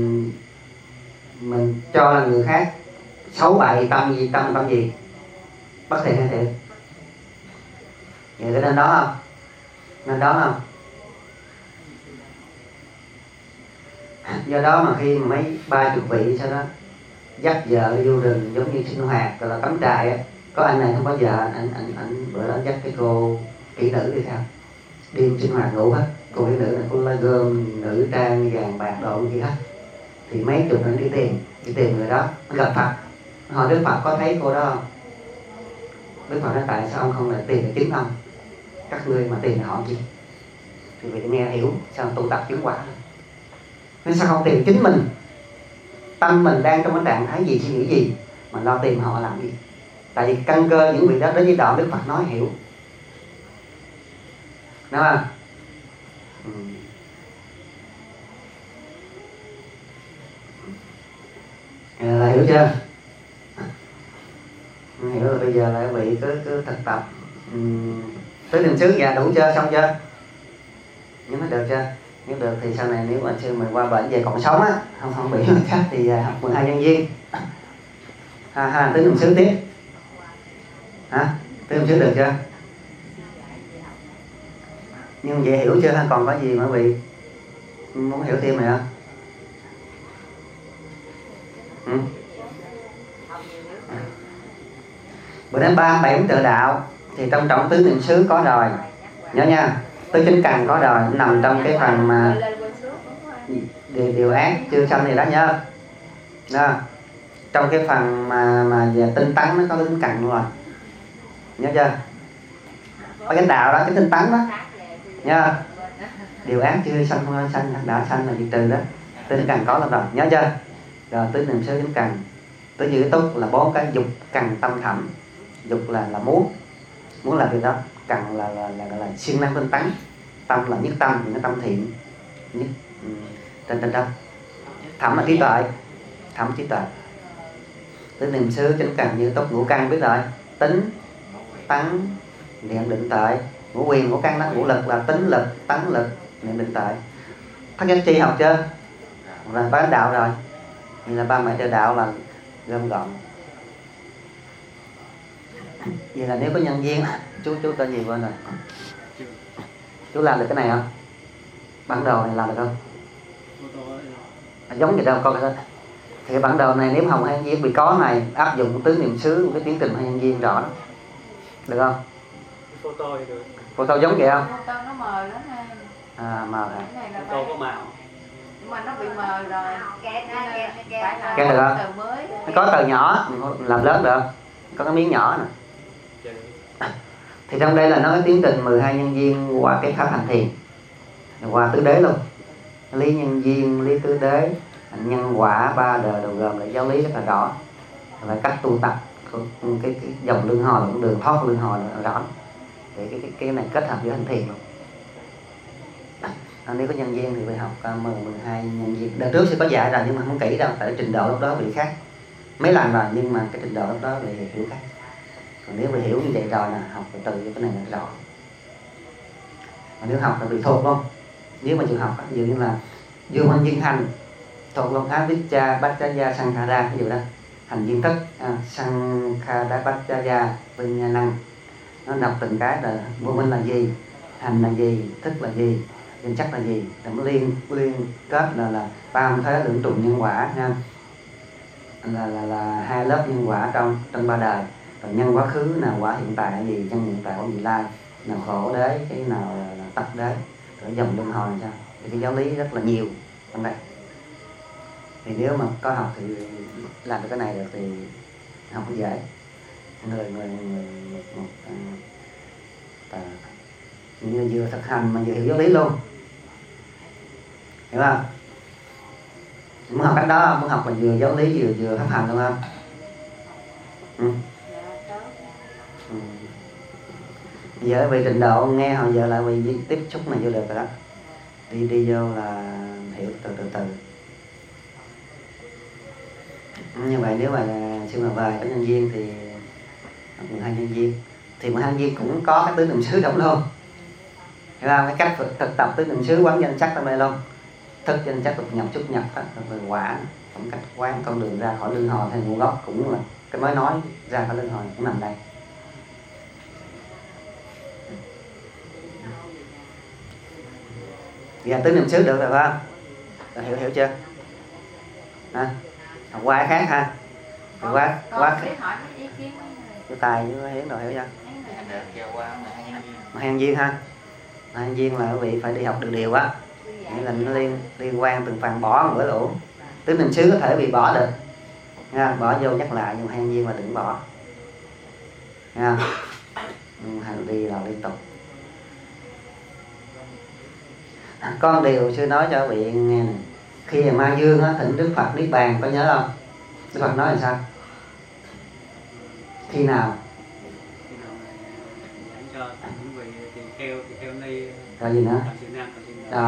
mình cho là người khác xấu bậy tâm gì, bất thiện hay thiện. Vậy có nên đó không? Nên đó không? Do đó mà khi mà mấy 30 vị sau đó dắt vợ vô rừng giống như sinh hoạt gọi là cắm trại á, có anh này không có vợ, anh bữa đó dắt cái cô kỹ nữ đi theo, đêm sinh hoạt ngủ hết. Cô kỹ nữ này cô lấy gom nữ trang vàng bạc đồ gì hết, thì mấy chục anh đi tìm người đó. Nó gặp Phật, hỏi Đức Phật có thấy cô đó không? Đức Phật nói tại sao ông không lại tìm được chính ông, các ngươi mà tìm họ gì? Thì vị nghe hiểu sao tu tập chứng quả. Nên sao không tìm chính mình? Tâm mình đang trong cái trạng thái gì, suy nghĩ gì mà lo tìm họ làm gì? Tại vì căn cơ những vị đó đến với đoạn Đức Phật nói hiểu, đúng không? Là hiểu chưa? Hiểu là bây giờ lại vị cứ thực tập tới niệm xứ. Dạ đủ chưa? Xong chưa? Nếu nó được chưa? Nếu được thì sau này nếu mà sư mình qua bệnh về còn sống á, không bị khác thì học 12 nhân viên. Tới niệm xứ tiếp. Hả? Tới niệm xứ được chưa? Nhưng vậy hiểu chưa? Còn có gì mà bị muốn hiểu thêm này không? Bữa đến 37 tự đạo thì trong trọng tứ niệm xứ có rồi, nhớ nha. Tứ chánh cần có rồi, nằm trong cái phần mà điều ác chưa sanh thì đó nhớ. Đó. Trong cái phần mà về tinh tấn nó có tứ chánh cần rồi, nhớ chưa? Có chánh đạo đó, cái tinh tấn đó, nhớ. Điều ác chưa sanh không sanh, đã sanh là diệt trừ đó. Tứ chánh cần có là rồi, nhớ chưa? Rồi tứ niệm xứ chánh cần, tứ như cái tốt là 4 cái dục cần tâm thẩm. Dục là muốn làm việc đó, cần là siêng năng tinh tấn, tâm là nhất tâm, những cái tâm thiện nhất trên đó. Thẩm là trí tuệ, thẩm trí tuệ. Tứ niệm xứ chánh cần như túc ngũ căn biết rồi. Tính, tấn, niệm định tuệ. Ngũ quyền ngũ căn đó, ngũ lực là tính lực, tấn lực, niệm định tuệ. Thất giác chi học chưa? Là bán đạo rồi. Như là 37 điều đạo là gom gọn. Vậy là nếu có nhân duyên, chú tên gì quên rồi. Chú làm được cái này không? Bản đồ này làm được không? Giống vậy đâu con ơi. Thì cái bản đồ này nếu hồng hay nhân duyên bị có này áp dụng tứ niệm xứ cái tiến trình hay nhân duyên rõ đó. Được không? Photo thì được. Photo giống vậy không? Photo nó mờ lắm ha. À mờ hả? Cái này là Photo có màu. nhưng mà nó bị mờ rồi. Phải là Cái được không? từ mới. Nó có tờ nhỏ, mình làm lớn được không? Có cái miếng nhỏ nè. Thì trong đây là nói tiến trình 12 nhân duyên qua cái pháp hành thiền, qua tứ đế luôn. Lý nhân duyên, lý tứ đế, nhân quả, ba đời đều gồm lại giáo lý rất là rõ. Và cách tu tập cái dòng luân hồi, cũng đường thoát luân hồi là rõ. Để cái này kết hợp với hành thiền luôn. Nếu có nhân duyên thì phải học 12 nhân duyên. Đợt trước sẽ có dạy rồi nhưng mà không kỹ đâu, tại trình độ lúc đó bị khác. Mấy lần rồi nhưng mà cái trình độ lúc đó bị hiểu khác. Còn nếu bị hiểu như vậy rồi là học từ từ cái này là rõ. Còn nếu học là bị thuộc luôn. Nếu mà chịu học ví dụ như là dương hành duyên hành thuộc luôn avicca bhattacaya sankhara, ví dụ đó hành duyên thức sankhara bhattacaya vinh năng, nó đọc từng cái là vô minh là gì, hành là gì, thức là gì, danh chắc là gì, nó liên kết là tam thế lưỡng trụ nhân quả nha. Là hai lớp nhân quả trong ba đời. Rồi nhân quá khứ nào quả hiện tại là gì, nhân hiện tại quả vị lai, nào khổ đế, cái nào là tập đế, rồi dòng luân hồi làm sao. Thì cái giáo lý rất là nhiều trong đây. Thì nếu mà có học thì làm được cái này được thì học cũng dễ. Như vừa thực hành mà vừa hiểu giáo lý luôn, hiểu không? Muốn học cách đó, muốn học là vừa giáo lý vừa pháp hành luôn không? Giờ vì trình độ nghe hồi giờ lại vì tiếp xúc này vô được rồi đó. Đi vô là hiểu từ từ. Như vậy nếu mà sư mà về có nhân duyên thì 12 nhân duyên. Thì 12 nhân duyên cũng có cái tứ niệm xứ trong luôn. Hiểu không? Cái cách thực tập tứ niệm xứ quán danh sắc trong đây luôn. Thức danh sắc tục nhập chút nhập đó, rồi quả, tổng cách quán con đường ra khỏi luân hồi hay nguồn gốc cũng là cái nói ra khỏi luân hồi cũng nằm đây. Giờ tứ niệm xứ được rồi phải không? Hiểu chưa? Ha? Học qua cái khác ha. Quá biết hỏi mấy ý kiến cái tài với Hiến rồi hiểu chưa? Mà hàng duyên ha. Hàng duyên là quý vị phải đi học được điều á. Nghĩa là nó liên quan từng phần bỏ một bữa đủ. Tứ niệm xứ có thể bị bỏ được. Nha, bỏ vô nhắc lại nhưng hàng duyên là đừng bỏ. Nha. Hành đi là liên tục. Con điều sư nói cho quý vị nghe này. Khi mà Ma Dương á, thỉnh Đức Phật Niết Bàn có nhớ không? Đức Phật nói là sao? Khi nào? Cho những vị tỳ kheo ni. Rồi gì nữa? Rồi.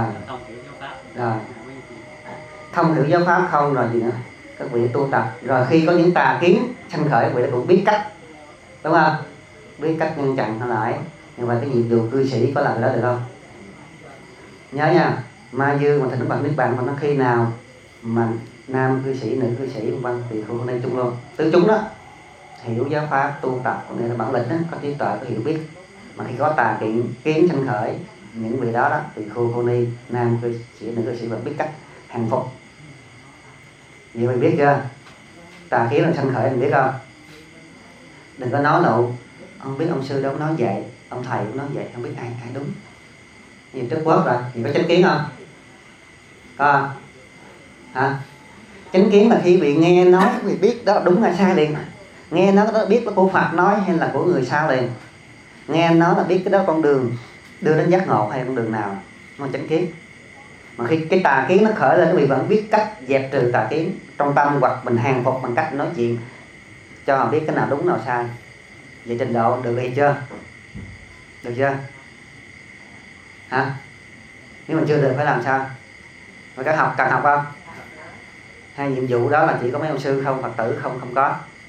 Thông hiểu giáo pháp không rồi gì nữa? Các vị tu tập. Rồi khi có những tà kiến sanh khởi, quý vị cũng biết cách. Đúng không? Biết cách ngăn chặn nó lại. Nhưng mà cái nhiệm vụ cư sĩ có làm cái đó được không? Nhớ nha. Ma Dương mà thỉnh Đức Phật Niết Bàn mà nó khi nào mà nam cư sĩ, nữ cư sĩ vân thì không nên chung luôn. Tứ chúng đó hiểu giáo pháp tu tập của nên là bản lĩnh đó, có trí tuệ, có hiểu biết. Mà khi có tà kiến sanh khởi, những vị đó thì khu ni, nam cư sĩ, nữ cư sĩ vẫn biết cách hàng phục. Vậy mình biết chưa? Tà kiến là sanh khởi mình biết không? Đừng có nói lộ không biết ông sư đâu nói vậy, ông thầy cũng nói vậy, không biết ai đúng. Nhìn trước quốc rồi, thì có chánh kiến không? Có không? Hả? Chánh kiến là khi bị nghe nói, bị biết đó đúng hay sai liền. Nghe nó đó biết là của Phật nói hay là của người sao liền. Nghe nó là biết cái đó con đường đưa đến giác ngộ hay con đường nào. Nó chánh kiến. Mà khi cái tà kiến nó khởi lên, quý vị vẫn biết cách dẹp trừ tà kiến trong tâm, hoặc mình hàng phục bằng cách nói chuyện cho họ biết cái nào đúng nào sai. Vậy trình độ được hay chưa? Được chưa? Hả? Nếu mà chưa được phải làm sao? Mà các học cần học không? Hai nhiệm vụ đó là chỉ có mấy ông sư không, Phật tử không có.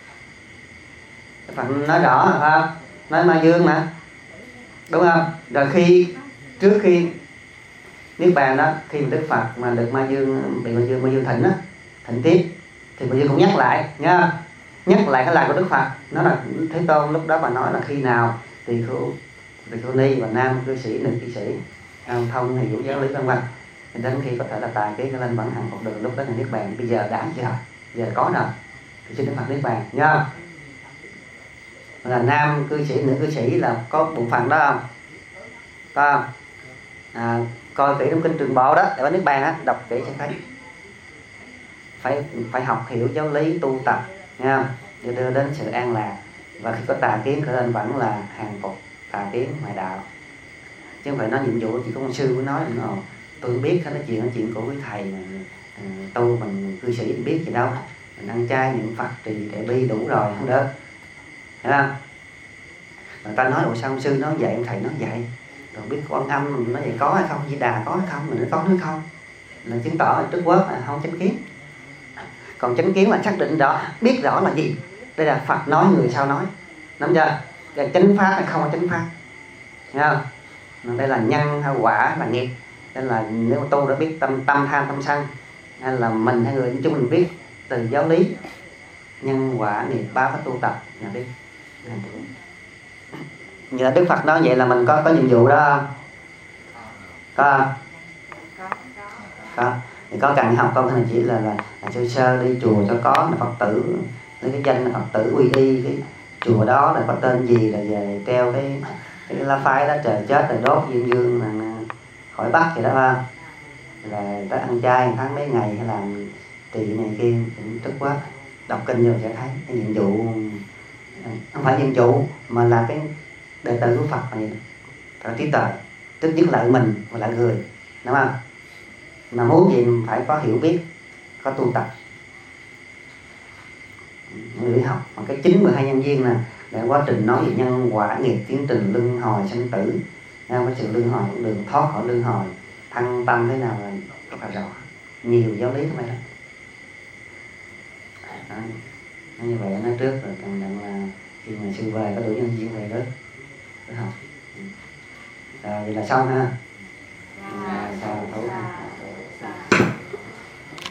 Phật nói rõ là không? Nói ma dương mà, đúng không? Rồi trước khi niết bàn đó, khi mà Đức Phật mà được ma dương, bị ma dương thịnh đó, thịnh tiếp, thì ma dương cũng nhắc lại nha, nhắc lại cái lời của Đức Phật. Nó là Thế Tôn lúc đó bà nói là khi nào tỳ khưu ni và nam cư sĩ, nữ cư sĩ thông hiểu giáo lý vân vân, đến khi có thể là tài kiến lên bản hạnh Phật đường, lúc đó là niết bàn. Bây giờ đã giờ có rồi thì xin Đức Phật niết bàn nha. Là nam cư sĩ, nữ cư sĩ là có bộ phận đó không? Có không? Coi kỹ trong kinh Trường Bộ đó để có niết bàn á, đọc kỹ sẽ thấy. Phải học hiểu giáo lý tu tập nha, để đưa đến sự an lạc. Và khi có tà kiến khởi lên vẫn là hàng phục tà kiến ngoại đạo, chứ không phải nói nhiệm vụ chỉ có ông sư mới nói tôi không biết, nói chuyện của quý thầy mà, tu mình cư sĩ biết gì đâu, mình ăn chay niệm Phật trì đại bi đủ rồi, không được, hiểu không? Người ta nói sao ông sư nói vậy, ông thầy nói vậy, rồi biết Quan Âm nó vậy có hay không, Di Đà có hay không, mình nói có hay không, là chứng tỏ là Trúc Quốc là không chánh kiến. Còn chánh kiến là xác định rõ, biết rõ là gì, đây là Phật nói, người sao nói, nắm chưa? Cái chánh pháp hay không có chánh pháp, hiểu không? Đây là nhân hay quả là nghiệp. Nên là nếu mà tu đã biết tâm tham tâm sân, hay là mình hay người chúng mình biết từ giáo lý nhân quả nghiệp báo pháp tu tập là biết. Giờ Đức Phật nói vậy là mình có nhiệm vụ đó không? Có. Thì có cần học không, hay chỉ là sơ đi chùa cho có là Phật tử, lấy cái danh là Phật tử quy y cái chùa đó là có tên gì, là về treo cái lá phái đó, trời chết rồi đốt dương dương là khỏi bắt vậy đó không? Là tới ăn chay tháng mấy ngày hay làm trì này kia cũng tức quá. Đọc kinh rồi sẽ thấy cái nhiệm vụ không phải nhiệm vụ mà là cái đệ tử của Phật là vậy, phải trí tuệ, tức nhất lợi mình và lợi người, đúng không? Mà muốn gì phải có hiểu biết, có tu tập, người học. Mà cái 92 nhân duyên nè là quá trình nói về nhân quả nghiệp, tiến trình luân hồi sanh tử, cái sự luân hồi, đường thoát khỏi luân hồi, thăng tâm thế nào là rất là rõ, nhiều giáo lý thôi đó. Nói như vậy nói trước rồi cần nhận là khi mà sư về có đủ nhân duyên về đó học. Rồi vậy là xong ha.